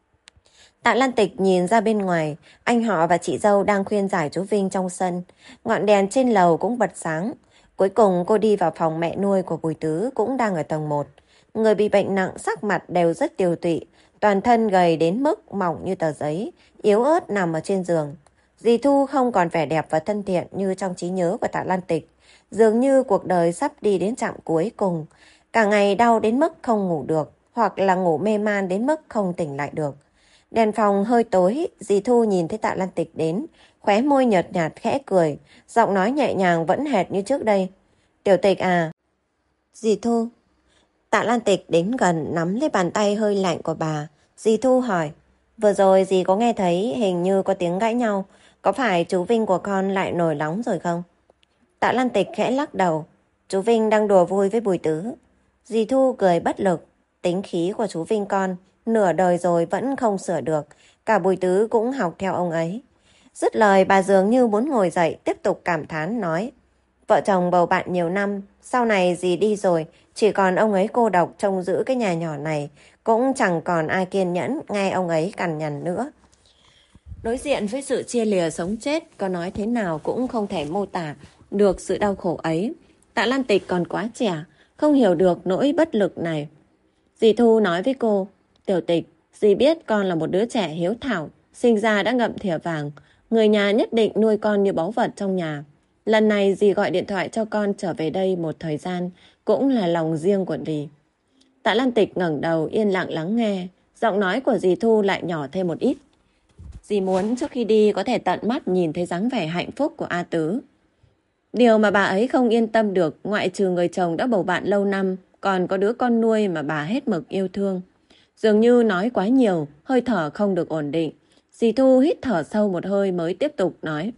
Tạ Lan Tịch nhìn ra bên ngoài, anh họ và chị dâu đang khuyên giải chú Vinh trong sân. Ngọn đèn trên lầu cũng bật sáng. Cuối cùng cô đi vào phòng mẹ nuôi của Bùi Tứ cũng đang ở tầng một. Người bị bệnh nặng sắc mặt đều rất tiều tụy, toàn thân gầy đến mức mỏng như tờ giấy, yếu ớt nằm ở trên giường. Dì Thu không còn vẻ đẹp và thân thiện như trong trí nhớ của Tạ Lan Tịch. Dường như cuộc đời sắp đi đến trạm cuối cùng. Cả ngày đau đến mức không ngủ được, hoặc là ngủ mê man đến mức không tỉnh lại được. Đèn phòng hơi tối, dì Thu nhìn thấy Tạ Lan Tịch đến, khóe môi nhợt nhạt khẽ cười, giọng nói nhẹ nhàng vẫn hệt như trước đây. Tiểu Tịch à? Dì Thu. Tạ Lan Tịch đến gần nắm lấy bàn tay hơi lạnh của bà. Dì Thu hỏi, vừa rồi dì có nghe thấy hình như có tiếng cãi nhau, có phải chú Vinh của con lại nổi nóng rồi không? Tạ Lan Tịch khẽ lắc đầu, chú Vinh đang đùa vui với Bùi Tứ. Dì Thu cười bất lực, tính khí của chú Vinh con, nửa đời rồi vẫn không sửa được, cả Bùi Tứ cũng học theo ông ấy. Dứt lời bà dường như muốn ngồi dậy tiếp tục cảm thán nói, vợ chồng bầu bạn nhiều năm, sau này dì đi rồi, chỉ còn ông ấy cô độc trông giữ cái nhà nhỏ này, cũng chẳng còn ai kiên nhẫn nghe ông ấy cằn nhằn nữa. Đối diện với sự chia lìa sống chết, có nói thế nào cũng không thể mô tả được sự đau khổ ấy. Tạ Lan Tịch còn quá trẻ, không hiểu được nỗi bất lực này. Dì Thu nói với cô, Tiểu Tịch, dì biết con là một đứa trẻ hiếu thảo, sinh ra đã ngậm thìa vàng, người nhà nhất định nuôi con như báu vật trong nhà. Lần này dì gọi điện thoại cho con trở về đây một thời gian, cũng là lòng riêng của dì. Tạ Lan Tịch ngẩng đầu yên lặng lắng nghe, giọng nói của dì Thu lại nhỏ thêm một ít. Dì muốn trước khi đi có thể tận mắt nhìn thấy dáng vẻ hạnh phúc của A Tứ. Điều mà bà ấy không yên tâm được, ngoại trừ người chồng đã bầu bạn lâu năm, còn có đứa con nuôi mà bà hết mực yêu thương. Dường như nói quá nhiều, hơi thở không được ổn định. Dì Thu hít thở sâu một hơi mới tiếp tục nói.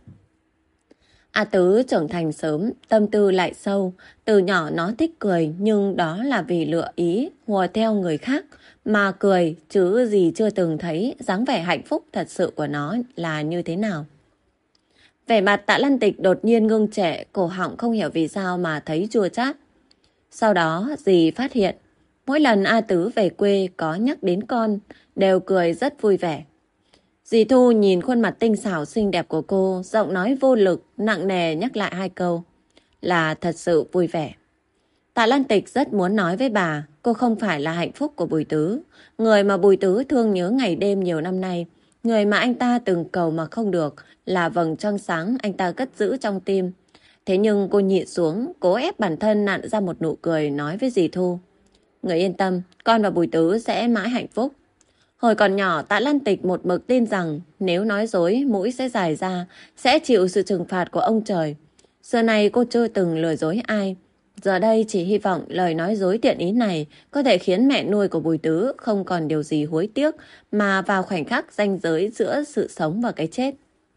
A Tứ trưởng thành sớm, tâm tư lại sâu. Từ nhỏ nó thích cười, nhưng đó là vì lựa ý, hùa theo người khác. Mà cười, chứ dì chưa từng thấy dáng vẻ hạnh phúc thật sự của nó là như thế nào. Vẻ mặt Tạ Lan Tịch đột nhiên ngưng trệ, cổ họng không hiểu vì sao mà thấy chua chát. Sau đó dì phát hiện, mỗi lần A Tứ về quê có nhắc đến con, đều cười rất vui vẻ. Dì Thu nhìn khuôn mặt tinh xảo xinh đẹp của cô, giọng nói vô lực, nặng nề nhắc lại hai câu. Là thật sự vui vẻ. Tạ Lan Tịch rất muốn nói với bà, cô không phải là hạnh phúc của Bùi Tứ. Người mà Bùi Tứ thương nhớ ngày đêm nhiều năm nay. Người mà anh ta từng cầu mà không được, là vầng trăng sáng anh ta cất giữ trong tim. Thế nhưng cô nhịn xuống, cố ép bản thân nặn ra một nụ cười nói với dì Thu. Người yên tâm, con và Bùi Tứ sẽ mãi hạnh phúc. Hồi còn nhỏ, Tạ Lan Tịch một mực tin rằng nếu nói dối, mũi sẽ dài ra, sẽ chịu sự trừng phạt của ông trời. Xưa này cô chưa từng lừa dối ai. Giờ đây chỉ hy vọng lời nói dối tiện ý này có thể khiến mẹ nuôi của Bùi Tứ không còn điều gì hối tiếc mà vào khoảnh khắc ranh giới giữa sự sống và cái chết.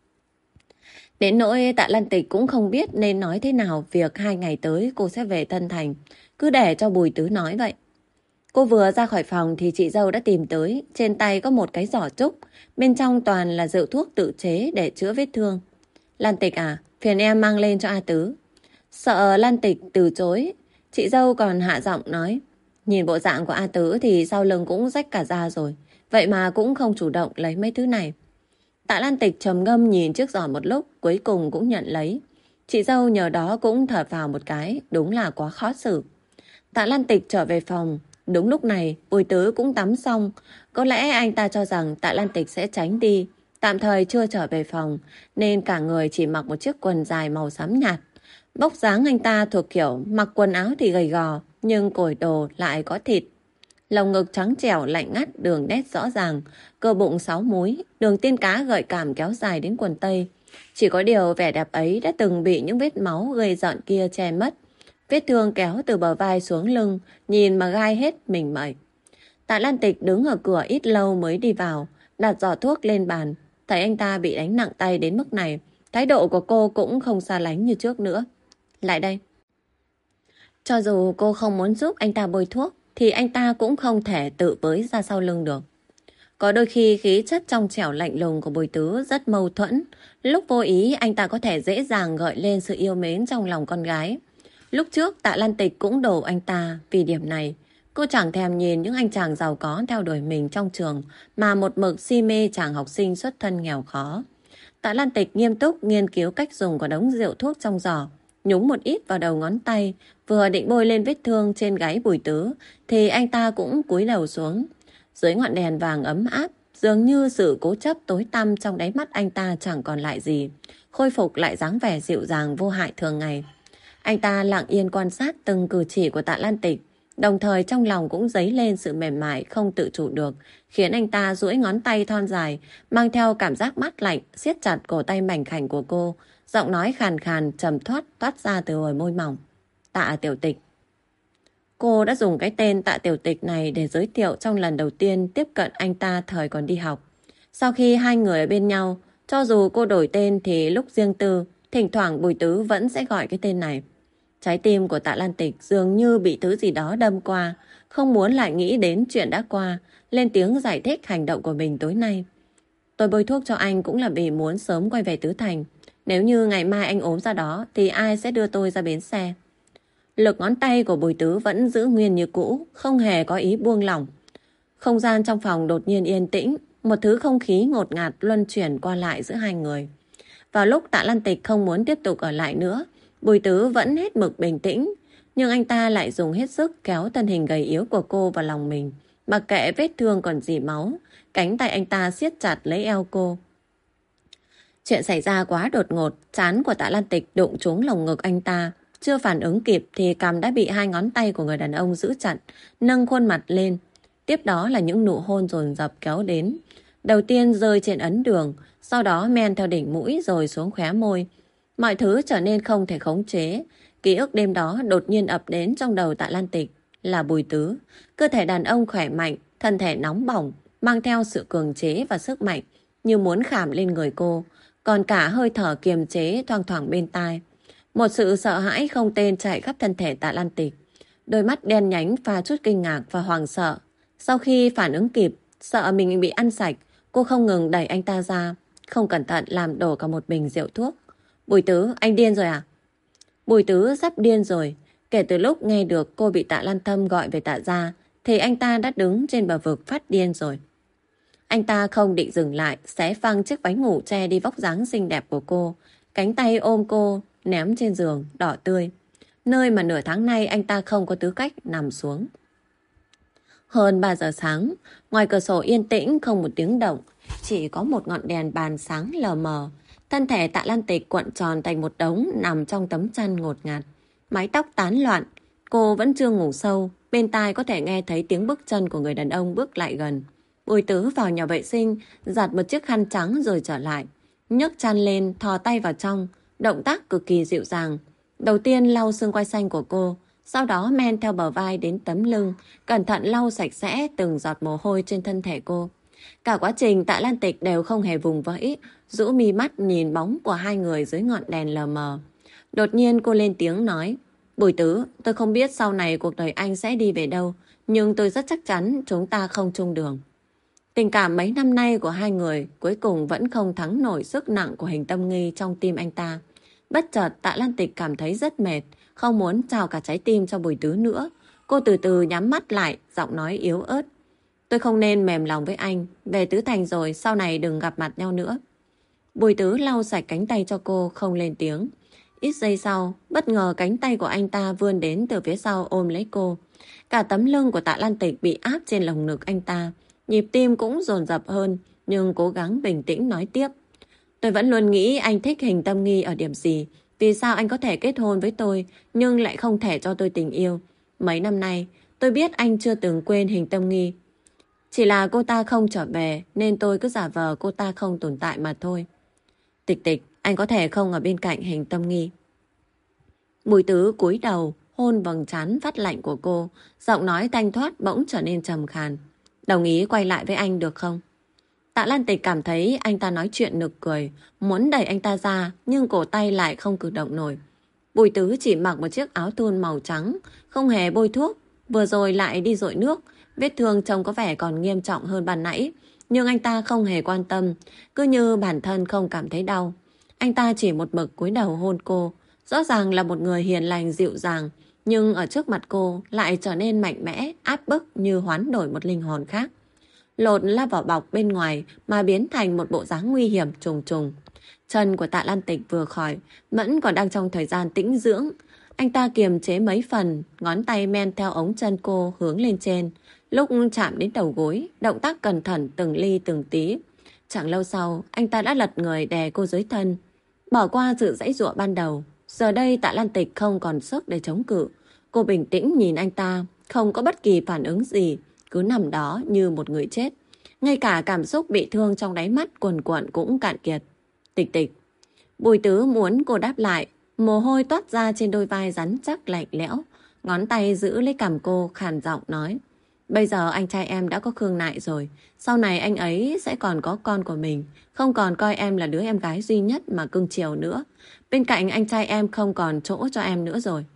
Đến nỗi Tạ Lan Tịch cũng không biết nên nói thế nào việc hai ngày tới cô sẽ về Tân Thành. Cứ để cho Bùi Tứ nói vậy. Cô vừa ra khỏi phòng thì chị dâu đã tìm tới. Trên tay có một cái giỏ trúc. Bên trong toàn là rượu thuốc tự chế để chữa vết thương. Lan Tịch à, phiền em mang lên cho A Tứ. Sợ Lan Tịch từ chối, chị dâu còn hạ giọng nói. Nhìn bộ dạng của A Tứ thì sau lưng cũng rách cả da rồi. Vậy mà cũng không chủ động lấy mấy thứ này. Tạ Lan Tịch trầm ngâm nhìn chiếc giỏ một lúc, cuối cùng cũng nhận lấy. Chị dâu nhờ đó cũng thở vào một cái, đúng là quá khó xử. Tạ Lan Tịch trở về phòng. Đúng lúc này, Bùi Tứ cũng tắm xong. Có lẽ anh ta cho rằng Tạ Lan Tịch sẽ tránh đi, tạm thời chưa trở về phòng, nên cả người chỉ mặc một chiếc quần dài màu xám nhạt. Vóc dáng anh ta thuộc kiểu mặc quần áo thì gầy gò, nhưng cởi đồ lại có thịt. Lồng ngực trắng trẻo lạnh ngắt, đường nét rõ ràng, cơ bụng sáu múi, đường tiên cá gợi cảm kéo dài đến quần tây. Chỉ có điều vẻ đẹp ấy đã từng bị những vết máu gây rợn kia che mất. Vết thương kéo từ bờ vai xuống lưng, nhìn mà gai hết mình mẩy. Tạ Lan Tịch đứng ở cửa ít lâu mới đi vào, đặt giỏ thuốc lên bàn. Thấy anh ta bị đánh nặng tay đến mức này, thái độ của cô cũng không xa lánh như trước nữa. Lại đây. Cho dù cô không muốn giúp anh ta bôi thuốc, thì anh ta cũng không thể tự bới ra sau lưng được. Có đôi khi khí chất trong trẻo lạnh lùng của Bùi Tứ rất mâu thuẫn. Lúc vô ý anh ta có thể dễ dàng gợi lên sự yêu mến trong lòng con gái. Lúc trước Tạ Lan Tịch cũng đổ anh ta vì điểm này. Cô chẳng thèm nhìn những anh chàng giàu có theo đuổi mình trong trường mà một mực si mê chàng học sinh xuất thân nghèo khó. Tạ Lan Tịch nghiêm túc nghiên cứu cách dùng của đống rượu thuốc trong giỏ, nhúng một ít vào đầu ngón tay, vừa định bôi lên vết thương trên gáy Bùi Tứ thì anh ta cũng cúi đầu xuống. Dưới ngọn đèn vàng ấm áp, dường như sự cố chấp tối tăm trong đáy mắt anh ta chẳng còn lại gì, khôi phục lại dáng vẻ dịu dàng vô hại thường ngày. Anh ta lặng yên quan sát từng cử chỉ của Tạ Lan Tịch, đồng thời trong lòng cũng dấy lên sự mềm mại không tự chủ được, khiến anh ta duỗi ngón tay thon dài, mang theo cảm giác mát lạnh, siết chặt cổ tay mảnh khảnh của cô, giọng nói khàn khàn, trầm thoát toát ra từ hồi môi mỏng. Tạ Tiểu Tịch. Cô đã dùng cái tên Tạ Tiểu Tịch này để giới thiệu trong lần đầu tiên tiếp cận anh ta thời còn đi học. Sau khi hai người ở bên nhau, cho dù cô đổi tên thì lúc riêng tư, thỉnh thoảng Bùi Tứ vẫn sẽ gọi cái tên này. Trái tim của Tạ Lan Tịch dường như bị thứ gì đó đâm qua, không muốn lại nghĩ đến chuyện đã qua, lên tiếng giải thích hành động của mình tối nay. Tôi bôi thuốc cho anh cũng là vì muốn sớm quay về Tứ Thành. Nếu như ngày mai anh ốm ra đó thì ai sẽ đưa tôi ra bến xe? Lực ngón tay của Bùi Tứ vẫn giữ nguyên như cũ, không hề có ý buông lỏng. Không gian trong phòng đột nhiên yên tĩnh, một thứ không khí ngột ngạt luân chuyển qua lại giữa hai người. Vào lúc Tạ Lan Tịch không muốn tiếp tục ở lại nữa, Bùi Tứ vẫn hết mực bình tĩnh, nhưng anh ta lại dùng hết sức kéo thân hình gầy yếu của cô vào lòng mình, mặc kệ vết thương còn rỉ máu, cánh tay anh ta siết chặt lấy eo cô. Chuyện xảy ra quá đột ngột, trán của Tạ Lan Tịch đụng trúng lồng ngực anh ta, chưa phản ứng kịp thì cằm đã bị hai ngón tay của người đàn ông giữ chặt, nâng khuôn mặt lên. Tiếp đó là những nụ hôn dồn dập kéo đến. Đầu tiên rơi trên ấn đường, sau đó men theo đỉnh mũi rồi xuống khóe môi. Mọi thứ trở nên không thể khống chế. Ký ức đêm đó đột nhiên ập đến trong đầu Tạ Lan Tịch là Bùi Tứ. Cơ thể đàn ông khỏe mạnh, thân thể nóng bỏng, mang theo sự cường chế và sức mạnh, như muốn khảm lên người cô. Còn cả hơi thở kiềm chế thoang thoảng bên tai. Một sự sợ hãi không tên chạy khắp thân thể Tạ Lan Tịch. Đôi mắt đen nhánh pha chút kinh ngạc và hoàng sợ. Sau khi phản ứng kịp, sợ mình bị ăn sạch, cô không ngừng đẩy anh ta ra, không cẩn thận làm đổ cả một bình rượu thuốc. Bùi Tứ, anh điên rồi à? Bùi Tứ sắp điên rồi. Kể từ lúc nghe được cô bị Tạ Lan Thâm gọi về Tạ gia, thì anh ta đã đứng trên bờ vực phát điên rồi. Anh ta không định dừng lại, xé phăng chiếc váy ngủ che đi vóc dáng xinh đẹp của cô. Cánh tay ôm cô, ném trên giường, đỏ tươi. Nơi mà nửa tháng nay anh ta không có tư cách nằm xuống. Hơn ba giờ sáng, ngoài cửa sổ yên tĩnh không một tiếng động, chỉ có một ngọn đèn bàn sáng lờ mờ. Thân thể Tạ Lan Tịch cuộn tròn thành một đống nằm trong tấm chăn ngột ngạt. Mái tóc tán loạn, cô vẫn chưa ngủ sâu, bên tai có thể nghe thấy tiếng bước chân của người đàn ông bước lại gần. Bùi Tứ vào nhà vệ sinh, giặt một chiếc khăn trắng rồi trở lại. Nhấc chăn lên, thò tay vào trong, động tác cực kỳ dịu dàng. Đầu tiên lau xương quai xanh của cô, sau đó men theo bờ vai đến tấm lưng, cẩn thận lau sạch sẽ từng giọt mồ hôi trên thân thể cô. Cả quá trình Tạ Lan Tịch đều không hề vùng vẫy, rũ mi mắt nhìn bóng của hai người dưới ngọn đèn lờ mờ. Đột nhiên cô lên tiếng nói, Bùi Tứ, tôi không biết sau này cuộc đời anh sẽ đi về đâu, nhưng tôi rất chắc chắn chúng ta không chung đường. Tình cảm mấy năm nay của hai người cuối cùng vẫn không thắng nổi sức nặng của Hình Tâm Nghi trong tim anh ta. Bất chợt Tạ Lan Tịch cảm thấy rất mệt, không muốn trao cả trái tim cho Bùi Tứ nữa. Cô từ từ nhắm mắt lại, giọng nói yếu ớt. Tôi không nên mềm lòng với anh, về Tứ Thành rồi sau này đừng gặp mặt nhau nữa. Bùi Tứ lau sạch cánh tay cho cô, không lên tiếng. Ít giây sau, bất ngờ cánh tay của anh ta vươn đến từ phía sau ôm lấy cô. Cả tấm lưng của Tạ Lan Tịch bị áp trên lồng ngực anh ta. Nhịp tim cũng dồn dập hơn, nhưng cố gắng bình tĩnh nói tiếp. Tôi vẫn luôn nghĩ anh thích Hình Tâm Nghi ở điểm gì. Vì sao anh có thể kết hôn với tôi, nhưng lại không thể cho tôi tình yêu. Mấy năm nay, Tôi biết anh chưa từng quên Hình Tâm Nghi. Chỉ là cô ta không trở về nên tôi cứ giả vờ cô ta không tồn tại mà thôi. Tịch Tịch, anh có thể không ở bên cạnh Hình Tâm Nghi. Bùi Tứ cúi đầu, hôn vầng trán phát lạnh của cô, giọng nói thanh thoát bỗng trở nên trầm khàn. Đồng ý quay lại với anh được không? Tạ Lan Tịch cảm thấy anh ta nói chuyện nực cười, muốn đẩy anh ta ra, nhưng cổ tay lại không cử động nổi. Bùi Tứ chỉ mặc một chiếc áo thun màu trắng, không hề bôi thuốc, vừa rồi lại đi dội nước, vết thương trông có vẻ còn nghiêm trọng hơn ban nãy, nhưng anh ta không hề quan tâm, cứ như bản thân không cảm thấy đau. Anh ta chỉ một mực cúi đầu hôn cô, rõ ràng là một người hiền lành dịu dàng, nhưng ở trước mặt cô lại trở nên mạnh mẽ, áp bức như hoán đổi một linh hồn khác. Lột la vỏ bọc bên ngoài mà biến thành một bộ dáng nguy hiểm trùng trùng. Chân của Tạ Lan Tịch vừa khỏi, Mẫn còn đang trong thời gian tĩnh dưỡng. Anh ta kiềm chế mấy phần, ngón tay men theo ống chân cô hướng lên trên. Lúc chạm đến đầu gối, động tác cẩn thận từng ly từng tí. Chẳng lâu sau, anh ta đã lật người đè cô dưới thân. Bỏ qua sự giãy giụa ban đầu, giờ đây Tạ Lan Tịch không còn sức để chống cự. Cô bình tĩnh nhìn anh ta, không có bất kỳ phản ứng gì, cứ nằm đó như một người chết. Ngay cả cảm xúc bị thương trong đáy mắt cuồn cuộn cũng cạn kiệt. Tịch Tịch. Bùi Tứ muốn cô đáp lại, mồ hôi toát ra trên đôi vai rắn chắc lạnh lẽo. Ngón tay giữ lấy cằm cô, khàn giọng nói. Bây giờ anh trai em đã có Khương Nại rồi, sau này anh ấy sẽ còn có con của mình, không còn coi em là đứa em gái duy nhất mà cưng chiều nữa. Bên cạnh anh trai em không còn chỗ cho em nữa rồi.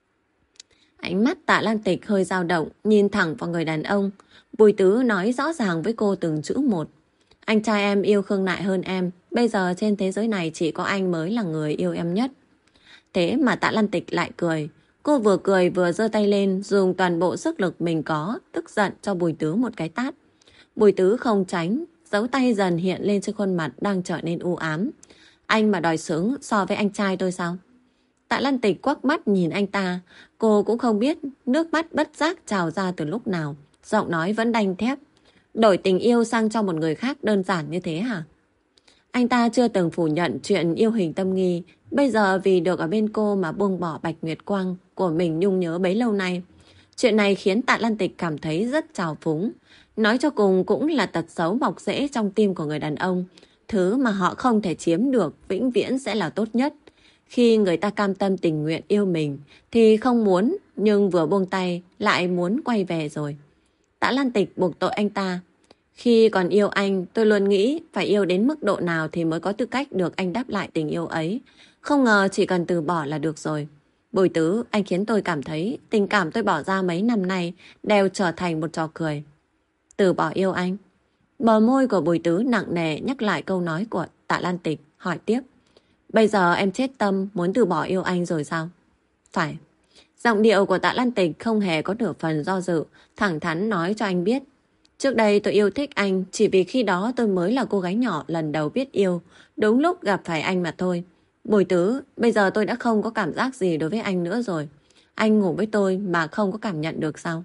Ánh mắt Tạ Lan Tịch hơi dao động, nhìn thẳng vào người đàn ông. Bùi Tứ nói rõ ràng với cô từng chữ một. Anh trai em yêu Khương Nại hơn em, bây giờ trên thế giới này chỉ có anh mới là người yêu em nhất. Thế mà Tạ Lan Tịch lại cười. Cô vừa cười vừa giơ tay lên, dùng toàn bộ sức lực mình có, tức giận cho Bùi Tứ một cái tát. Bùi Tứ không tránh, dấu tay dần hiện lên trên khuôn mặt đang trở nên u ám. Anh mà đòi sướng so với anh trai tôi sao? Tạ Lan Tịch quắc mắt nhìn anh ta, cô cũng không biết nước mắt bất giác trào ra từ lúc nào, giọng nói vẫn đanh thép. Đổi tình yêu sang cho một người khác đơn giản như thế hả? Anh ta chưa từng phủ nhận chuyện yêu Hình Tâm Nghi, bây giờ vì được ở bên cô mà buông bỏ Bạch Nguyệt Quang của mình nhung nhớ bấy lâu nay. Chuyện này khiến Tạ Lan Tịch cảm thấy rất trào phúng. Nói cho cùng cũng là tật xấu mọc rễ trong tim của người đàn ông. Thứ mà họ không thể chiếm được vĩnh viễn sẽ là tốt nhất. Khi người ta cam tâm tình nguyện yêu mình thì không muốn, nhưng vừa buông tay lại muốn quay về rồi. Tạ Lan Tịch buộc tội anh ta. Khi còn yêu anh, tôi luôn nghĩ phải yêu đến mức độ nào thì mới có tư cách được anh đáp lại tình yêu ấy. Không ngờ chỉ cần từ bỏ là được rồi. Bùi Tứ, anh khiến tôi cảm thấy tình cảm tôi bỏ ra mấy năm nay đều trở thành một trò cười. Từ bỏ yêu anh. Bờ môi của Bùi Tứ nặng nề nhắc lại câu nói của Tạ Lan Tịch, hỏi tiếp. Bây giờ em chết tâm muốn từ bỏ yêu anh rồi sao? Phải. Giọng điệu của Tạ Lan Tịch không hề có nửa phần do dự, thẳng thắn nói cho anh biết. Trước đây tôi yêu thích anh chỉ vì khi đó tôi mới là cô gái nhỏ lần đầu biết yêu, đúng lúc gặp phải anh mà thôi. Bùi Tứ, bây giờ tôi đã không có cảm giác gì đối với anh nữa rồi. Anh ngủ với tôi mà không có cảm nhận được sao?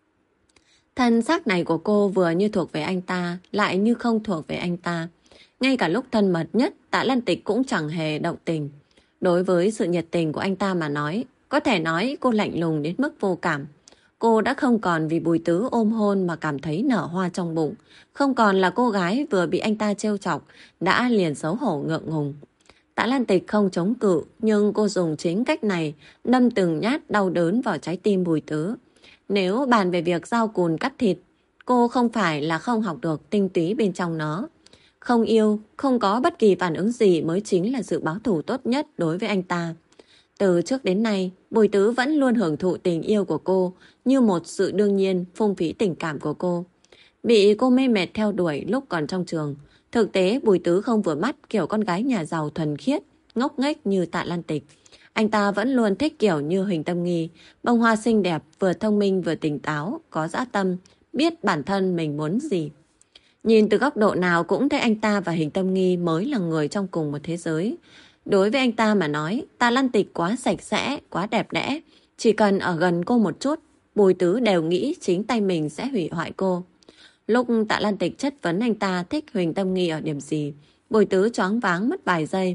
Thân xác này của cô vừa như thuộc về anh ta, lại như không thuộc về anh ta. Ngay cả lúc thân mật nhất, Tạ Lan Tịch cũng chẳng hề động tình. Đối với sự nhiệt tình của anh ta mà nói, có thể nói cô lạnh lùng đến mức vô cảm. Cô đã không còn vì Bùi Tứ ôm hôn mà cảm thấy nở hoa trong bụng. Không còn là cô gái vừa bị anh ta trêu chọc, đã liền xấu hổ ngượng ngùng. Tạ Lan Tịch không chống cự, nhưng cô dùng chính cách này đâm từng nhát đau đớn vào trái tim Bùi Tứ. Nếu bàn về việc dao cùn cắt thịt, cô không phải là không học được tinh túy bên trong nó. Không yêu, không có bất kỳ phản ứng gì mới chính là sự báo thù tốt nhất đối với anh ta. Từ trước đến nay, Bùi Tứ vẫn luôn hưởng thụ tình yêu của cô như một sự đương nhiên phung phí tình cảm của cô. Bị cô mê mệt theo đuổi lúc còn trong trường. Thực tế Bùi Tứ không vừa mắt kiểu con gái nhà giàu thuần khiết, ngốc nghếch như Tạ Lan Tịch. Anh ta vẫn luôn thích kiểu như Hình Tâm Nghi, bông hoa xinh đẹp, vừa thông minh vừa tỉnh táo, có dã tâm, biết bản thân mình muốn gì. Nhìn từ góc độ nào cũng thấy anh ta và Hình Tâm Nghi mới là người trong cùng một thế giới. Đối với anh ta mà nói, Tạ Lan Tịch quá sạch sẽ, quá đẹp đẽ. Chỉ cần ở gần cô một chút, Bùi Tứ đều nghĩ chính tay mình sẽ hủy hoại cô. Lúc Tạ Lan Tịch chất vấn anh ta thích Huỳnh Tâm Nghi ở điểm gì, Bùi Tứ choáng váng mất vài giây.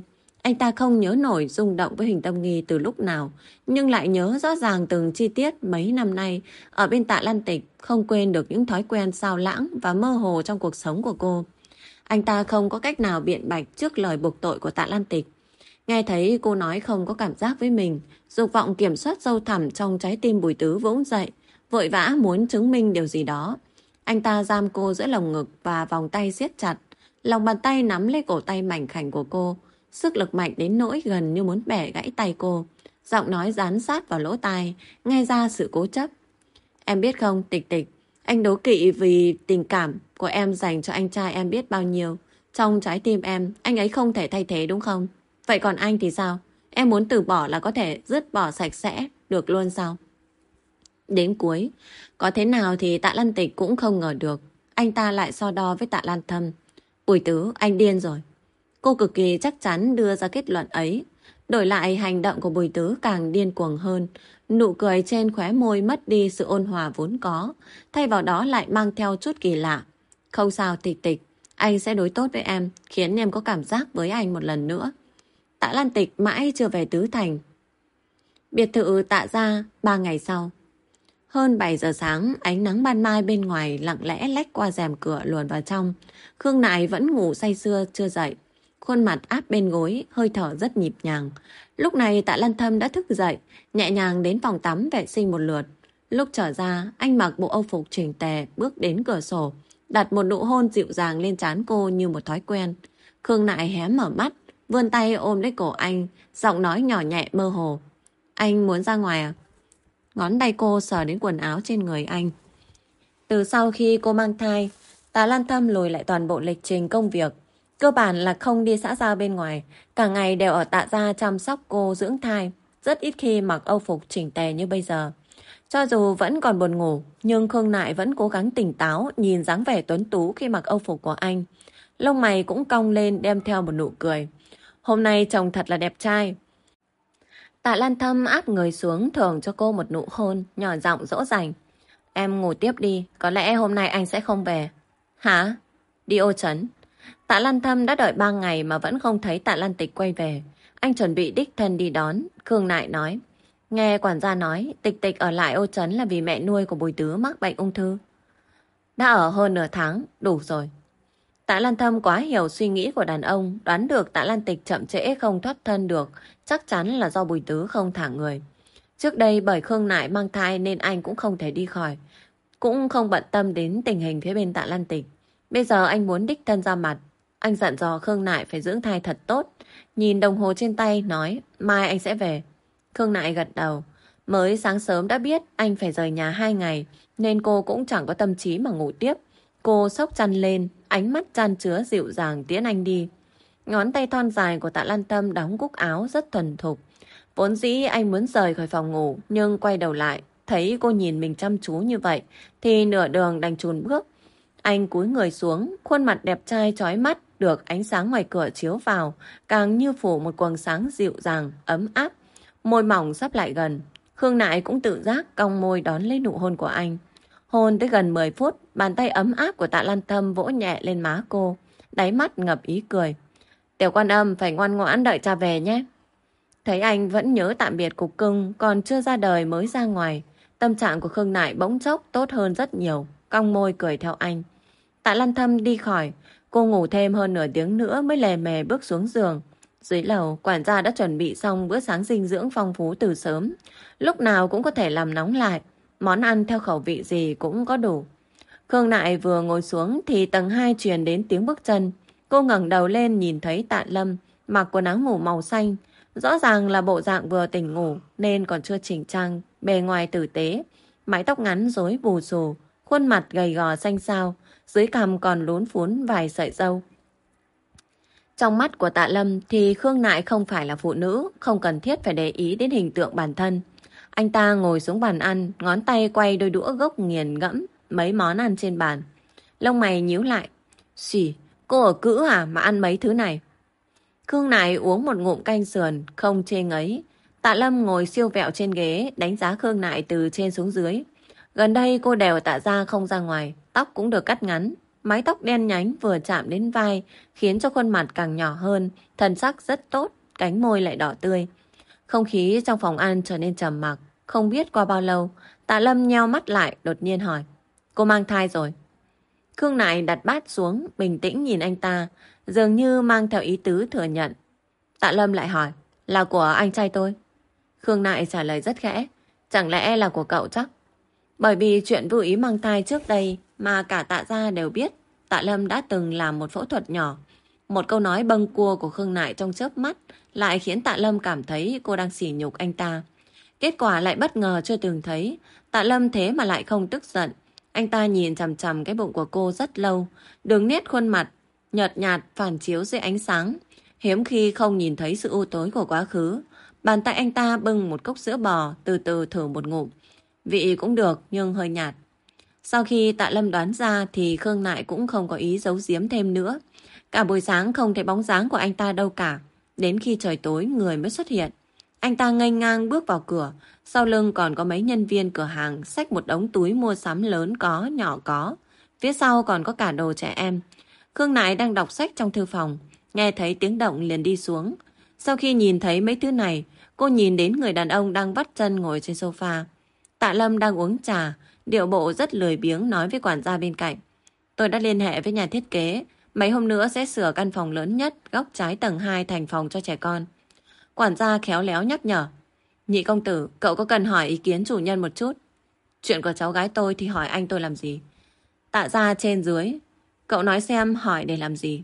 Anh ta không nhớ nổi rung động với Huỳnh Tâm Nghi từ lúc nào, nhưng lại nhớ rõ ràng từng chi tiết mấy năm nay ở bên Tạ Lan Tịch, không quên được những thói quen xao lãng và mơ hồ trong cuộc sống của cô. Anh ta không có cách nào biện bạch trước lời buộc tội của Tạ Lan Tịch. Nghe thấy cô nói không có cảm giác với mình, dục vọng kiểm soát sâu thẳm trong trái tim Bùi Tứ vỗng dậy, vội vã muốn chứng minh điều gì đó. Anh ta giam cô giữa lồng ngực và vòng tay siết chặt, lòng bàn tay nắm lấy cổ tay mảnh khảnh của cô, sức lực mạnh đến nỗi gần như muốn bẻ gãy tay cô. Giọng nói dán sát vào lỗ tai, nghe ra sự cố chấp. Em biết không, Tịch Tịch, anh đố kỵ vì tình cảm của em dành cho anh trai em biết bao nhiêu. Trong trái tim em, anh ấy không thể thay thế đúng không? Vậy còn anh thì sao? Em muốn từ bỏ là có thể dứt bỏ sạch sẽ được luôn sao? Đến cuối, có thế nào thì Tạ Lan Tịch cũng không ngờ được. Anh ta lại so đo với Tạ Lan Thâm. Bùi Tứ, anh điên rồi. Cô cực kỳ chắc chắn đưa ra kết luận ấy. Đổi lại hành động của Bùi Tứ càng điên cuồng hơn. Nụ cười trên khóe môi mất đi sự ôn hòa vốn có, thay vào đó lại mang theo chút kỳ lạ. Không sao Tịch Tịch, anh sẽ đối tốt với em, khiến em có cảm giác với anh một lần nữa. Tạ Lan Tịch mãi chưa về Tứ Thành. Biệt thự Tạ gia ba ngày sau. Hơn bảy giờ sáng, ánh nắng ban mai bên ngoài lặng lẽ lách qua rèm cửa luồn vào trong. Khương Nại vẫn ngủ say sưa chưa dậy. Khuôn mặt áp bên gối, hơi thở rất nhịp nhàng. Lúc này Tạ Lan Thâm đã thức dậy, nhẹ nhàng đến phòng tắm vệ sinh một lượt. Lúc trở ra, anh mặc bộ âu phục chỉnh tề, bước đến cửa sổ, đặt một nụ hôn dịu dàng lên trán cô như một thói quen. Khương Nại hé mở mắt, vươn tay ôm lấy cổ anh, giọng nói nhỏ nhẹ mơ hồ. Anh muốn ra ngoài à? Ngón tay cô sờ đến quần áo trên người anh. Từ sau khi cô mang thai, Tạ Lan Thâm lùi lại toàn bộ lịch trình công việc. Cơ bản là không đi xã giao bên ngoài, cả ngày đều ở Tạ gia chăm sóc cô dưỡng thai, rất ít khi mặc âu phục chỉnh tề như bây giờ. Cho dù vẫn còn buồn ngủ, nhưng Khương Nại vẫn cố gắng tỉnh táo nhìn dáng vẻ tuấn tú khi mặc âu phục của anh. Lông mày cũng cong lên đem theo một nụ cười. Hôm nay chồng thật là đẹp trai. Tạ Lan Thâm áp người xuống thưởng cho cô một nụ hôn, nhỏ giọng dỗ dành. Em ngủ tiếp đi, có lẽ hôm nay anh sẽ không về. Hả? Đi Ô Trấn. Tạ Lan Thâm đã đợi ba ngày mà vẫn không thấy Tạ Lan Tịch quay về. Anh chuẩn bị đích thân đi đón. Khương Nại nói. Nghe quản gia nói, Tịch Tịch ở lại Ô Trấn là vì mẹ nuôi của Bùi Tứ mắc bệnh ung thư. Đã ở hơn nửa tháng, đủ rồi. Tạ Lan Thâm quá hiểu suy nghĩ của đàn ông, đoán được Tạ Lan Tịch chậm trễ không thoát thân được, chắc chắn là do Bùi Tứ không thả người. Trước đây bởi Khương Nại mang thai nên anh cũng không thể đi khỏi, cũng không bận tâm đến tình hình phía bên Tạ Lan Tịch. Bây giờ anh muốn đích thân ra mặt, anh dặn dò Khương Nại phải dưỡng thai thật tốt. Nhìn đồng hồ trên tay nói, mai anh sẽ về. Khương Nại gật đầu, mới sáng sớm đã biết anh phải rời nhà hai ngày, nên cô cũng chẳng có tâm trí mà ngủ tiếp. Cô xốc chăn lên, ánh mắt chan chứa dịu dàng tiễn anh đi. Ngón tay thon dài của Tạ Lan Tâm đóng cúc áo rất thuần thục. Vốn dĩ anh muốn rời khỏi phòng ngủ, nhưng quay đầu lại, thấy cô nhìn mình chăm chú như vậy, thì nửa đường đành chùn bước. Anh cúi người xuống, khuôn mặt đẹp trai chói mắt, được ánh sáng ngoài cửa chiếu vào, càng như phủ một quầng sáng dịu dàng, ấm áp. Môi mỏng sắp lại gần, Khương Nại cũng tự giác cong môi đón lấy nụ hôn của anh. Hôn tới gần mười phút, bàn tay ấm áp của Tạ Lan Tâm vỗ nhẹ lên má cô, đáy mắt ngập ý cười. Tiểu Quan Âm phải ngoan ngoãn đợi cha về nhé. Thấy anh vẫn nhớ tạm biệt cục cưng, còn chưa ra đời mới ra ngoài. Tâm trạng của Khương Nại bỗng chốc tốt hơn rất nhiều, cong môi cười theo anh. Tạ Lan Tâm đi khỏi, cô ngủ thêm hơn nửa tiếng nữa mới lè mè bước xuống giường. Dưới lầu, quản gia đã chuẩn bị xong bữa sáng dinh dưỡng phong phú từ sớm. Lúc nào cũng có thể làm nóng lại, món ăn theo khẩu vị gì cũng có đủ. Khương Nại vừa ngồi xuống thì tầng hai truyền đến tiếng bước chân. Cô ngẩng đầu lên nhìn thấy Tạ Lâm mặc quần áo ngủ màu xanh. Rõ ràng là bộ dạng vừa tỉnh ngủ nên còn chưa chỉnh trang, bề ngoài tử tế. Mái tóc ngắn rối bù xù, khuôn mặt gầy gò xanh xao, dưới cằm còn lún phún vài sợi râu. Trong mắt của Tạ Lâm thì Khương Nại không phải là phụ nữ, không cần thiết phải để ý đến hình tượng bản thân. Anh ta ngồi xuống bàn ăn, ngón tay quay đôi đũa gốc nghiền ngẫm mấy món ăn trên bàn. Lông mày nhíu lại. Xỉ, cô ở cữ à mà ăn mấy thứ này? Khương Nại uống một ngụm canh sườn, không chê ngấy. Tạ Lâm ngồi siêu vẹo trên ghế, đánh giá Khương Nại từ trên xuống dưới. Gần đây cô đều Tạ ra không ra ngoài, tóc cũng được cắt ngắn. Mái tóc đen nhánh vừa chạm đến vai, khiến cho khuôn mặt càng nhỏ hơn, thần sắc rất tốt, cánh môi lại đỏ tươi. Không khí trong phòng ăn trở nên trầm mặc. Không biết qua bao lâu, Tạ Lâm nheo mắt lại đột nhiên hỏi. Cô mang thai rồi? Khương Nại đặt bát xuống, bình tĩnh nhìn anh ta, dường như mang theo ý tứ thừa nhận. Tạ Lâm lại hỏi, là của anh trai tôi? Khương Nại trả lời rất khẽ, chẳng lẽ là của cậu chắc? Bởi vì chuyện vô ý mang thai trước đây mà cả Tạ gia đều biết, Tạ Lâm đã từng làm một phẫu thuật nhỏ. Một câu nói bâng cua của Khương Nại trong chớp mắt lại khiến Tạ Lâm cảm thấy cô đang sỉ nhục anh ta. Kết quả lại bất ngờ chưa từng thấy, Tạ Lâm thế mà lại không tức giận. Anh ta nhìn chằm chằm cái bụng của cô rất lâu, đường nét khuôn mặt nhợt nhạt phản chiếu dưới ánh sáng, hiếm khi không nhìn thấy sự u tối của quá khứ. Bàn tay anh ta bưng một cốc sữa bò, từ từ thử một ngụm. Vị cũng được nhưng hơi nhạt. Sau khi Tạ Lâm đoán ra thì Khương Nại cũng không có ý giấu giếm thêm nữa. Cả buổi sáng không thấy bóng dáng của anh ta đâu cả. Đến khi trời tối người mới xuất hiện. Anh ta nghênh ngang bước vào cửa. Sau lưng còn có mấy nhân viên cửa hàng xách một đống túi mua sắm lớn có, nhỏ có. Phía sau còn có cả đồ trẻ em. Khương Nại đang đọc sách trong thư phòng. Nghe thấy tiếng động liền đi xuống. Sau khi nhìn thấy mấy thứ này, cô nhìn đến người đàn ông đang vắt chân ngồi trên sofa. Tạ Lâm đang uống trà, điệu bộ rất lười biếng nói với quản gia bên cạnh. Tôi đã liên hệ với nhà thiết kế, mấy hôm nữa sẽ sửa căn phòng lớn nhất góc trái tầng hai thành phòng cho trẻ con. Quản gia khéo léo nhắc nhở. Nhị công tử, cậu có cần hỏi ý kiến chủ nhân một chút? Chuyện của cháu gái tôi thì hỏi anh tôi làm gì? Tạ gia trên dưới, cậu nói xem hỏi để làm gì?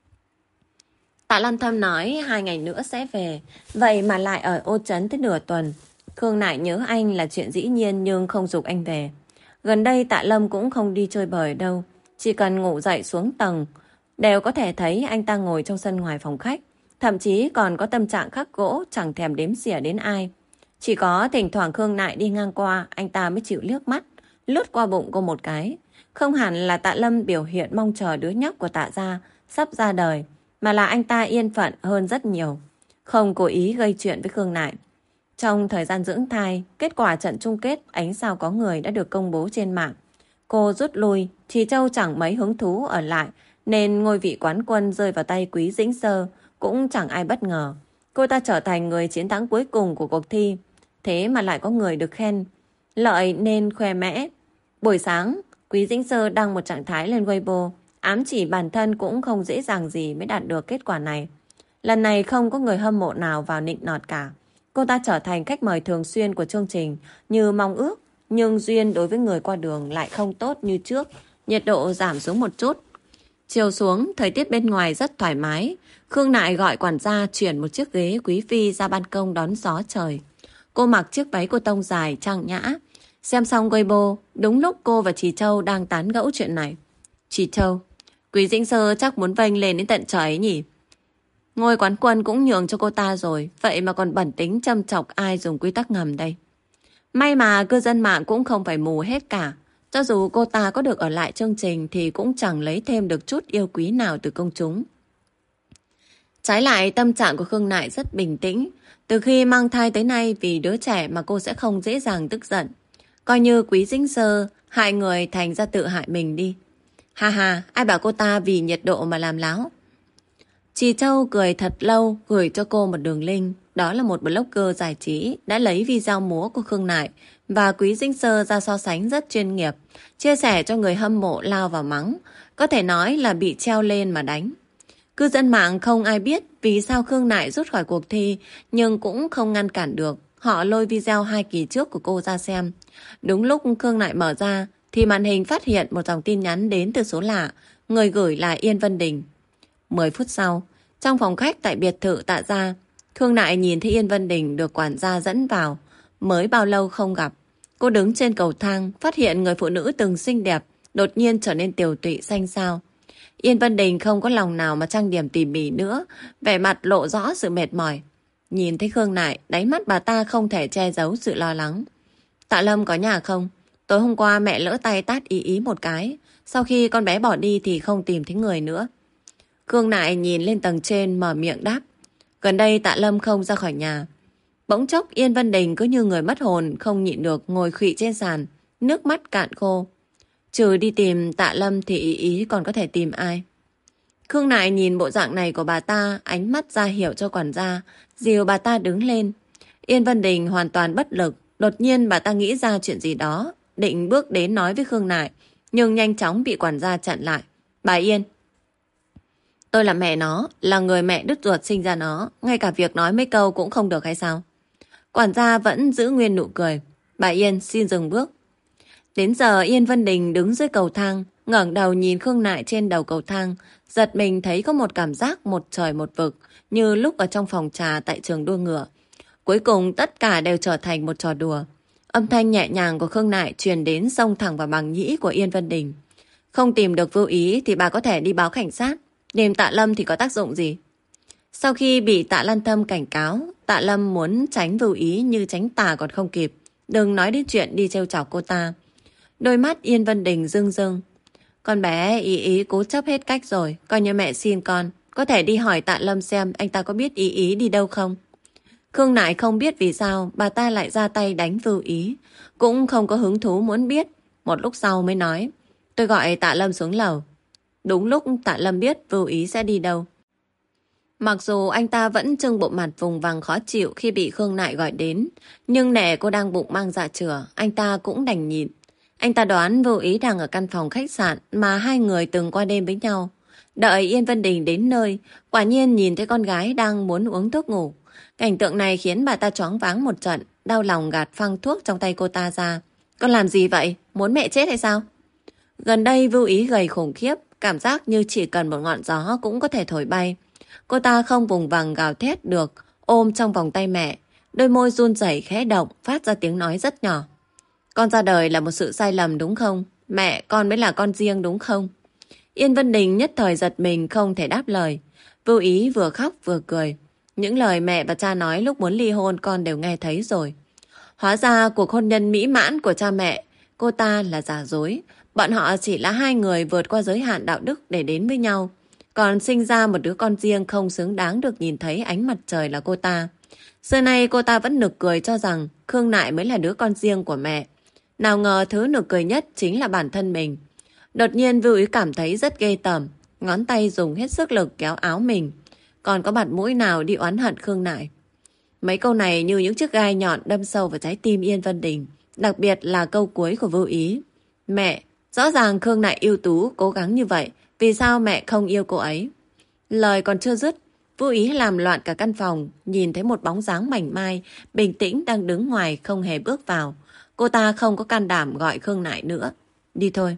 Tạ Lan Thâm nói hai ngày nữa sẽ về, vậy mà lại ở Ô Trấn tới nửa tuần. Khương Nại nhớ anh là chuyện dĩ nhiên nhưng không giục anh về. Gần đây Tạ Lâm cũng không đi chơi bời đâu, chỉ cần ngủ dậy xuống tầng, đều có thể thấy anh ta ngồi trong sân ngoài phòng khách, thậm chí còn có tâm trạng khắc gỗ chẳng thèm đếm xỉa đến ai. Chỉ có thỉnh thoảng Khương Nại đi ngang qua, anh ta mới chịu liếc mắt, lướt qua bụng cô một cái. Không hẳn là Tạ Lâm biểu hiện mong chờ đứa nhóc của Tạ gia sắp ra đời, mà là anh ta yên phận hơn rất nhiều, không cố ý gây chuyện với Khương Nại. Trong thời gian dưỡng thai, kết quả trận chung kết Ánh Sao Có Người đã được công bố trên mạng. Cô rút lui, Trì Châu chẳng mấy hứng thú ở lại, nên ngôi vị quán quân rơi vào tay Quý Dĩnh Sơ cũng chẳng ai bất ngờ. Cô ta trở thành người chiến thắng cuối cùng của cuộc thi, thế mà lại có người được khen lợi nên khoe mẽ. Buổi sáng, Quý Dĩnh Sơ đăng một trạng thái lên Weibo, ám chỉ bản thân cũng không dễ dàng gì mới đạt được kết quả này. Lần này không có người hâm mộ nào vào nịnh nọt cả. Cô ta trở thành khách mời thường xuyên của chương trình như mong ước, nhưng duyên đối với người qua đường lại không tốt như trước, nhiệt độ giảm xuống một chút. Chiều xuống, thời tiết bên ngoài rất thoải mái. Khương Nại gọi quản gia chuyển một chiếc ghế quý phi ra ban công đón gió trời. Cô mặc chiếc váy cô tông dài, trang nhã. Xem xong Weibo, đúng lúc cô và Trì Châu đang tán gẫu chuyện này. Trì Châu, Quý Dĩnh Sơ chắc muốn vênh lên đến tận trời ấy nhỉ? Ngôi quán quân cũng nhường cho cô ta rồi, vậy mà còn bẩn tính châm chọc ai dùng quy tắc ngầm đây. May mà cư dân mạng cũng không phải mù hết cả. Cho dù cô ta có được ở lại chương trình thì cũng chẳng lấy thêm được chút yêu quý nào từ công chúng. Trái lại, tâm trạng của Khương Nại rất bình tĩnh. Từ khi mang thai tới nay, vì đứa trẻ mà cô sẽ không dễ dàng tức giận. Coi như Quý Dĩnh Sơ hại người thành ra tự hại mình đi. Ha ha, ai bảo cô ta vì nhiệt độ mà làm láo. Trì Châu cười thật lâu, gửi cho cô một đường link. Đó là một blogger giải trí đã lấy video múa của Khương Nại và Quý Dĩnh Sơ ra so sánh rất chuyên nghiệp, chia sẻ cho người hâm mộ lao vào mắng, có thể nói là bị treo lên mà đánh. Cư dân mạng không ai biết vì sao Khương Nại rút khỏi cuộc thi, nhưng cũng không ngăn cản được. Họ lôi video hai kỳ trước của cô ra xem. Đúng lúc Khương Nại mở ra thì màn hình phát hiện một dòng tin nhắn đến từ số lạ, người gửi là Yên Vân Đình. Mười phút sau, trong phòng khách tại biệt thự Tạ gia, Khương Nại nhìn thấy Yên Vân Đình được quản gia dẫn vào. Mới bao lâu không gặp, cô đứng trên cầu thang, phát hiện người phụ nữ từng xinh đẹp, đột nhiên trở nên tiều tụy xanh xao. Yên Vân Đình không có lòng nào mà trang điểm tỉ mỉ nữa, vẻ mặt lộ rõ sự mệt mỏi. Nhìn thấy Khương Nại, đáy mắt bà ta không thể che giấu sự lo lắng. Tạ Lâm có nhà không? Tối hôm qua mẹ lỡ tay tát ý ý một cái, sau khi con bé bỏ đi thì không tìm thấy người nữa. Khương Nại nhìn lên tầng trên mở miệng đáp. Gần đây Tạ Lâm không ra khỏi nhà. Bỗng chốc Yên Vân Đình cứ như người mất hồn, không nhịn được ngồi khuỵu trên sàn, nước mắt cạn khô. Trừ đi tìm Tạ Lâm thì ý ý còn có thể tìm ai? Khương Nại nhìn bộ dạng này của bà ta, ánh mắt ra hiệu cho quản gia, dìu bà ta đứng lên. Yên Vân Đình hoàn toàn bất lực, đột nhiên bà ta nghĩ ra chuyện gì đó, định bước đến nói với Khương Nại, nhưng nhanh chóng bị quản gia chặn lại. Bà Yên, tôi là mẹ nó, là người mẹ đứt ruột sinh ra nó, ngay cả việc nói mấy câu cũng không được hay sao? Quản gia vẫn giữ nguyên nụ cười. Bà Yên xin dừng bước. Đến giờ Yên Vân Đình đứng dưới cầu thang, ngẩng đầu nhìn Khương Nại trên đầu cầu thang, giật mình thấy có một cảm giác một trời một vực, như lúc ở trong phòng trà tại trường đua ngựa. Cuối cùng tất cả đều trở thành một trò đùa. Âm thanh nhẹ nhàng của Khương Nại truyền đến xông thẳng vào màng nhĩ của Yên Vân Đình. Không tìm được Vưu Ý thì bà có thể đi báo cảnh sát, tìm Tạ Lâm thì có tác dụng gì? Sau khi bị Tạ Lan Thâm cảnh cáo, Tạ Lâm muốn tránh Vưu Ý như tránh tà còn không kịp. Đừng nói đến chuyện đi trêu chọc cô ta. Đôi mắt Yên Vân Đình rưng rưng. Con bé Ý Ý cố chấp hết cách rồi, coi như mẹ xin con. Có thể đi hỏi Tạ Lâm xem anh ta có biết Ý Ý đi đâu không? Khương Nại không biết vì sao bà ta lại ra tay đánh Vưu Ý. Cũng không có hứng thú muốn biết. Một lúc sau mới nói, tôi gọi Tạ Lâm xuống lầu. Đúng lúc Tạ Lâm biết Vưu Ý sẽ đi đâu. Mặc dù anh ta vẫn trưng bộ mặt vùng vằng khó chịu khi bị Khương Nại gọi đến, nhưng nể cô đang bụng mang dạ chửa, anh ta cũng đành nhịn. Anh ta đoán Vưu Ý đang ở căn phòng khách sạn mà hai người từng qua đêm với nhau. Đợi Yên Vân Đình đến nơi, quả nhiên nhìn thấy con gái đang muốn uống thuốc ngủ. Cảnh tượng này khiến bà ta choáng váng một trận, đau lòng gạt phăng thuốc trong tay cô ta ra. Con làm gì vậy? Muốn mẹ chết hay sao? Gần đây Vưu Ý gầy khủng khiếp, cảm giác như chỉ cần một ngọn gió cũng có thể thổi bay. Cô ta không vùng vằng gào thét được, ôm trong vòng tay mẹ. Đôi môi run rẩy khẽ động, phát ra tiếng nói rất nhỏ. Con ra đời là một sự sai lầm đúng không? Mẹ, con mới là con riêng đúng không? Yên Vân Đình nhất thời giật mình không thể đáp lời. Vưu Ý vừa khóc vừa cười. Những lời mẹ và cha nói lúc muốn ly hôn con đều nghe thấy rồi. Hóa ra cuộc hôn nhân mỹ mãn của cha mẹ, cô ta là giả dối. Bọn họ chỉ là hai người vượt qua giới hạn đạo đức để đến với nhau. Còn sinh ra một đứa con riêng không xứng đáng được nhìn thấy ánh mặt trời là cô ta. Xưa nay cô ta vẫn nực cười cho rằng Khương Nại mới là đứa con riêng của mẹ. Nào ngờ thứ nực cười nhất chính là bản thân mình. Đột nhiên Vưu Ý cảm thấy rất ghê tởm, ngón tay dùng hết sức lực kéo áo mình. Còn có mặt mũi nào đi oán hận Khương Nại? Mấy câu này như những chiếc gai nhọn đâm sâu vào trái tim Yên Vân Đình. Đặc biệt là câu cuối của Vưu Ý. Mẹ, rõ ràng Khương Nại ưu tú, cố gắng như vậy. Vì sao mẹ không yêu cô ấy? Lời còn chưa dứt, Vưu Ý làm loạn cả căn phòng, nhìn thấy một bóng dáng mảnh mai, bình tĩnh đang đứng ngoài không hề bước vào. Cô ta không có can đảm gọi Khương Nại nữa. Đi thôi.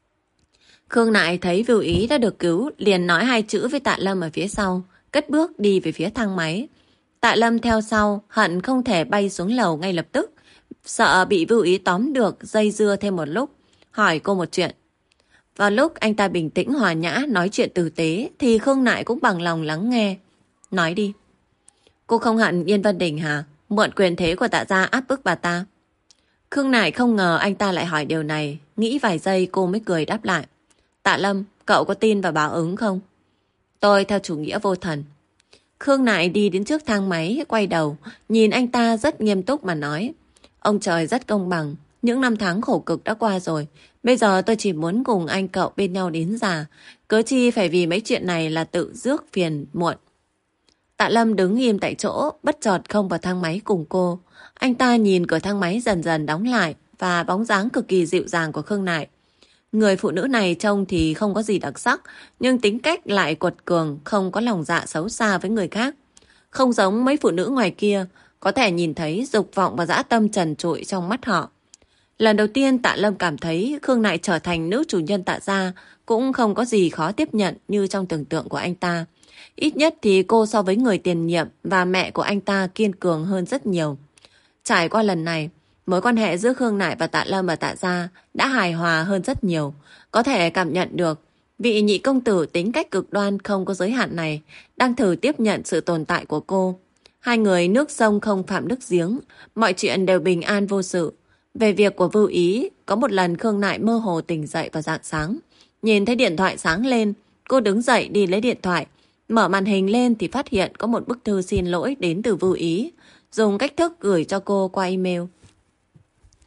Khương Nại thấy Vưu Ý đã được cứu, liền nói hai chữ với Tạ Lâm ở phía sau, cất bước đi về phía thang máy. Tạ Lâm theo sau, hận không thể bay xuống lầu ngay lập tức, sợ bị Vưu Ý tóm được, dây dưa thêm một lúc, hỏi cô một chuyện. Vào lúc anh ta bình tĩnh hòa nhã nói chuyện tử tế thì Khương Nại cũng bằng lòng lắng nghe. Nói đi. Cô không hận Yên Vân Đình hả? Mượn quyền thế của Tạ gia áp bức bà ta. Khương Nại không ngờ anh ta lại hỏi điều này. Nghĩ vài giây cô mới cười đáp lại. Tạ Lâm, cậu có tin vào báo ứng không? Tôi theo chủ nghĩa vô thần. Khương Nại đi đến trước thang máy, quay đầu, nhìn anh ta rất nghiêm túc mà nói. Ông trời rất công bằng. Những năm tháng khổ cực đã qua rồi. Bây giờ tôi chỉ muốn cùng anh cậu bên nhau đến già. Cớ chi phải vì mấy chuyện này là tự rước phiền muộn. Tạ Lâm đứng im tại chỗ, bất chợt không vào thang máy cùng cô. Anh ta nhìn cửa thang máy dần dần đóng lại và bóng dáng cực kỳ dịu dàng của Khương Nại. Người phụ nữ này trông thì không có gì đặc sắc, nhưng tính cách lại quật cường, không có lòng dạ xấu xa với người khác. Không giống mấy phụ nữ ngoài kia, có thể nhìn thấy dục vọng và dã tâm trần trụi trong mắt họ. Lần đầu tiên Tạ Lâm cảm thấy Khương Nại trở thành nữ chủ nhân Tạ gia cũng không có gì khó tiếp nhận như trong tưởng tượng của anh ta. Ít nhất thì cô so với người tiền nhiệm và mẹ của anh ta kiên cường hơn rất nhiều. Trải qua lần này, mối quan hệ giữa Khương Nại và Tạ Lâm và Tạ gia đã hài hòa hơn rất nhiều. Có thể cảm nhận được vị nhị công tử tính cách cực đoan không có giới hạn này đang thử tiếp nhận sự tồn tại của cô. Hai người nước sông không phạm nước giếng, mọi chuyện đều bình an vô sự. Về việc của Vưu Ý, có một lần Khương Nại mơ hồ tỉnh dậy vào rạng sáng. Nhìn thấy điện thoại sáng lên, cô đứng dậy đi lấy điện thoại. Mở màn hình lên thì phát hiện có một bức thư xin lỗi đến từ Vưu Ý, dùng cách thức gửi cho cô qua email.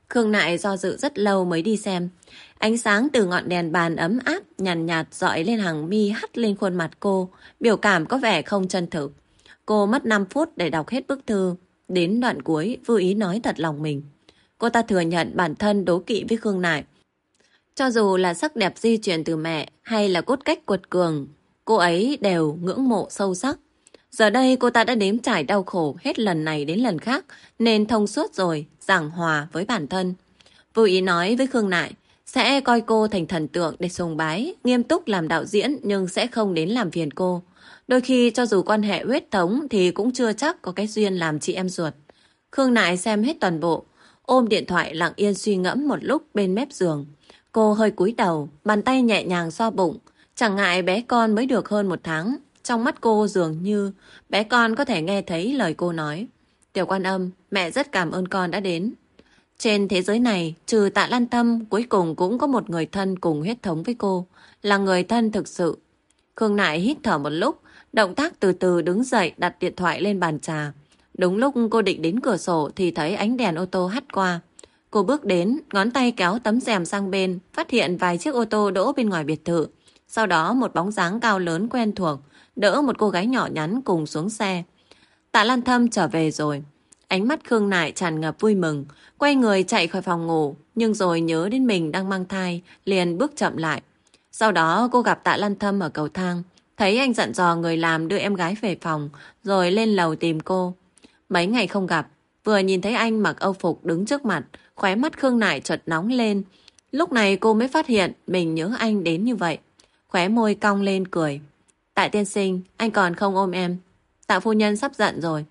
Khương Nại do dự rất lâu mới đi xem. Ánh sáng từ ngọn đèn bàn ấm áp, nhàn nhạt, nhạt dọi lên hàng mi hắt lên khuôn mặt cô, biểu cảm có vẻ không chân thực. Cô mất năm phút để đọc hết bức thư. Đến đoạn cuối, vô ý nói thật lòng mình. Cô ta thừa nhận bản thân đố kỵ với Khương Nại. Cho dù là sắc đẹp di truyền từ mẹ hay là cốt cách quật cường, cô ấy đều ngưỡng mộ sâu sắc. Giờ đây cô ta đã nếm trải đau khổ hết lần này đến lần khác, nên thông suốt rồi, giảng hòa với bản thân. Vô ý nói với Khương Nại, sẽ coi cô thành thần tượng để sùng bái, nghiêm túc làm đạo diễn nhưng sẽ không đến làm phiền cô. Đôi khi cho dù quan hệ huyết thống thì cũng chưa chắc có cái duyên làm chị em ruột. Khương Nại xem hết toàn bộ, ôm điện thoại lặng yên suy ngẫm một lúc bên mép giường. Cô hơi cúi đầu, bàn tay nhẹ nhàng xoa bụng. Chẳng ngại bé con mới được hơn một tháng. Trong mắt cô dường như bé con có thể nghe thấy lời cô nói. Tiểu Quan Âm, mẹ rất cảm ơn con đã đến. Trên thế giới này, trừ Tạ Lan Tâm, cuối cùng cũng có một người thân cùng huyết thống với cô. Là người thân thực sự. Khương Nại hít thở một lúc, động tác từ từ đứng dậy đặt điện thoại lên bàn trà. Đúng lúc cô định đến cửa sổ thì thấy ánh đèn ô tô hắt qua. Cô bước đến, ngón tay kéo tấm rèm sang bên, phát hiện vài chiếc ô tô đỗ bên ngoài biệt thự. Sau đó một bóng dáng cao lớn quen thuộc, đỡ một cô gái nhỏ nhắn cùng xuống xe. Tạ Lan Thâm trở về rồi. Ánh mắt Khương Nại tràn ngập vui mừng, quay người chạy khỏi phòng ngủ, nhưng rồi nhớ đến mình đang mang thai, liền bước chậm lại. Sau đó cô gặp Tạ Lan Thâm ở cầu thang, thấy anh dặn dò người làm đưa em gái về phòng, rồi lên lầu tìm cô. Mấy ngày không gặp, vừa nhìn thấy anh mặc âu phục đứng trước mặt, khóe mắt Khương Nại chợt nóng lên. Lúc này cô mới phát hiện mình nhớ anh đến như vậy. Khóe môi cong lên cười. Tạ tiên sinh, anh còn không ôm em. Tạ phu nhân sắp giận rồi.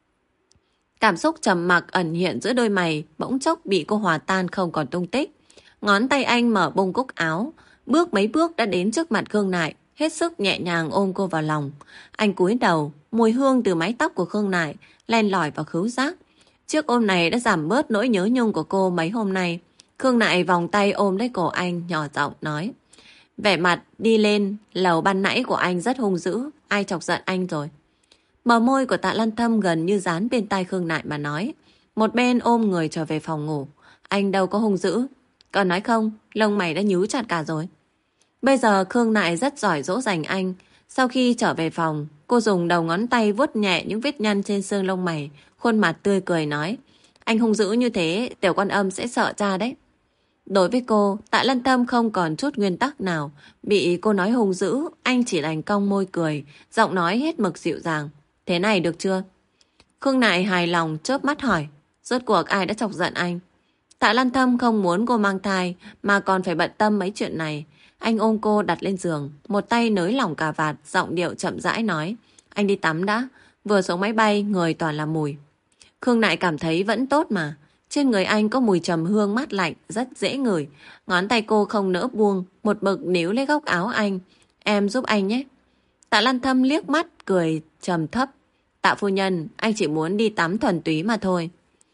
Cảm xúc trầm mặc ẩn hiện giữa đôi mày bỗng chốc bị cô hòa tan không còn tung tích. Ngón tay anh mở bông cúc áo, bước mấy bước đã đến trước mặt Khương Nại, hết sức nhẹ nhàng ôm cô vào lòng. Anh cúi đầu, mùi hương từ mái tóc của Khương Nại len lỏi vào khứu giác. Chiếc ôm này đã giảm bớt nỗi nhớ nhung của cô mấy hôm nay. Khương Nại vòng tay ôm lấy cổ anh, nhỏ giọng nói. Vẻ mặt đi lên, lầu ban nãy của anh rất hung dữ, ai chọc giận anh rồi. Bờ môi của Tạ Lan Thâm gần như dán bên tai Khương Nại mà nói. Một bên ôm người trở về phòng ngủ. Anh đâu có hung dữ. Còn nói không, lông mày đã nhíu chặt cả rồi. Bây giờ Khương Nại rất giỏi dỗ dành anh. Sau khi trở về phòng, cô dùng đầu ngón tay vuốt nhẹ những vết nhăn trên xương lông mày, khuôn mặt tươi cười nói. Anh hung dữ như thế, Tiểu Quan Âm sẽ sợ cha đấy. Đối với cô, Tạ Lan Tâm không còn chút nguyên tắc nào. Bị cô nói hung dữ, anh chỉ đành cong môi cười, giọng nói hết mực dịu dàng. Thế này được chưa? Khương Nại hài lòng chớp mắt hỏi. Rốt cuộc ai đã chọc giận anh? Tạ Lan Tâm không muốn cô mang thai mà còn phải bận tâm mấy chuyện này. Anh ôm cô đặt lên giường, một tay nới lỏng cà vạt, giọng điệu chậm rãi nói. Anh đi tắm đã, vừa xuống máy bay người toàn là mùi. Khương Nại cảm thấy vẫn tốt mà. Trên người anh có mùi trầm hương mát lạnh, rất dễ ngửi. Ngón tay cô không nỡ buông, một mực níu lấy góc áo anh. Em giúp anh nhé. Tạ Lan Thâm liếc mắt, cười trầm thấp. Tạ phu nhân, anh chỉ muốn đi tắm thuần túy mà thôi.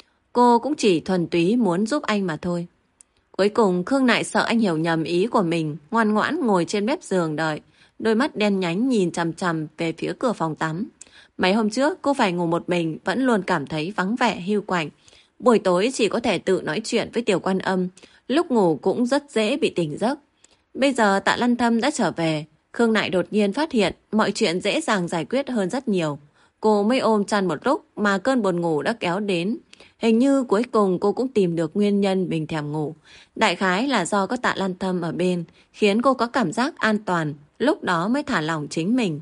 Cô cũng chỉ thuần túy muốn giúp anh mà thôi. Cuối cùng Khương Nại sợ anh hiểu nhầm ý của mình, ngoan ngoãn ngồi trên mép giường đợi. Đôi mắt đen nhánh nhìn chằm chằm về phía cửa phòng tắm. Mấy hôm trước cô phải ngủ một mình, vẫn luôn cảm thấy vắng vẻ hiu quạnh. Buổi tối chỉ có thể tự nói chuyện với Tiểu Quan Âm, lúc ngủ cũng rất dễ bị tỉnh giấc. Bây giờ Tạ Lan Thâm đã trở về, Khương Nại đột nhiên phát hiện mọi chuyện dễ dàng giải quyết hơn rất nhiều. Cô mới ôm chăn một lúc mà cơn buồn ngủ đã kéo đến. Hình như cuối cùng cô cũng tìm được nguyên nhân mình thèm ngủ. Đại khái là do có Tạ Lan Thâm ở bên, khiến cô có cảm giác an toàn, lúc đó mới thả lỏng chính mình.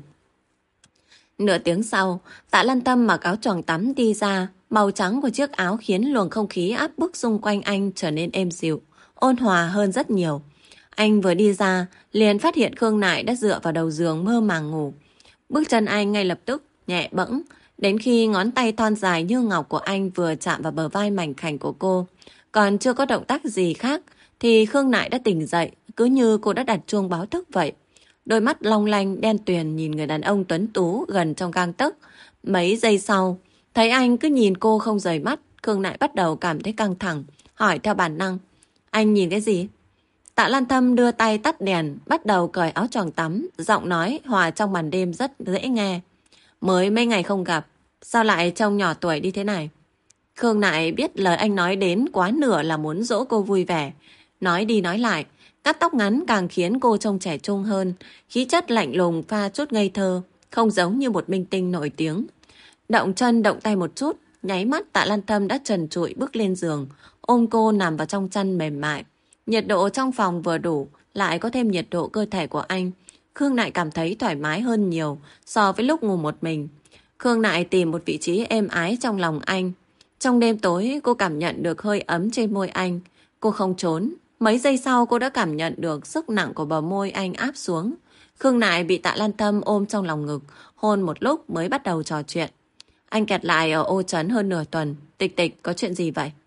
Nửa tiếng sau, Tạ Lan Tâm mặc áo choàng tắm đi ra. Màu trắng của chiếc áo khiến luồng không khí áp bức xung quanh anh trở nên êm dịu, ôn hòa hơn rất nhiều. Anh vừa đi ra, liền phát hiện Khương Nại đã dựa vào đầu giường mơ màng ngủ. Bước chân anh ngay lập tức nhẹ bẫng, đến khi ngón tay thon dài như ngọc của anh vừa chạm vào bờ vai mảnh khảnh của cô. Còn chưa có động tác gì khác, thì Khương Nại đã tỉnh dậy, cứ như cô đã đặt chuông báo thức vậy. Đôi mắt long lanh đen tuyền nhìn người đàn ông tuấn tú gần trong gang tấc. Mấy giây sau, thấy anh cứ nhìn cô không rời mắt, Khương Nại bắt đầu cảm thấy căng thẳng, hỏi theo bản năng. Anh nhìn cái gì? Tạ Lan Tâm đưa tay tắt đèn, bắt đầu cởi áo choàng tắm, giọng nói hòa trong màn đêm rất dễ nghe. Mới mấy ngày không gặp, sao lại trông nhỏ tuổi đi thế này? Khương Nại biết lời anh nói đến quá nửa là muốn dỗ cô vui vẻ. Nói đi nói lại, cắt tóc ngắn càng khiến cô trông trẻ trung hơn, khí chất lạnh lùng pha chút ngây thơ, không giống như một minh tinh nổi tiếng. Động chân động tay một chút, nháy mắt Tạ Lan Tâm đã trần trụi bước lên giường, ôm cô nằm vào trong chăn mềm mại. Nhiệt độ trong phòng vừa đủ, lại có thêm nhiệt độ cơ thể của anh. Khương Nại cảm thấy thoải mái hơn nhiều so với lúc ngủ một mình. Khương Nại tìm một vị trí êm ái trong lòng anh. Trong đêm tối, cô cảm nhận được hơi ấm trên môi anh. Cô không trốn. Mấy giây sau cô đã cảm nhận được sức nặng của bờ môi anh áp xuống. Khương Nại bị Tạ Lan Tâm ôm trong lòng ngực, hôn một lúc mới bắt đầu trò chuyện. Anh kẹt lại ở Ô Trấn hơn nửa tuần. Tịch Tịch, có chuyện gì vậy?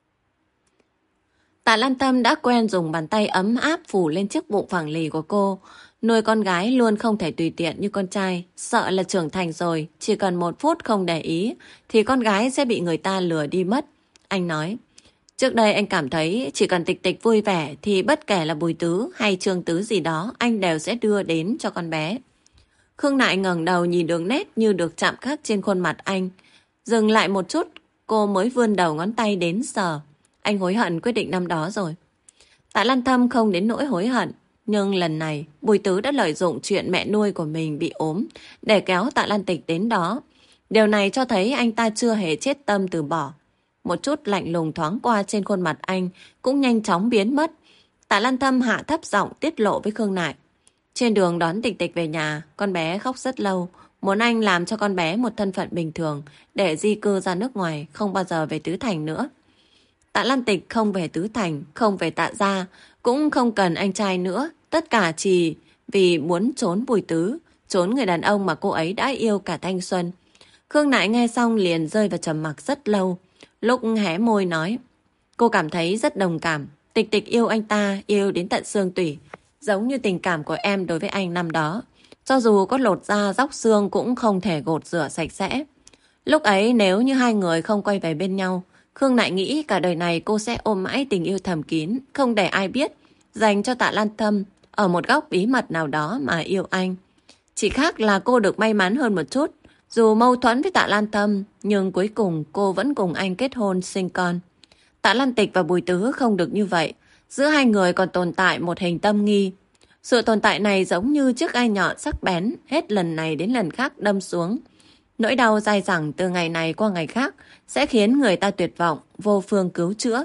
Tạ Lan Tâm đã quen dùng bàn tay ấm áp phủ lên chiếc bụng phẳng lì của cô. Nuôi con gái luôn không thể tùy tiện như con trai. Sợ là trưởng thành rồi, chỉ cần một phút không để ý, thì con gái sẽ bị người ta lừa đi mất. Anh nói, trước đây anh cảm thấy chỉ cần Tịch Tịch vui vẻ thì bất kể là Bùi Tứ hay Trương Tứ gì đó, anh đều sẽ đưa đến cho con bé. Khương Nại ngẩng đầu nhìn đường nét như được chạm khắc trên khuôn mặt anh. Dừng lại một chút, cô mới vươn đầu ngón tay đến sờ. Anh hối hận quyết định năm đó rồi. Tạ Lan Tâm không đến nỗi hối hận. Nhưng lần này, Bùi Tứ đã lợi dụng chuyện mẹ nuôi của mình bị ốm để kéo Tạ Lan Tịch đến đó. Điều này cho thấy anh ta chưa hề chết tâm từ bỏ. Một chút lạnh lùng thoáng qua trên khuôn mặt anh cũng nhanh chóng biến mất. Tạ Lan Tâm hạ thấp giọng tiết lộ với Khương Nại. Trên đường đón Tịch Tịch về nhà, con bé khóc rất lâu. Muốn anh làm cho con bé một thân phận bình thường để di cư ra nước ngoài, không bao giờ về Tứ Thành nữa. Tạ Lan Tịch không về Tứ Thành, không về Tạ Gia, cũng không cần anh trai nữa. Tất cả chỉ vì muốn trốn Bùi Tứ, trốn người đàn ông mà cô ấy đã yêu cả thanh xuân. Khương Nại nghe xong liền rơi vào trầm mặc rất lâu. Lúc hé môi nói, cô cảm thấy rất đồng cảm. Tịch Tịch yêu anh ta, yêu đến tận xương tủy, giống như tình cảm của em đối với anh năm đó. Cho dù có lột da róc xương cũng không thể gột rửa sạch sẽ. Lúc ấy nếu như hai người không quay về bên nhau, Khương Nại nghĩ cả đời này cô sẽ ôm mãi tình yêu thầm kín, không để ai biết, dành cho Tạ Lan Tâm ở một góc bí mật nào đó mà yêu anh. Chỉ khác là cô được may mắn hơn một chút. Dù mâu thuẫn với Tạ Lan Tâm, nhưng cuối cùng cô vẫn cùng anh kết hôn sinh con. Tạ Lan Tịch và Bùi Tứ không được như vậy. Giữa hai người còn tồn tại một hình tâm nghi. Sự tồn tại này giống như chiếc gai nhọn sắc bén, hết lần này đến lần khác đâm xuống. Nỗi đau dai dẳng từ ngày này qua ngày khác sẽ khiến người ta tuyệt vọng, vô phương cứu chữa.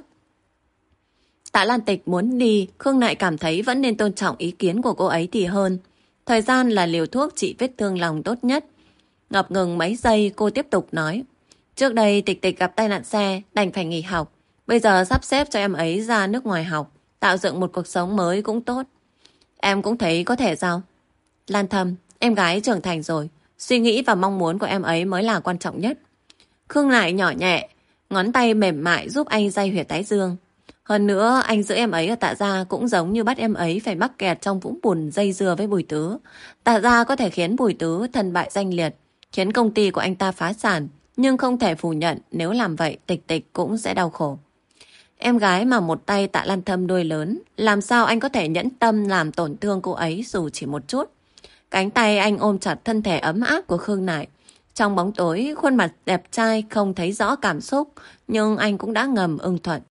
Tạ Lan Tịch muốn đi, Khương Nại cảm thấy vẫn nên tôn trọng ý kiến của cô ấy thì hơn. Thời gian là liều thuốc trị vết thương lòng tốt nhất. Ngập ngừng mấy giây cô tiếp tục nói. Trước đây Tịch Tịch gặp tai nạn xe, đành phải nghỉ học. Bây giờ sắp xếp cho em ấy ra nước ngoài học, tạo dựng một cuộc sống mới cũng tốt. Em cũng thấy có thể sao? Lan Thâm, em gái trưởng thành rồi. Suy nghĩ và mong muốn của em ấy mới là quan trọng nhất. Khương Nại nhỏ nhẹ, ngón tay mềm mại giúp anh day huyệt thái dương. Hơn nữa, anh giữ em ấy ở Tạ Gia cũng giống như bắt em ấy phải mắc kẹt trong vũng bùn dây dưa với Bùi Tứ. Tạ Gia có thể khiến Bùi Tứ thân bại danh liệt, khiến công ty của anh ta phá sản, nhưng không thể phủ nhận nếu làm vậy Tịch Tịch cũng sẽ đau khổ. Em gái mà một tay Tạ Lan Thâm đuôi lớn, làm sao anh có thể nhẫn tâm làm tổn thương cô ấy dù chỉ một chút. Cánh tay anh ôm chặt thân thể ấm áp của Khương Nại. Trong bóng tối, khuôn mặt đẹp trai không thấy rõ cảm xúc, nhưng anh cũng đã ngầm ưng thuận.